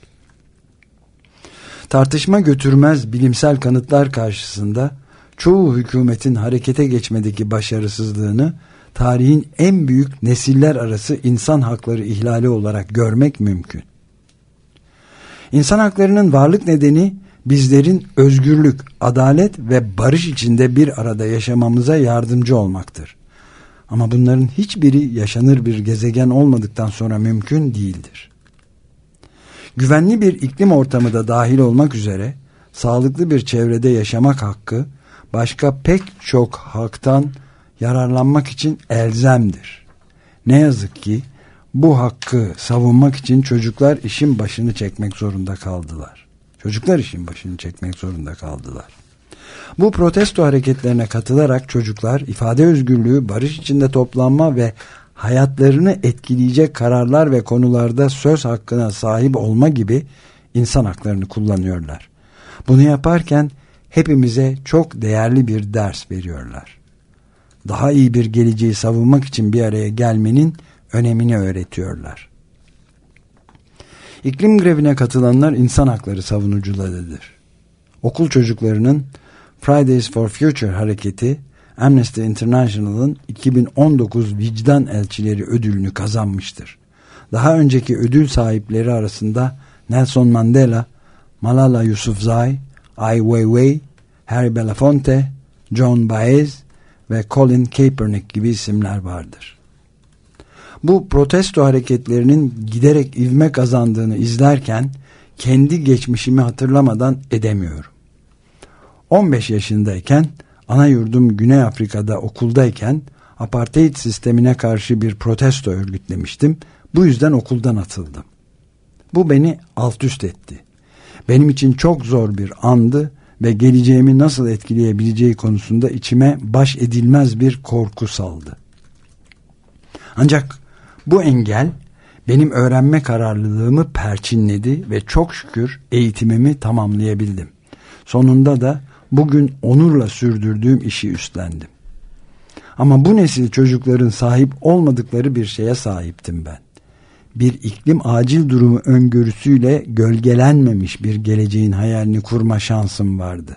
Tartışma götürmez bilimsel kanıtlar karşısında çoğu hükümetin harekete geçmedeki başarısızlığını tarihin en büyük nesiller arası insan hakları ihlali olarak görmek mümkün. İnsan haklarının varlık nedeni bizlerin özgürlük, adalet ve barış içinde bir arada yaşamamıza yardımcı olmaktır. Ama bunların hiçbiri yaşanır bir gezegen olmadıktan sonra mümkün değildir. Güvenli bir iklim ortamı da dahil olmak üzere sağlıklı bir çevrede yaşamak hakkı başka pek çok haktan yararlanmak için elzemdir. Ne yazık ki bu hakkı savunmak için çocuklar işin başını çekmek zorunda kaldılar. Çocuklar işin başını çekmek zorunda kaldılar. Bu protesto hareketlerine katılarak çocuklar ifade özgürlüğü, barış içinde toplanma ve hayatlarını etkileyecek kararlar ve konularda söz hakkına sahip olma gibi insan haklarını kullanıyorlar. Bunu yaparken hepimize çok değerli bir ders veriyorlar. daha iyi bir geleceği savunmak için bir araya gelmenin önemini öğretiyorlar. İklim grevine katılanlar insan hakları savunucularıdır. Okul çocuklarının Fridays for Future hareketi Amnesty International'ın iki bin on dokuz Vicdan Elçileri ödülünü kazanmıştır. Daha önceki ödül sahipleri arasında Nelson Mandela, Malala Yousafzai, Ai Weiwei, Harry Belafonte, John Baez ve Colin Kaepernick gibi isimler vardır. Bu protesto hareketlerinin giderek ivme kazandığını izlerken kendi geçmişimi hatırlamadan edemiyorum. on beş yaşındayken ana yurdum Güney Afrika'da okuldayken apartheid sistemine karşı bir protesto örgütlemiştim. Bu yüzden okuldan atıldım. Bu beni alt üst etti. Benim için çok zor bir andı ve geleceğimi nasıl etkileyebileceği konusunda içime baş edilmez bir korku saldı. Ancak bu engel benim öğrenme kararlılığımı perçinledi ve çok şükür eğitimimi tamamlayabildim. Sonunda da bugün onurla sürdürdüğüm işi üstlendim. Ama bu nesil çocukların sahip olmadıkları bir şeye sahiptim ben. Bir iklim acil durumu öngörüsüyle gölgelenmemiş bir geleceğin hayalini kurma şansım vardı.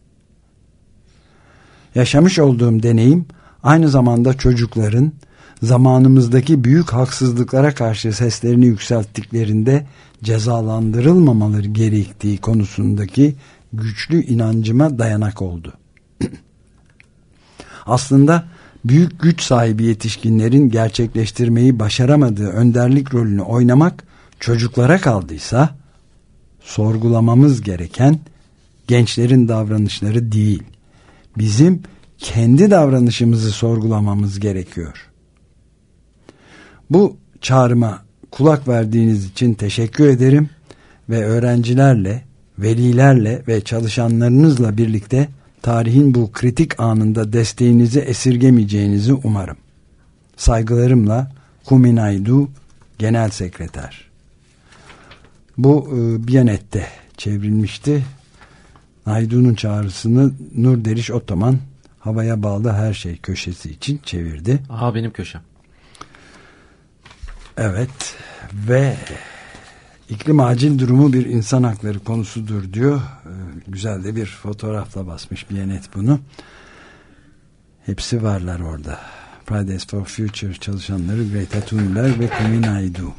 Yaşamış olduğum deneyim aynı zamanda çocukların zamanımızdaki büyük haksızlıklara karşı seslerini yükselttiklerinde cezalandırılmamaları gerektiği konusundaki güçlü inancıma dayanak oldu. Aslında büyük güç sahibi yetişkinlerin gerçekleştirmeyi başaramadığı önderlik rolünü oynamak çocuklara kaldıysa, sorgulamamız gereken gençlerin davranışları değil, bizim kendi davranışımızı sorgulamamız gerekiyor. Bu çağrıma kulak verdiğiniz için teşekkür ederim ve öğrencilerle, velilerle ve çalışanlarınızla birlikte tarihin bu kritik anında desteğinizi esirgemeyeceğinizi umarım. Saygılarımla Kumi Naidoo, Genel Sekreter. Bu e, Biyanet'te çevrilmişti. Naidoo'nun çağrısını Nur Deriş Otoman Havaya Bağlı Her Şey köşesi için çevirdi. Aha, benim köşem. Evet ve iklim acil durumu bir insan hakları konusudur diyor. Ee, güzel de bir fotoğrafla basmış Biyanet bunu. Hepsi varlar orada. Fridays for Future çalışanları Greta Thunberg ve Kumi Naidoo.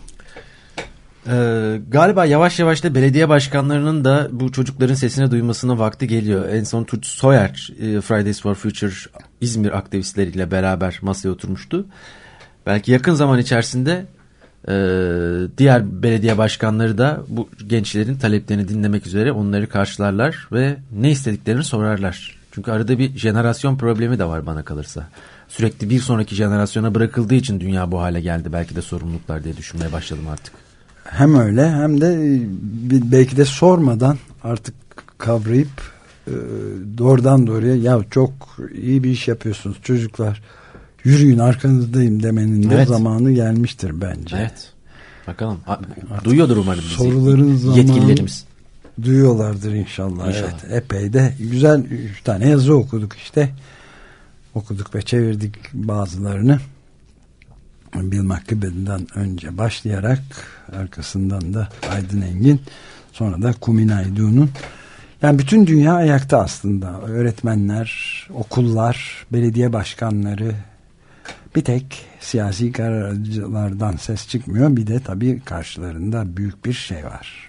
Ee, galiba yavaş yavaş da belediye başkanlarının da bu çocukların sesini duymasına vakti geliyor. En son Tunç Soyer e, Fridays for Future İzmir aktivistleriyle beraber masaya oturmuştu. Belki yakın zaman içerisinde e, diğer belediye başkanları da bu gençlerin taleplerini dinlemek üzere onları karşılarlar ve ne istediklerini sorarlar. Çünkü arada bir jenerasyon problemi de var bana kalırsa. Sürekli bir sonraki jenerasyona bırakıldığı için dünya bu hale geldi. Belki de sorumluluklar diye düşünmeye başladım artık. Hem öyle hem de belki de sormadan artık kavrayıp e, doğrudan doğruya ya çok iyi bir iş yapıyorsunuz çocuklar, yürüyün arkanızdayım demenin de evet. zamanı gelmiştir bence. Evet. Bakalım. Artık duyuyordur umarım bizi. Soruların zamanı yetkililerimiz. Duyuyorlardır inşallah. İnşallah. Evet. Epey de güzel üç tane yazı okuduk işte. Okuduk ve çevirdik bazılarını. Bill McKibben'den önce başlayarak arkasından da Aydın Engin, sonra da Kumi Naidoo'nun, yani bütün dünya ayakta aslında. Öğretmenler, okullar, belediye başkanları, bir tek siyasi kararcılardan ses çıkmıyor. Bir de tabii karşılarında büyük bir şey var.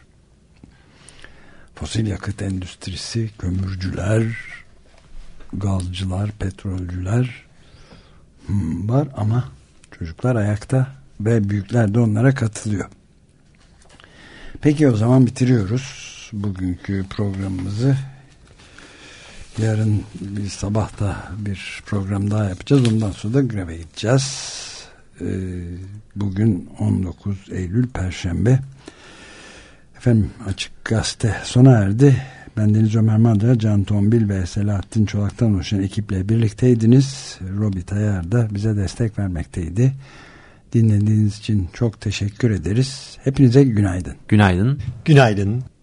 Fosil yakıt endüstrisi, kömürcüler, gazcılar, petrolcüler hmm, var ama çocuklar ayakta ve büyükler de onlara katılıyor. Peki o zaman bitiriyoruz bugünkü programımızı. Yarın bir sabahta bir program daha yapacağız. Ondan sonra da greve gideceğiz. Ee, bugün on dokuz Eylül Perşembe. Efendim Açık Gazete sona erdi. Ben Deniz Ömer Madra, Can Tombil ve Selahattin Çolak'tan oluşan ekiple birlikteydiniz. Robi Tayar da bize destek vermekteydi. Dinlediğiniz için çok teşekkür ederiz. Hepinize günaydın. Günaydın. Günaydın.